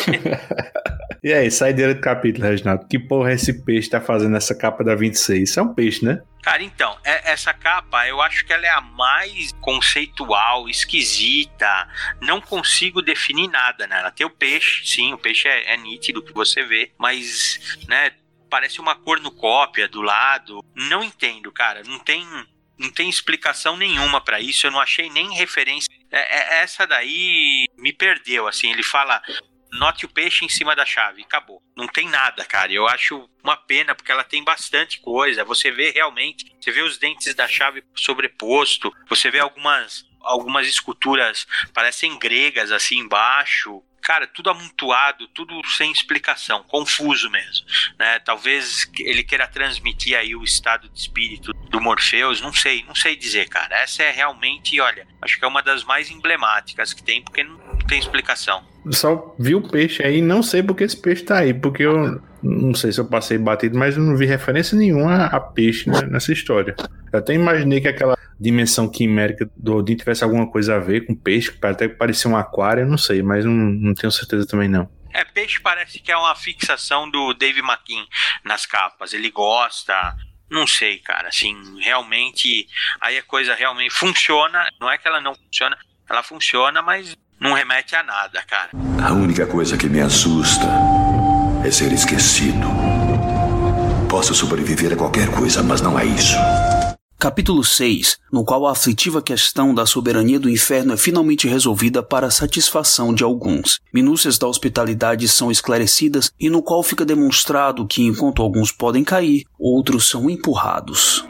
E aí, saideira do capítulo, Reginaldo. Que porra esse peixe tá fazendo essa capa da vinte e seis? Isso é um peixe, né? Cara, então, é, essa capa, eu acho que ela é a mais conceitual, esquisita. Não consigo definir nada nela. Tem o peixe, sim, o peixe é, é nítido que você vê, mas, né, parece uma cornucópia do lado. Não entendo, cara. Não tem... Não tem explicação nenhuma pra isso, eu não achei nem referência. É, é, essa daí me perdeu, assim, ele fala, note o peixe em cima da chave, acabou. Não tem nada, cara, eu acho uma pena, porque ela tem bastante coisa, você vê realmente, você vê os dentes da chave sobreposto, você vê algumas, algumas esculturas, parecem gregas, assim, embaixo. Cara, tudo amontoado, tudo sem explicação, confuso mesmo, né? Talvez ele queira transmitir aí o estado de espírito do Morpheus, não sei, não sei dizer, cara. Essa é realmente, olha, acho que é uma das mais emblemáticas que tem, porque não tem explicação. Eu só vi o peixe aí, não sei porque esse peixe tá aí, porque eu não sei se eu passei batido, mas eu não vi referência nenhuma a peixe nessa história. Eu até imaginei que aquela dimensão quimérica do Odin tivesse alguma coisa a ver com peixe, até que parecia um aquário, eu não sei, mas não, não tenho certeza também não. É, peixe parece que é uma fixação do Dave McKean nas capas, ele gosta, não sei, cara, assim, realmente, aí a coisa realmente funciona, não é que ela não funciona, ela funciona, mas não remete a nada, cara. A única coisa que me assusta é ser esquecido. Posso sobreviver a qualquer coisa, mas não a isso. Capítulo seis, no qual a aflitiva questão da soberania do inferno é finalmente resolvida para a satisfação de alguns. Minúcias da hospitalidade são esclarecidas e no qual fica demonstrado que enquanto alguns podem cair, outros são empurrados.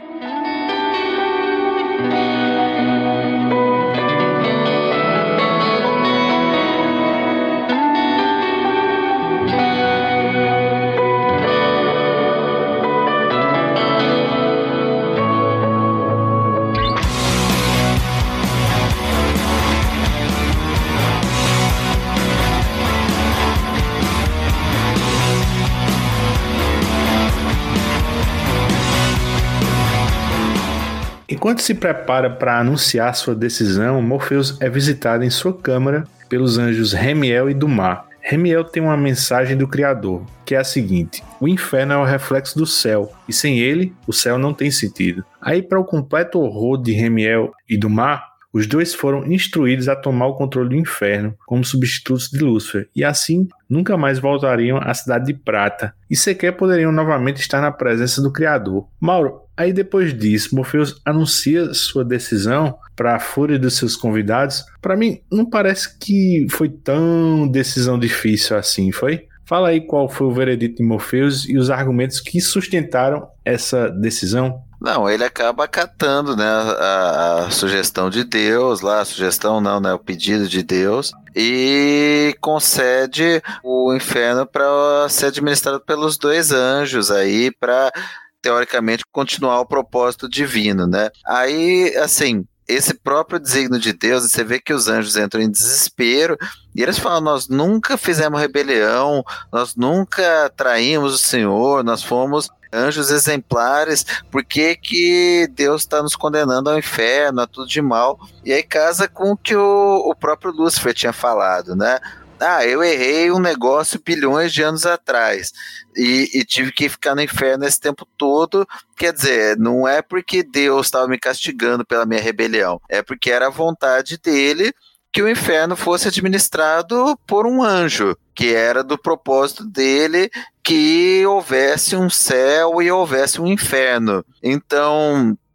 Enquanto se prepara para anunciar sua decisão, Morpheus é visitado em sua câmara pelos anjos Remiel e Dumar. Remiel tem uma mensagem do Criador, que é a seguinte: o inferno é o reflexo do céu, e sem ele, o céu não tem sentido. Aí, para o completo horror de Remiel e Dumar, os dois foram instruídos a tomar o controle do inferno como substitutos de Lúcifer, e assim nunca mais voltariam à Cidade de Prata, e sequer poderiam novamente estar na presença do Criador. Mauro, aí depois disso, Morpheus anuncia sua decisão para a fúria dos seus convidados. Para mim, não parece que foi tão decisão difícil assim, foi? Fala aí qual foi o veredito de Morpheus e os argumentos que sustentaram essa decisão. Não, ele acaba acatando, né, a, a sugestão de Deus, lá, a sugestão não, né, o pedido de Deus, e concede o inferno para ser administrado pelos dois anjos aí, para teoricamente continuar o propósito divino, né? Aí, assim, esse próprio desígnio de Deus, você vê que os anjos entram em desespero e eles falam: nós nunca fizemos rebelião, nós nunca traímos o Senhor, nós fomos anjos exemplares, por que que Deus está nos condenando ao inferno, a tudo de mal? E aí casa com o que o, o próprio Lúcifer tinha falado, né? Ah, eu errei um negócio bilhões de anos atrás e, e tive que ficar no inferno esse tempo todo. Quer dizer, não é porque Deus estava me castigando pela minha rebelião, é porque era a vontade dele que o inferno fosse administrado por um anjo, que era do propósito dele que houvesse um céu e houvesse um inferno. Então,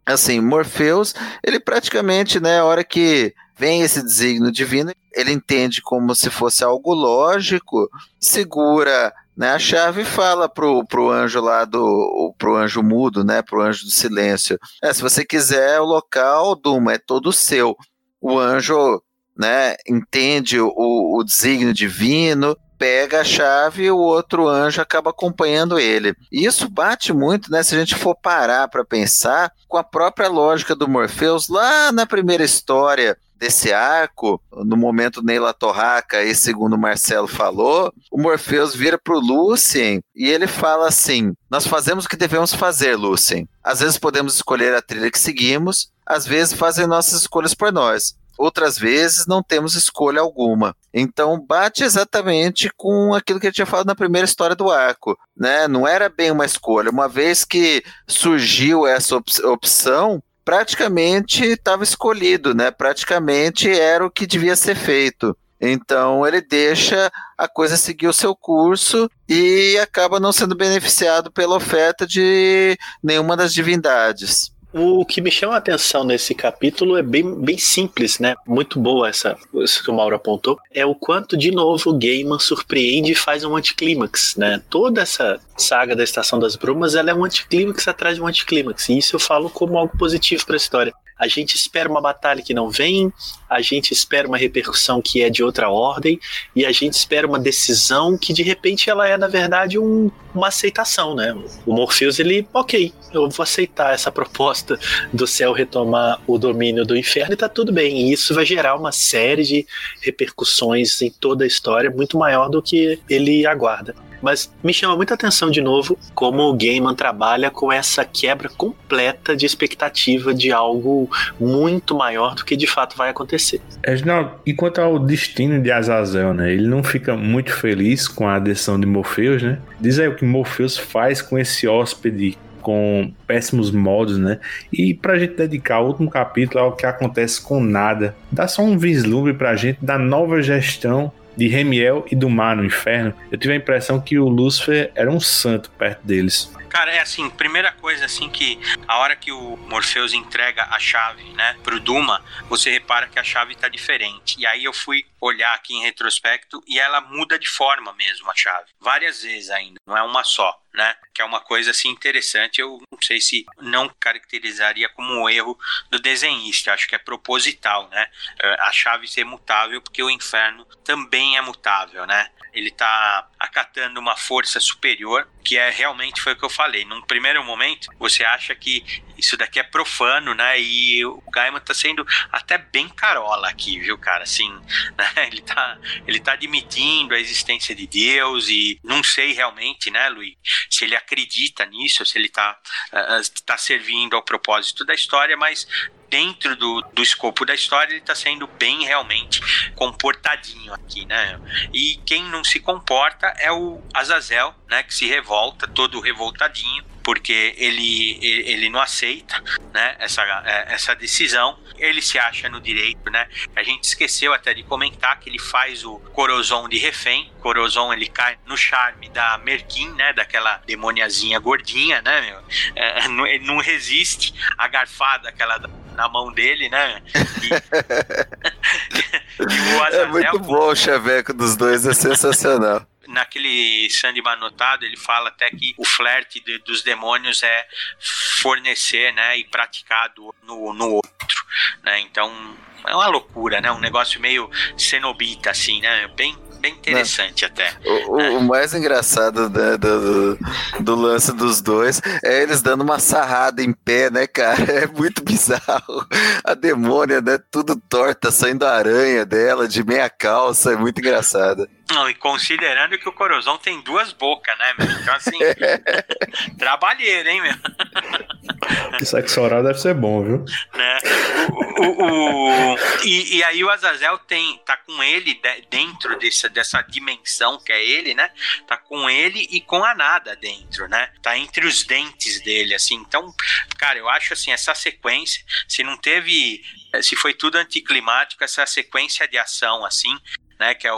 assim, Morpheus, ele praticamente, né, a hora que vem esse desígnio divino, ele entende como se fosse algo lógico, segura, né, a chave e fala pro, pro anjo lá do, pro anjo mudo, né, pro anjo do silêncio, é, se você quiser o local, Duma, é todo seu. O anjo, né, entende o, o desígnio divino, pega a chave e o outro anjo acaba acompanhando ele. E isso bate muito, né, se a gente for parar para pensar, com a própria lógica do Morpheus, lá na primeira história desse arco, no momento Neila Torraca, e segundo o Marcelo falou, o Morpheus vira pro Lucien e ele fala assim, nós fazemos o que devemos fazer, Lucien. Às vezes podemos escolher a trilha que seguimos, às vezes fazem nossas escolhas por nós. Outras vezes não temos escolha alguma. Então bate exatamente com aquilo que eu tinha falado na primeira história do arco, né? Não era bem uma escolha. Uma vez que surgiu essa op- opção, praticamente estava escolhido, né? Praticamente era o que devia ser feito. Então ele deixa a coisa seguir o seu curso e acaba não sendo beneficiado pela oferta de nenhuma das divindades. O que me chama a atenção nesse capítulo é bem, bem simples, né? Muito boa essa, isso que o Mauro apontou. É o quanto, de novo, o Gaiman surpreende e faz um anticlímax, né? Toda essa saga da Estação das Brumas, ela é um anticlímax atrás de um anticlímax. E isso eu falo como algo positivo para a história. A gente espera uma batalha que não vem, a gente espera uma repercussão que é de outra ordem, e a gente espera uma decisão que de repente ela é, na verdade, um, uma aceitação, né? O Morpheus, ele, ok, eu vou aceitar essa proposta do céu retomar o domínio do inferno e tá tudo bem. E isso vai gerar uma série de repercussões em toda a história muito maior do que ele aguarda. Mas me chama muita atenção de novo como o Gaiman trabalha com essa quebra completa de expectativa de algo muito maior do que de fato vai acontecer. Reginaldo, e quanto ao destino de Azazel, né? Ele não fica muito feliz com a decisão de Morpheus, né? Diz aí o que Morpheus faz com esse hóspede com péssimos modos, né? E pra gente dedicar o último capítulo ao que acontece com nada, dá só um vislumbre pra gente da nova gestão de Remiel e do mar no inferno. Eu tive a impressão que o Lúcifer era um santo perto deles. Cara, é assim, primeira coisa assim que a hora que o Morpheus entrega a chave, né, pro Duma, você repara que a chave tá diferente. E aí eu fui olhar aqui em retrospecto e ela muda de forma mesmo, a chave. Várias vezes ainda, não é uma só, né? Que é uma coisa assim interessante, eu não sei se não caracterizaria como um erro do desenhista, acho que é proposital, né? A chave ser mutável porque o inferno também é mutável, né? Ele tá acatando uma força superior, que é realmente foi o que eu falei. Num primeiro momento, você acha que isso daqui é profano, né? E o Gaiman tá sendo até bem carola aqui, viu, cara? Assim, né? Ele tá, ele tá admitindo a existência de Deus e não sei realmente, né, Luiz, se ele acredita nisso, se ele tá, uh, tá servindo ao propósito da história, mas dentro do, do escopo da história ele tá sendo bem realmente comportadinho aqui, né? E quem não se comporta é o Azazel, né? Que se revolta, todo revoltadinho, porque ele, ele não aceita, né, essa, essa decisão. Ele se acha no direito, né? A gente esqueceu até de comentar que ele faz o Corozon de refém. Corozon, ele cai no charme da Merkin, né? Daquela demoniazinha gordinha, né, meu? É, não, ele não resiste à garfada aquela na mão dele, né? E, e o Azazel, é muito bom o chaveco dos dois, é sensacional. Naquele Sandman anotado, ele fala até que o flerte de, dos demônios é fornecer, né, e praticado no, no outro, né? Então é uma loucura, né? Um negócio meio cenobita, assim, né? Bem, bem interessante. Não. Até. O, né? o mais engraçado, né, do, do lance dos dois é eles dando uma sarrada em pé, né, cara? É muito bizarro. A demônia, né? Tudo torta, saindo aranha dela, de meia calça, é muito engraçado. Não, e considerando que o Corozon tem duas bocas, né, meu? Então, assim, trabalheiro, hein, meu? Que sexo oral deve ser bom, viu? Né? O, o, o, e, e aí o Azazel tem, tá com ele de, dentro dessa, dessa dimensão que é ele, né? Tá com ele e com a nada dentro, né? Tá entre os dentes dele, assim. Então, cara, eu acho, assim, essa sequência, se não teve, se foi tudo anticlimático, essa sequência de ação, assim, né? Que é o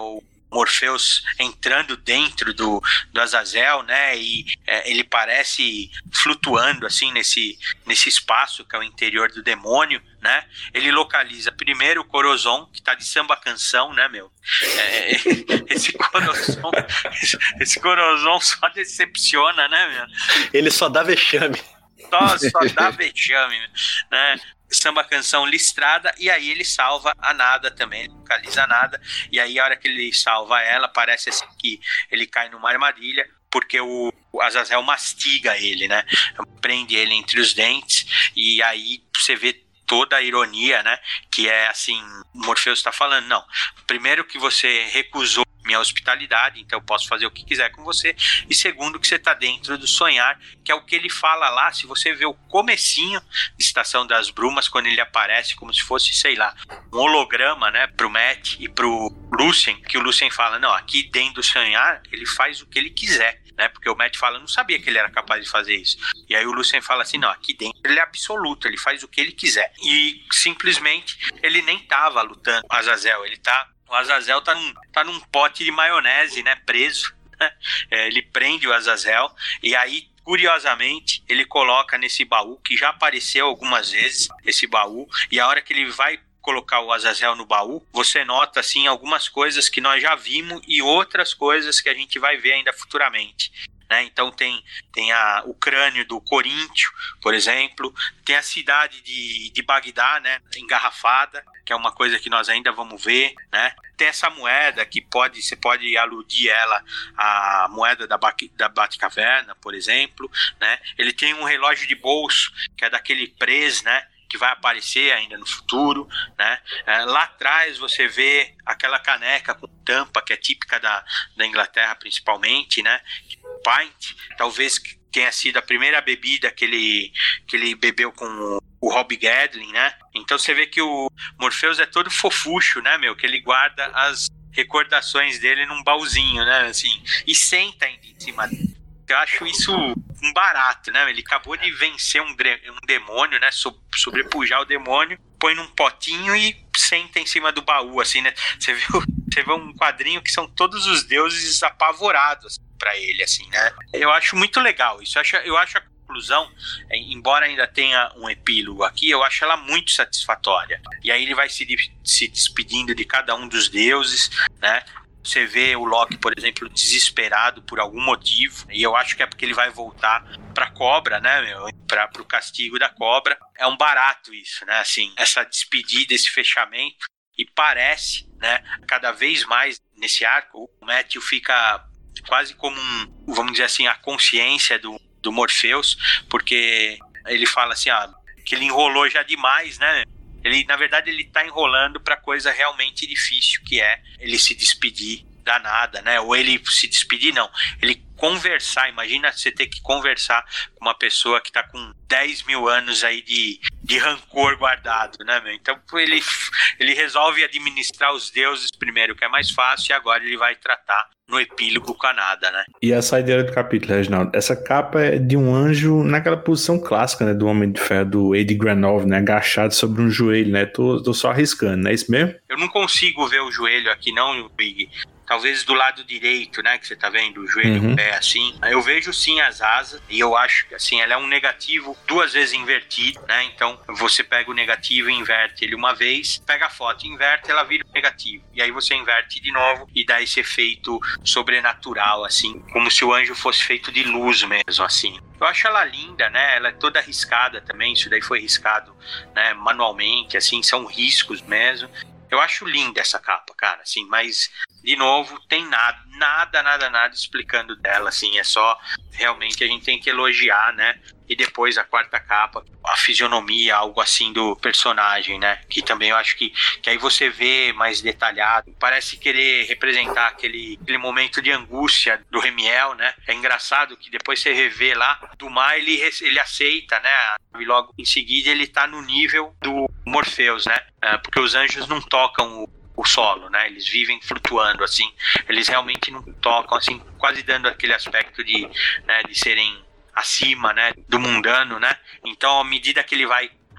Morpheus entrando dentro do, do Azazel, né, e é, ele parece flutuando assim nesse, nesse espaço que é o interior do demônio, né, ele localiza primeiro o Corozon, que tá de samba canção, né, meu, é, esse Corozon esse, esse Corozon só decepciona, né, meu, ele só dá vexame, só, só dá vexame, né, samba canção listrada, e aí ele salva a Nada também, ele localiza a Nada, e aí a hora que ele salva ela, parece assim que ele cai numa armadilha, porque o, o Azazel mastiga ele, né, prende ele entre os dentes, e aí você vê toda a ironia, né, que é assim, o Morpheus está falando, não, primeiro que você recusou minha hospitalidade, então eu posso fazer o que quiser com você, e segundo que você está dentro do sonhar, que é o que ele fala lá, se você vê o comecinho de Estação das Brumas, quando ele aparece como se fosse, sei lá, um holograma, né, pro Matt e pro Lucien, que o Lucien fala, não, aqui dentro do sonhar, ele faz o que ele quiser, né, porque o Matt fala, não sabia que ele era capaz de fazer isso, e aí o Lucien fala assim, não, aqui dentro ele é absoluto, ele faz o que ele quiser, e simplesmente ele nem tava lutando com Azazel, ele tá O Azazel tá num, tá num pote de maionese, né, preso, né? É, ele prende o Azazel, e aí, curiosamente, ele coloca nesse baú, que já apareceu algumas vezes, esse baú, e a hora que ele vai colocar o Azazel no baú, você nota, assim, algumas coisas que nós já vimos, e outras coisas que a gente vai ver ainda futuramente. Né? Então tem, tem a, o crânio do Coríntio, por exemplo, tem a cidade de, de Bagdá, né, engarrafada, que é uma coisa que nós ainda vamos ver, né? Tem essa moeda que pode, você pode aludir ela à moeda da, da Batcaverna, por exemplo, né? Ele tem um relógio de bolso, que é daquele Prez, né, que vai aparecer ainda no futuro, né? É, lá atrás você vê aquela caneca com tampa, que é típica da, da Inglaterra principalmente, né? Pint, talvez tenha sido a primeira bebida que ele, que ele bebeu com o, o Rob Gadlin, né? Então você vê que o Morpheus é todo fofucho, né, meu? Que ele guarda as recordações dele num baúzinho, né? Assim, e senta ainda em cima dele. Eu acho isso um barato, né? Ele acabou de vencer um, um demônio, né? So, sobrepujar o demônio, põe num potinho e senta em cima do baú, assim, né? Você vê, você vê um quadrinho que são todos os deuses apavorados assim, pra ele, assim, né? Eu acho muito legal isso. Eu acho, eu acho a conclusão, embora ainda tenha um epílogo aqui, eu acho ela muito satisfatória. E aí ele vai se, se despedindo de cada um dos deuses, né? Você vê o Loki, por exemplo, desesperado por algum motivo, e eu acho que é porque ele vai voltar pra cobra, né, meu? Pra, pro castigo da cobra. É um barato isso, né? Assim, essa despedida, esse fechamento, e parece, né, cada vez mais nesse arco, o Matthew fica quase como um, vamos dizer assim, a consciência do, do Morpheus, porque ele fala assim, ah, que ele enrolou já demais, né? Ele, na verdade, ele tá enrolando pra coisa realmente difícil, que é ele se despedir da Nada, né? Ou ele se despedir, não. Ele conversar, imagina você ter que conversar com uma pessoa que tá com dez mil anos aí de, de rancor guardado, né, meu? Então ele, ele resolve administrar os deuses primeiro, que é mais fácil, e agora ele vai tratar no epílogo com a Nada, né? E a saideira do capítulo, Reginaldo, essa capa é de um anjo naquela posição clássica, né, do Homem de Ferro, do Eddie Granov, né, agachado sobre um joelho, né? Tô, tô só arriscando, não é isso mesmo? Eu não consigo ver o joelho aqui não, Big. Talvez do lado direito, né, que você tá vendo, o joelho, Uhum. o pé, assim. Eu vejo sim as asas, e eu acho que, assim, ela é um negativo duas vezes invertido, né, então você pega o negativo e inverte ele uma vez, pega a foto, inverte, ela vira o negativo, e aí você inverte de novo, e dá esse efeito sobrenatural, assim, como se o anjo fosse feito de luz mesmo, assim. Eu acho ela linda, né, ela é toda riscada também, isso daí foi riscado, né, manualmente, assim, são riscos mesmo. Eu acho linda essa capa, cara, assim, mas, de novo, tem nada, nada, nada, nada explicando dela, assim, é só realmente a gente tem que elogiar, né, e depois a quarta capa, a fisionomia, algo assim do personagem, né, que também eu acho que, que aí você vê mais detalhado, parece querer representar aquele, aquele momento de angústia do Remiel, né, é engraçado que depois você revê lá, do Mar ele, ele aceita, né, e logo em seguida ele tá no nível do Morpheus, né, é, porque os anjos não tocam o o solo, né? Eles vivem flutuando, assim. Eles realmente não tocam, assim, quase dando aquele aspecto de, né, de serem acima, né, do mundano, né? Então, à medida que ele vai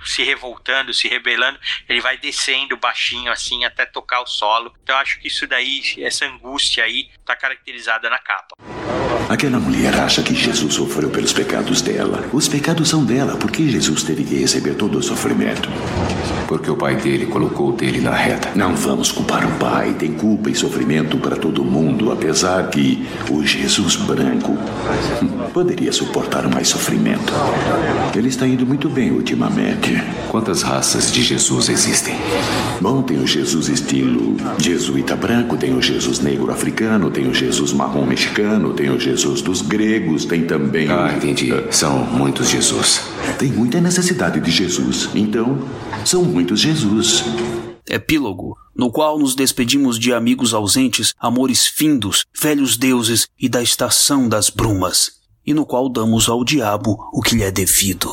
se revoltando, se rebelando, ele vai descendo baixinho assim até tocar o solo. Então eu acho que isso daí, essa angústia aí, tá caracterizada na capa. Aquela mulher acha que Jesus sofreu pelos pecados dela. Os pecados são dela, porque Jesus teve que receber todo o sofrimento. Porque o pai dele colocou dele na reta. Não vamos culpar o pai, tem culpa e sofrimento para todo mundo, apesar que o Jesus branco poderia suportar mais sofrimento. Ele está indo muito bem ultimamente. Quantas raças de Jesus existem? Bom, tem o Jesus estilo jesuíta branco, tem o Jesus negro africano, tem o Jesus marrom mexicano, tem o Jesus dos gregos, tem também... Ah, entendi. São muitos Jesus. Tem muita necessidade de Jesus, então são muitos Jesus. Epílogo, no qual nos despedimos de amigos ausentes, amores findos, velhos deuses e da estação das brumas, e no qual damos ao diabo o que lhe é devido.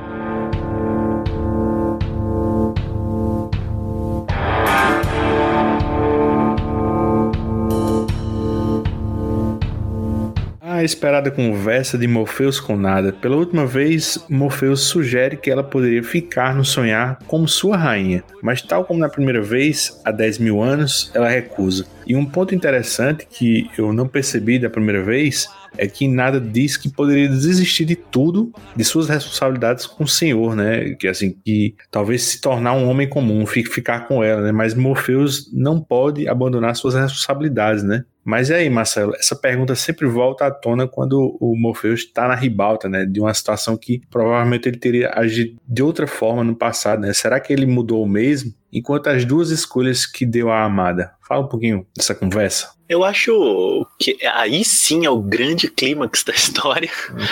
A esperada conversa de Morpheus com Nada. Pela última vez, Morpheus sugere que ela poderia ficar no sonhar como sua rainha, mas tal como na primeira vez, há dez mil anos, ela recusa. E um ponto interessante que eu não percebi da primeira vez é que Nada diz que poderia desistir de tudo, de suas responsabilidades com o Senhor, né? Que assim, que talvez se tornar um homem comum, ficar com ela, né? Mas Morpheus não pode abandonar suas responsabilidades, né? Mas e aí, Marcelo, essa pergunta sempre volta à tona quando o Morpheus está na ribalta, né, de uma situação que provavelmente ele teria agido de outra forma no passado, né? Será que ele mudou mesmo? Enquanto as duas escolhas que deu à amada. Fala um pouquinho dessa conversa. Eu acho que aí sim é o grande clímax da história,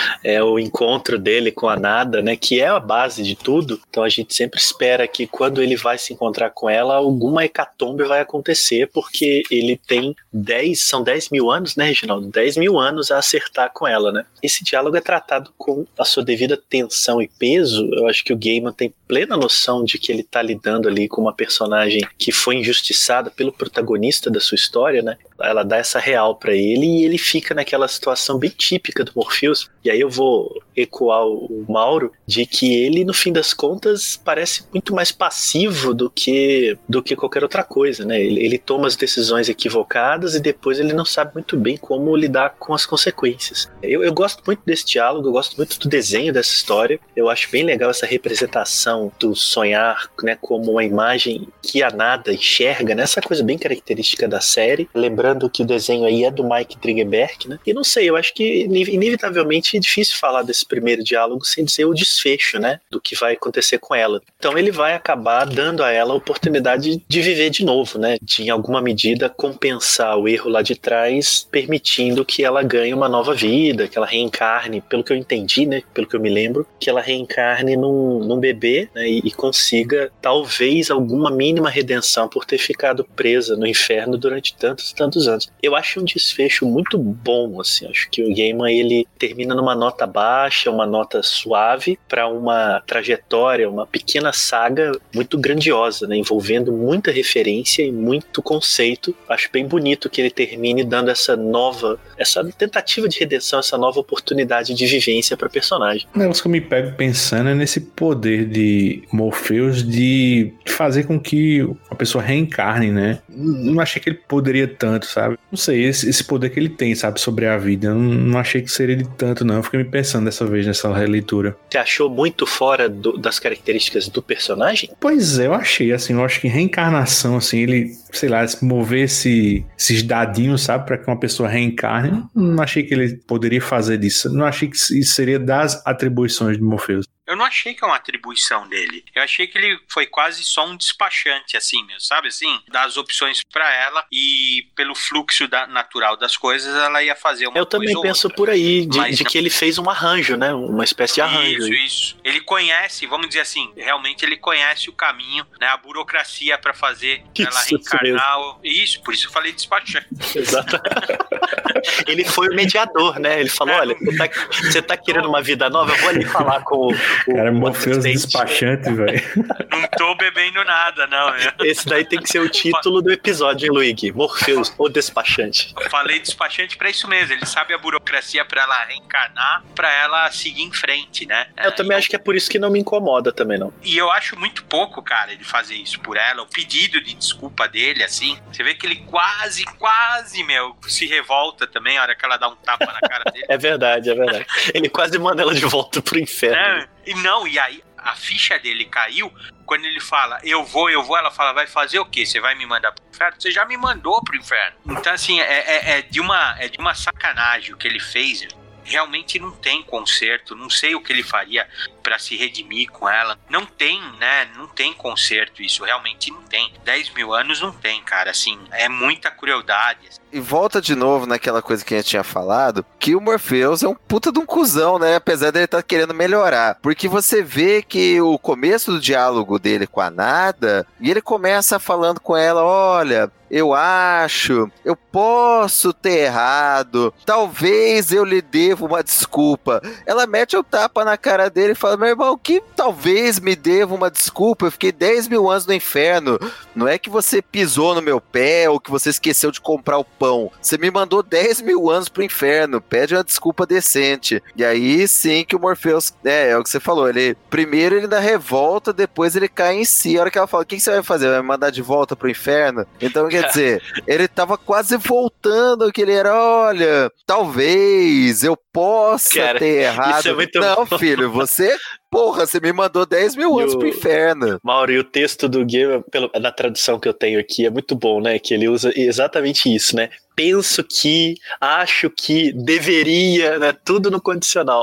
é o encontro dele com a Nada, né, que é a base de tudo. Então a gente sempre espera que quando ele vai se encontrar com ela, alguma hecatombe vai acontecer, porque ele tem dez, são dez mil anos, né, Reginaldo? dez mil anos a acertar com ela, né? Esse diálogo é tratado com a sua devida tensão e peso. Eu acho que o Gaiman tem plena noção de que ele está lidando ali com uma personagem que foi injustiçada pelo protagonista da sua história, né? Ela dá essa real pra ele e ele fica naquela situação bem típica do Morpheus. E aí eu vou ecoar o Mauro de que ele, no fim das contas, parece muito mais passivo do que, do que qualquer outra coisa, né? Ele, ele toma as decisões equivocadas e depois ele não sabe muito bem como lidar com as consequências. Eu, eu gosto muito desse diálogo, eu gosto muito do desenho dessa história. Eu acho bem legal essa representação do sonhar, né, como uma imagem que a Nada enxerga, né? Essa coisa bem característica da série. Lembrando que o desenho aí é do Mike Dringenberg, né? E não sei, eu acho que inevitavelmente é difícil falar desse primeiro diálogo sem dizer o desfecho, né? Do que vai acontecer com ela. Então ele vai acabar dando a ela a oportunidade de viver de novo, né? De, em alguma medida, compensar o erro lá de trás, permitindo que ela ganhe uma nova vida, que ela reencarne, pelo que eu entendi, né? Pelo que eu me lembro, que ela reencarne num, num bebê, né? E, e consiga, talvez, alguma mínima redenção por ter ficado presa no inferno durante tantos, tantos anos. Eu acho um desfecho muito bom, assim, acho que o Gaiman, ele termina numa nota baixa, uma nota suave, para uma trajetória, uma pequena saga muito grandiosa, né, envolvendo muita referência e muito conceito. Acho bem bonito que ele termine dando essa nova, essa tentativa de redenção, essa nova oportunidade de vivência para personagem. O negócio que eu me pego pensando é nesse poder de Morpheus de fazer com que a pessoa reencarne, né? Não achei que ele poderia tanto, sabe? Não sei, esse, esse poder que ele tem, sabe, sobre a vida. Eu não, não achei que seria de tanto, não. Eu fiquei me pensando dessa vez, nessa releitura. Você achou muito fora do, das características do personagem? Pois é, eu achei, assim, eu acho que reencarnação, assim, ele, sei lá, mover esse, esses dadinhos, sabe, pra que uma pessoa reencarne, não achei que ele poderia fazer disso. Não achei que isso seria das atribuições de Morpheus. Eu não achei que é uma atribuição dele. Eu achei que ele foi quase só um despachante, assim, mesmo, sabe? Assim, das opções pra ela e pelo fluxo da, natural das coisas, ela ia fazer uma Eu coisa também ou penso outra. por aí, de, Mas de não... que ele fez um arranjo, né? Uma espécie de arranjo. Isso, isso. Ele conhece, vamos dizer assim, realmente ele conhece o caminho, né? A burocracia pra fazer Isso, ela reencarnar. Isso, isso, por isso eu falei despachante. Exato. Ele foi o mediador, né? Ele falou, olha, você tá, você tá querendo uma vida nova? Eu vou ali falar com o... o cara, Morpheus despachante, velho. Não tô bebendo nada, não. Meu. Esse daí tem que ser o título do episódio, hein, Luigi? Morpheus, o despachante. Eu falei despachante pra isso mesmo. Ele sabe a burocracia pra ela reencarnar, pra ela seguir em frente, né? Eu também acho que é por isso que não me incomoda também, não. E eu acho muito pouco, cara, ele fazer isso por ela. O pedido de desculpa dele, assim, você vê que ele quase, quase, meu, se revolta também a hora que ela dá um tapa na cara dele. É verdade, é verdade. Ele quase manda ela de volta pro inferno. É, e não, e aí a ficha dele caiu quando ele fala, eu vou, eu vou, ela fala, vai fazer o quê? Você vai me mandar pro inferno? Você já me mandou pro inferno. Então, assim, é, é, é, de, uma, é de uma sacanagem o que ele fez. Realmente não tem conserto, não sei o que ele faria pra se redimir com ela. Não tem, né? Não tem conserto isso, realmente não tem. dez mil anos não tem, cara, assim, é muita crueldade. E volta de novo naquela coisa que a gente tinha falado, que o Morpheus é um puta de um cuzão, né? Apesar dele estar querendo melhorar. Porque você vê que o começo do diálogo dele com a Nada, e ele começa falando com ela, olha... Eu acho, eu posso ter errado, talvez eu lhe devo uma desculpa. Ela mete o tapa na cara dele e fala, meu irmão, que talvez me deva uma desculpa, eu fiquei dez mil anos no inferno. Não é que você pisou no meu pé ou que você esqueceu de comprar o pão. Você me mandou dez mil anos pro inferno, pede uma desculpa decente. E aí sim que o Morpheus, é, é o que você falou, ele primeiro ele dá revolta, depois ele cai em si. A hora que ela fala, o que, que você vai fazer? Vai me mandar de volta pro inferno? Então, quer dizer, ele tava quase voltando, que ele era, olha, talvez eu possa Cara, ter errado. É muito Não, bom. Filho, você, porra, você me mandou dez mil anos pro inferno. Mauro, e o texto do Game, na tradução que eu tenho aqui, é muito bom, né? Que ele usa exatamente isso, né? Penso que, acho que, deveria, né? Tudo no condicional.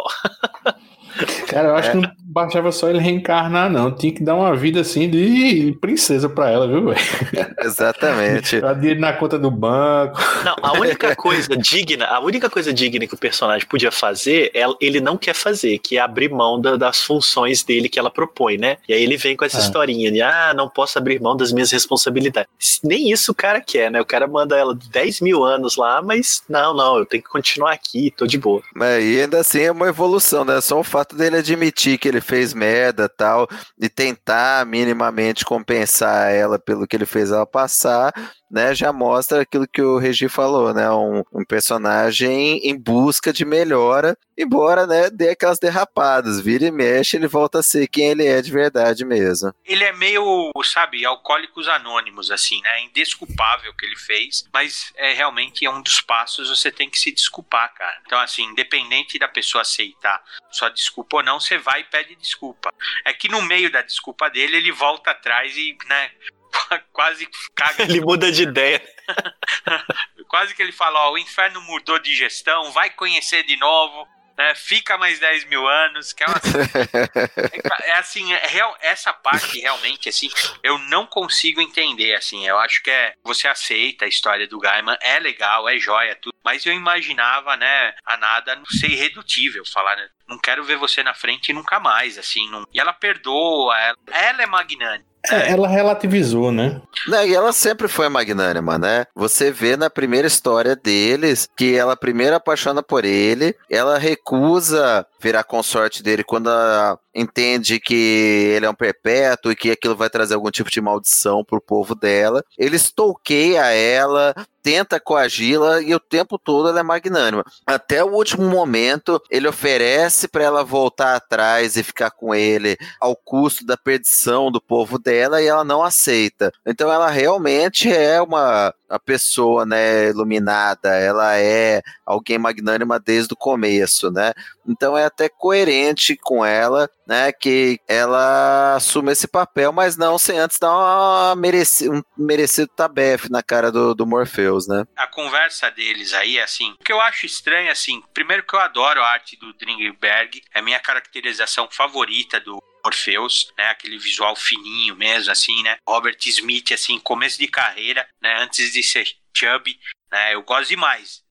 Cara, eu acho é. que não baixava só ele reencarnar, não. Tinha que dar uma vida assim de princesa pra ela, viu, velho? Exatamente. Dar dinheiro na conta do banco. Não, a única coisa digna, a única coisa digna que o personagem podia fazer, ele não quer fazer, que é abrir mão da, das funções dele que ela propõe, né? E aí ele vem com essa é. historinha de, ah, não posso abrir mão das minhas responsabilidades. Nem isso o cara quer, né? O cara manda ela dez mil anos lá, mas não, não, eu tenho que continuar aqui, tô de boa. Mas e ainda assim é uma evolução, né? Só o fato dele admitir que ele fez merda e tal, e tentar minimamente compensar ela pelo que ele fez ela passar, né, já mostra aquilo que o Regi falou, né, um, um personagem em busca de melhora, embora, né, dê aquelas derrapadas, vira e mexe, ele volta a ser quem ele é de verdade mesmo. Ele é meio, sabe, Alcoólicos Anônimos, assim, né, indesculpável o que ele fez, mas é realmente é um dos passos, você tem que se desculpar, cara. Então, assim, independente da pessoa aceitar sua desculpa ou não, você vai e pede desculpa. É que no meio da desculpa dele, ele volta atrás e, né, quase caga. Ele muda de ideia. Quase que ele fala, ó, o inferno mudou de gestão, vai conhecer de novo, né, fica mais dez mil anos, que é, uma... é, é assim, é real, essa parte realmente, assim, eu não consigo entender, assim, eu acho que é, você aceita a história do Gaiman, é legal, é joia, tudo, mas eu imaginava, né, a Nada ser irredutível, falar, né, não quero ver você na frente nunca mais, assim, não... e ela perdoa, ela, ela é magnânima. É, ela relativizou, né? Não, e ela sempre foi magnânima, né? Você vê na primeira história deles que ela primeiro apaixona por ele, ela recusa virar consorte dele quando ela entende que ele é um perpétuo e que aquilo vai trazer algum tipo de maldição pro povo dela. Ele stalkeia ela, tenta coagi-la e o tempo todo ela é magnânima. Até o último momento, ele oferece para ela voltar atrás e ficar com ele ao custo da perdição do povo dela e ela não aceita. Então ela realmente é uma, uma pessoa, né, iluminada, ela é alguém magnânima desde o começo, né? Então é até coerente com ela, né, que ela assume esse papel, mas não sem antes dar uma mereci, um merecido tabefe na cara do, do Morpheus, né? A conversa deles aí, assim, o que eu acho estranho, assim, primeiro que eu adoro a arte do Dringberg, é a minha caracterização favorita do Morpheus, né, aquele visual fininho mesmo, assim, né, Robert Smith, assim, começo de carreira, né, antes de ser chubby, né, eu gosto demais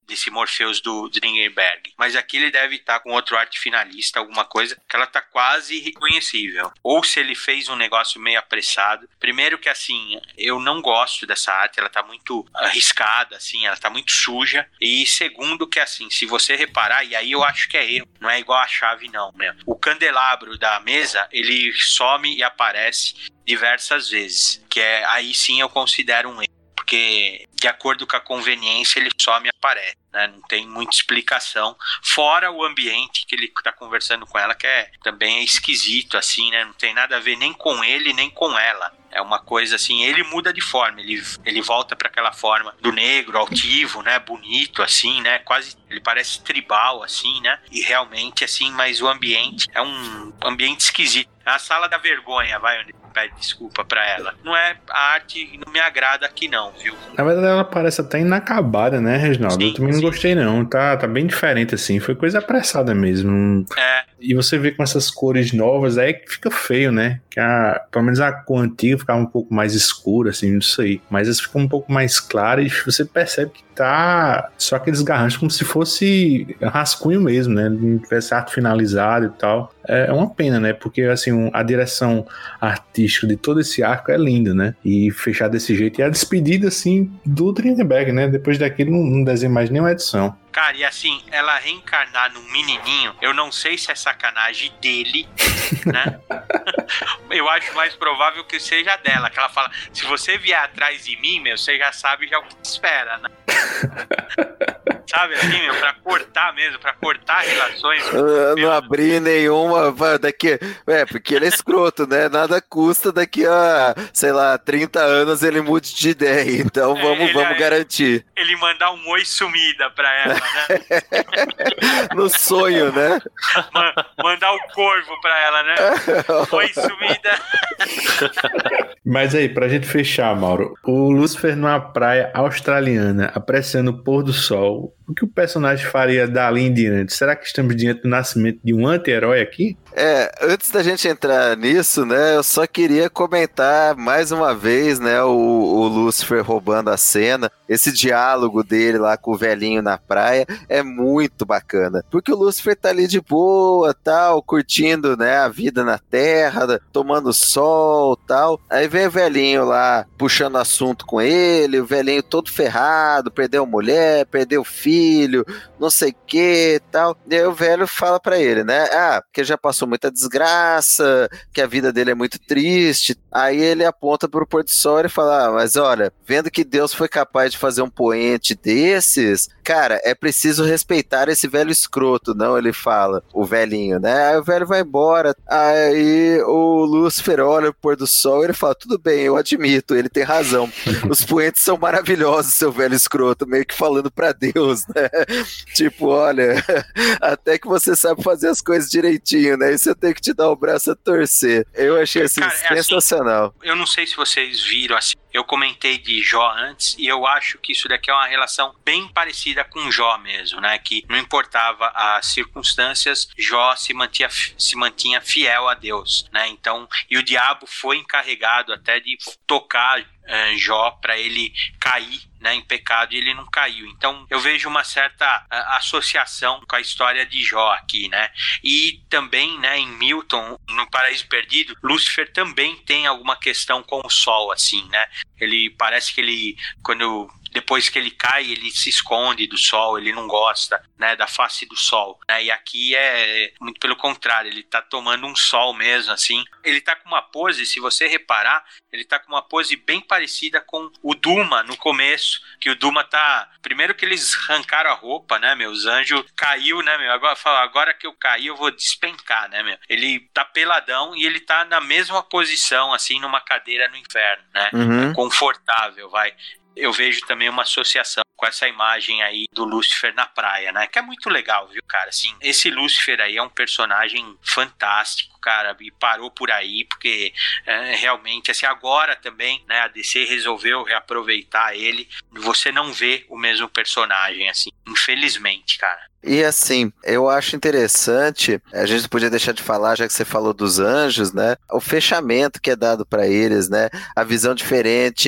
desse Morpheus do Dringenberg. Mas aqui ele deve estar com outro arte finalista, alguma coisa que ela tá quase reconhecível. Ou se ele fez um negócio meio apressado. Primeiro que, assim, eu não gosto dessa arte, ela tá muito arriscada, assim, ela tá muito suja. E segundo que, assim, se você reparar, e aí eu acho que é erro, não é igual a chave não, mesmo. O candelabro da mesa, ele some e aparece diversas vezes, que é, aí sim eu considero um erro. Porque, de acordo com a conveniência, ele só me aparece, né? Não tem muita explicação. Fora o ambiente que ele tá conversando com ela, que é também é esquisito, assim, né? Não tem nada a ver nem com ele, nem com ela. É uma coisa assim, ele muda de forma, ele, ele volta para aquela forma do negro, altivo, né? Bonito, assim, né? Quase, ele parece tribal, assim, né? E realmente, assim, mas o ambiente é um ambiente esquisito. É a sala da vergonha, vai, onde pede desculpa pra ela. Não é, a arte não me agrada aqui não, viu? Na verdade ela parece até inacabada, né, Reginaldo? Sim, eu também não sim. gostei não, tá, tá bem diferente assim, foi coisa apressada mesmo. É. E você vê com essas cores novas, aí que fica feio, né? Que a, pelo menos a cor antiga ficava um pouco mais escura, assim, não sei. Mas essa fica um pouco mais clara e você percebe que tá só aqueles garranchos como se fosse rascunho mesmo, né? Não tivesse arte finalizado e tal. É uma pena, né? Porque, assim, um, a direção artística de todo esse arco é linda, né? E fechar desse jeito. E a despedida, assim, do Dringenberg, né? Depois daquilo, não, não desenha mais nenhuma edição. Cara, e assim, ela reencarnar num menininho, eu não sei se é sacanagem dele, né? Eu acho mais provável que seja dela, que ela fala, se você vier atrás de mim, meu, você já sabe já o que espera, né? Sabe assim, meu, pra cortar mesmo, pra cortar relações. Eu não abri nenhuma daqui. É, porque ele é escroto, né? Nada custa daqui a, sei lá, trinta anos ele mude de ideia. Então vamos, ele, vamos garantir. Ele mandar um oi sumida pra ela, né? No sonho, né? Mandar o um corvo pra ela, né? Oi sumida. Mas aí, pra gente fechar, Mauro, o Lúcifer numa praia australiana, apreciando o pôr do sol, o que o personagem faria dali em diante? Será que estamos diante do nascimento de um anti-herói aqui? É, antes da gente entrar nisso, né, eu só queria comentar mais uma vez, né, o, o Lúcifer roubando a cena, esse diálogo dele lá com o velhinho na praia é muito bacana, porque o Lúcifer tá ali de boa, tal, curtindo, né, a vida na Terra, tomando sol, tal, aí vem o velhinho lá puxando assunto com ele, o velhinho todo ferrado, perdeu a mulher, perdeu o filho, não sei o que, tal, e aí o velho fala pra ele, né, ah, porque já passou muita desgraça, que a vida dele é muito triste. Aí ele aponta pro pôr do sol e fala, ah, mas olha, vendo que Deus foi capaz de fazer um poente desses, cara, é preciso respeitar esse velho escroto, não? Ele fala, o velhinho, né? Aí o velho vai embora, aí o Lúcifer olha pro pôr do sol e ele fala, tudo bem, eu admito, ele tem razão, os poentes são maravilhosos, seu velho escroto, meio que falando pra Deus, né? Tipo, olha, até que você sabe fazer as coisas direitinho, né? Isso eu tenho que te dar o braço a torcer. Eu achei assim, cara, sensacional. É assim, eu não sei se vocês viram assim, eu comentei de Jó antes e eu acho que isso daqui é uma relação bem parecida com Jó mesmo, né? Que não importava as circunstâncias, Jó se mantinha, se mantinha fiel a Deus, né? Então, e o diabo foi encarregado até de tocar uh, Jó para ele cair, né, em pecado, e ele não caiu. Então eu vejo uma certa uh, associação com a história de Jó aqui, né? E também, né, em Milton, no Paraíso Perdido, Lúcifer também tem alguma questão com o sol, assim, né? Ele parece que ele, quando depois que ele cai, ele se esconde do sol, ele não gosta, né, da face do sol, né? E aqui é muito pelo contrário, ele tá tomando um sol mesmo, assim. Ele tá com uma pose, se você reparar, ele tá com uma pose bem parecida com o Duma no começo, que o Duma tá... Primeiro que eles arrancaram a roupa, né, meu? Os anjos caiu, né, meu? Agora, agora que eu caí, eu vou despencar, né, meu? Ele tá peladão e ele tá na mesma posição, assim, numa cadeira no inferno, né? Uhum. Confortável, vai. Eu vejo também uma associação com essa imagem aí do Lúcifer na praia, né? Que é muito legal, viu, cara? Assim, esse Lúcifer aí é um personagem fantástico, cara, e parou por aí, porque é, realmente, assim, agora também, né, a D C resolveu reaproveitar ele, e você não vê o mesmo personagem, assim, infelizmente, cara. E assim, eu acho interessante, a gente não podia deixar de falar, já que você falou dos anjos, né? O fechamento que é dado para eles, né? A visão diferente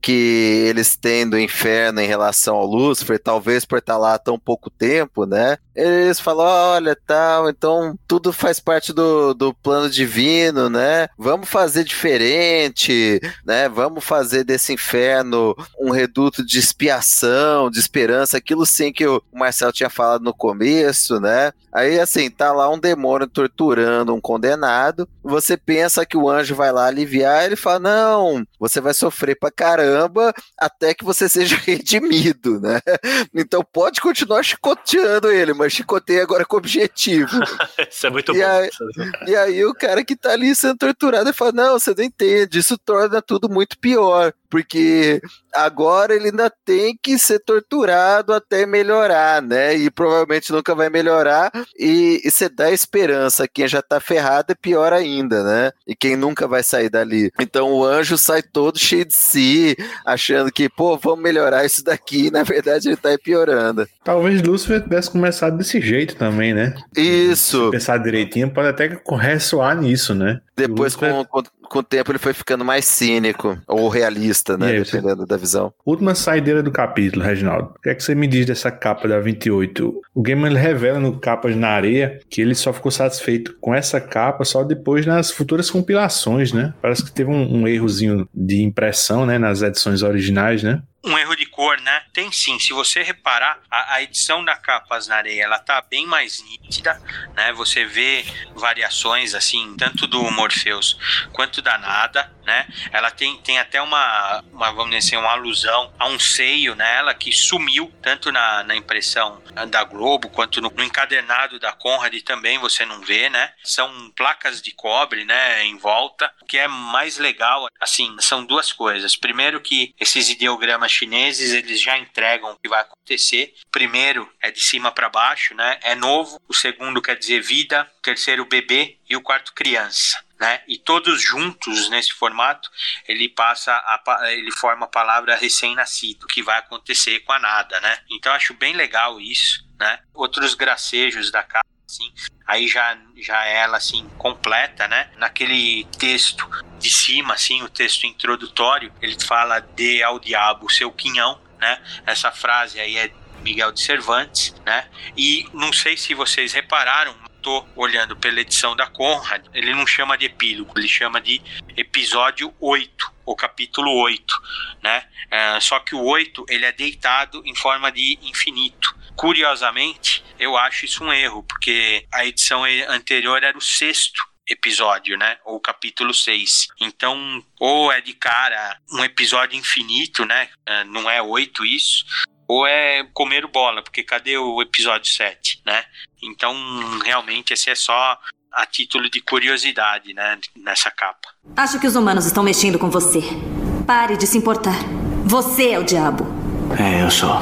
que eles têm do inferno em relação ao Lúcifer, talvez por estar lá há tão pouco tempo, né? Eles falam, olha, tal, então tudo faz parte do, do plano divino, né? Vamos fazer diferente, né? Vamos fazer desse inferno um reduto de expiação, de esperança, aquilo sim que o Marcelo tinha falado no começo, né? Aí, assim, tá lá um demônio torturando um condenado, você pensa que o anjo vai lá aliviar, ele fala, não, você vai sofrer pra caramba até que você seja redimido, né? Então pode continuar chicoteando ele, mas chicoteia agora com objetivo. Isso é muito e bom. Aí, e aí o cara que tá ali sendo torturado, ele fala, não, você não entende, isso torna tudo muito pior, porque agora ele ainda tem que ser torturado até melhorar, né? E provavelmente nunca vai melhorar, e, e você dá esperança, quem já tá ferrado é pior ainda, né? E quem nunca vai sair dali. Então o anjo sai todo cheio de si, achando que, pô, vamos melhorar isso daqui, e na verdade ele tá piorando. Talvez Lúcifer tivesse começado desse jeito também, né? Isso. Se pensar direitinho, pode até ressoar nisso, né? Depois, Lúcifer... com, com, com o tempo, ele foi ficando mais cínico, ou realista, né? Aí, dependendo você... da visão. Última saideira do capítulo, Reginaldo. O que é que você me diz dessa capa da vinte e oito? O Gaiman revela no Capas na Areia que ele só ficou satisfeito com essa capa só depois nas futuras compilações, né? Parece que teve um, um errozinho de impressão, né? Nas edições originais, né? Um erro de cor, né? Tem sim. Se você reparar, a, a edição da Capas na Areia, ela tá bem mais nítida, né? Você vê variações, assim, tanto do Morpheus quanto da Nada, né? Ela tem, tem até uma, uma, vamos dizer, uma alusão a um seio nela que sumiu, tanto na, na impressão da Globo, quanto no, no encadernado da Conrad também você não vê, né? São placas de cobre, né? Em volta. O que é mais legal, assim, são duas coisas. Primeiro que esses ideogramas chineses, eles já entregam o que vai acontecer. O primeiro é de cima para baixo, né? É novo. O segundo quer dizer vida. O terceiro, bebê. E o quarto, criança, né? E todos juntos nesse formato, ele passa a, ele forma a palavra recém-nascido, que vai acontecer com a Nada, né? Então acho bem legal isso, né? Outros gracejos da capa, assim, aí já, já ela, assim, completa, né? Naquele texto de cima, assim, o texto introdutório, ele fala, dê ao diabo seu quinhão, né? Essa frase aí é Miguel de Cervantes, né? E não sei se vocês repararam, tô olhando pela edição da Conrad, ele não chama de epílogo, ele chama de episódio oito, ou capítulo oito, né? É, só que o oito, ele é deitado em forma de infinito. Curiosamente, eu acho isso um erro, porque a edição anterior era o sexto episódio, né? Ou capítulo seis. Então, ou é de cara um episódio infinito, né? Não é oito isso, ou é comer bola, porque cadê o episódio sete, né? Então, realmente, esse é só a título de curiosidade, né? Nessa capa. Acho que os humanos estão mexendo com você. Pare de se importar. Você é o diabo. É, eu sou.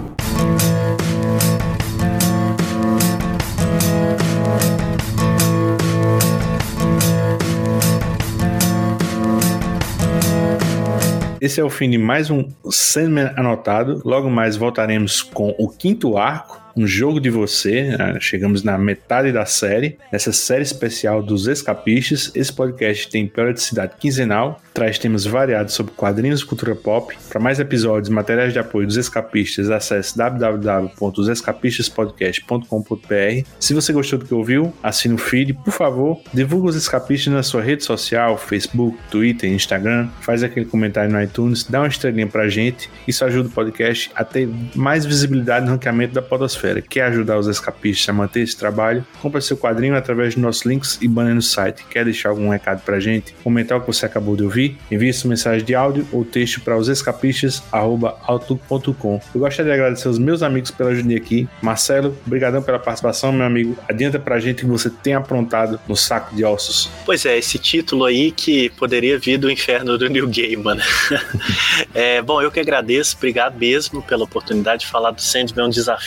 Esse é o fim de mais um Sandman Anotado. Logo mais voltaremos com o quinto arco, Um Jogo de Você. Chegamos na metade da série, essa série especial dos Escapistas. Esse podcast tem periodicidade quinzenal, traz temas variados sobre quadrinhos e cultura pop. Para mais episódios e materiais de apoio dos Escapistas, acesse w w w ponto os escapistas podcast ponto com ponto b r. Se você gostou do que ouviu, assine o feed, por favor, divulga os Escapistas na sua rede social, Facebook, Twitter, Instagram, faz aquele comentário no iTunes, dá uma estrelinha pra gente. Isso ajuda o podcast a ter mais visibilidade no ranqueamento da podosfera. Quer ajudar os Escapistas a manter esse trabalho? Compre seu quadrinho através dos nossos links e banner no site. Quer deixar algum recado pra gente? Comentar o que você acabou de ouvir? Envie sua mensagem de áudio ou texto para os escapistas arroba outlook ponto com. Eu gostaria de agradecer aos meus amigos pela ajuda aqui. Marcelo, obrigadão pela participação, meu amigo. Adianta pra gente que você tem aprontado no Saco de Ossos. Pois é, esse título aí que poderia vir do inferno do Neil Gaiman. É, bom, eu que agradeço, obrigado mesmo pela oportunidade de falar do Sandman, é um desafio.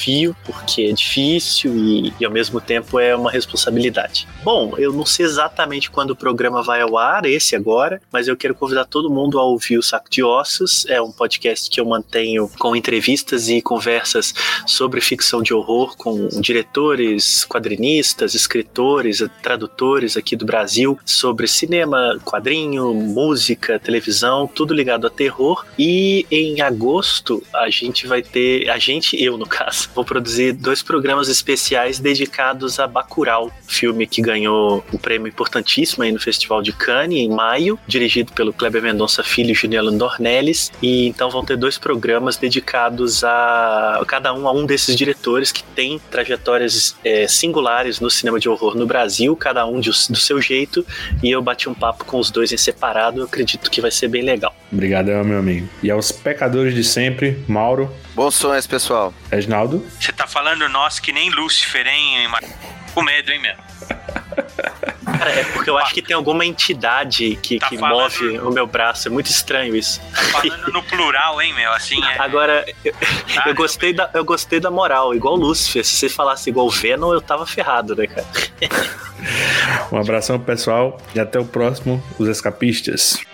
porque é difícil e, e ao mesmo tempo é uma responsabilidade. Bom, eu não sei exatamente quando o programa vai ao ar, esse agora, mas eu quero convidar todo mundo a ouvir o Saco de Ossos. É um podcast que eu mantenho com entrevistas e conversas sobre ficção de horror com diretores, quadrinistas, escritores, tradutores aqui do Brasil, sobre cinema, quadrinho, música, televisão, tudo ligado a terror. E em agosto a gente vai ter, a gente, eu no caso, vou produzir dois programas especiais dedicados a Bacurau, filme que ganhou um prêmio importantíssimo aí no Festival de Cannes em maio, dirigido pelo Kleber Mendonça Filho e Juliano Dornelles. E então vão ter dois programas dedicados a cada um a um desses diretores que tem trajetórias é, singulares no cinema de horror no Brasil, cada um de, do seu jeito, e eu bati um papo com os dois em separado. Eu acredito que vai ser bem legal. Obrigadão, meu amigo. E aos pecadores de sempre, Mauro. Bons sonhos, pessoal. Reginaldo. Você tá falando nós que nem Lúcifer, hein? Com medo, hein, meu? Cara, é porque eu acho que tem alguma entidade que, tá que falando... move o meu braço. É muito estranho isso. Tá falando no plural, hein, meu? Assim, é... Agora, eu, ah, eu, gostei da, eu gostei da moral. Igual Lúcifer. Se você falasse igual Venom, eu tava ferrado, né, cara? Um abração, pessoal. E até o próximo, Os Escapistas.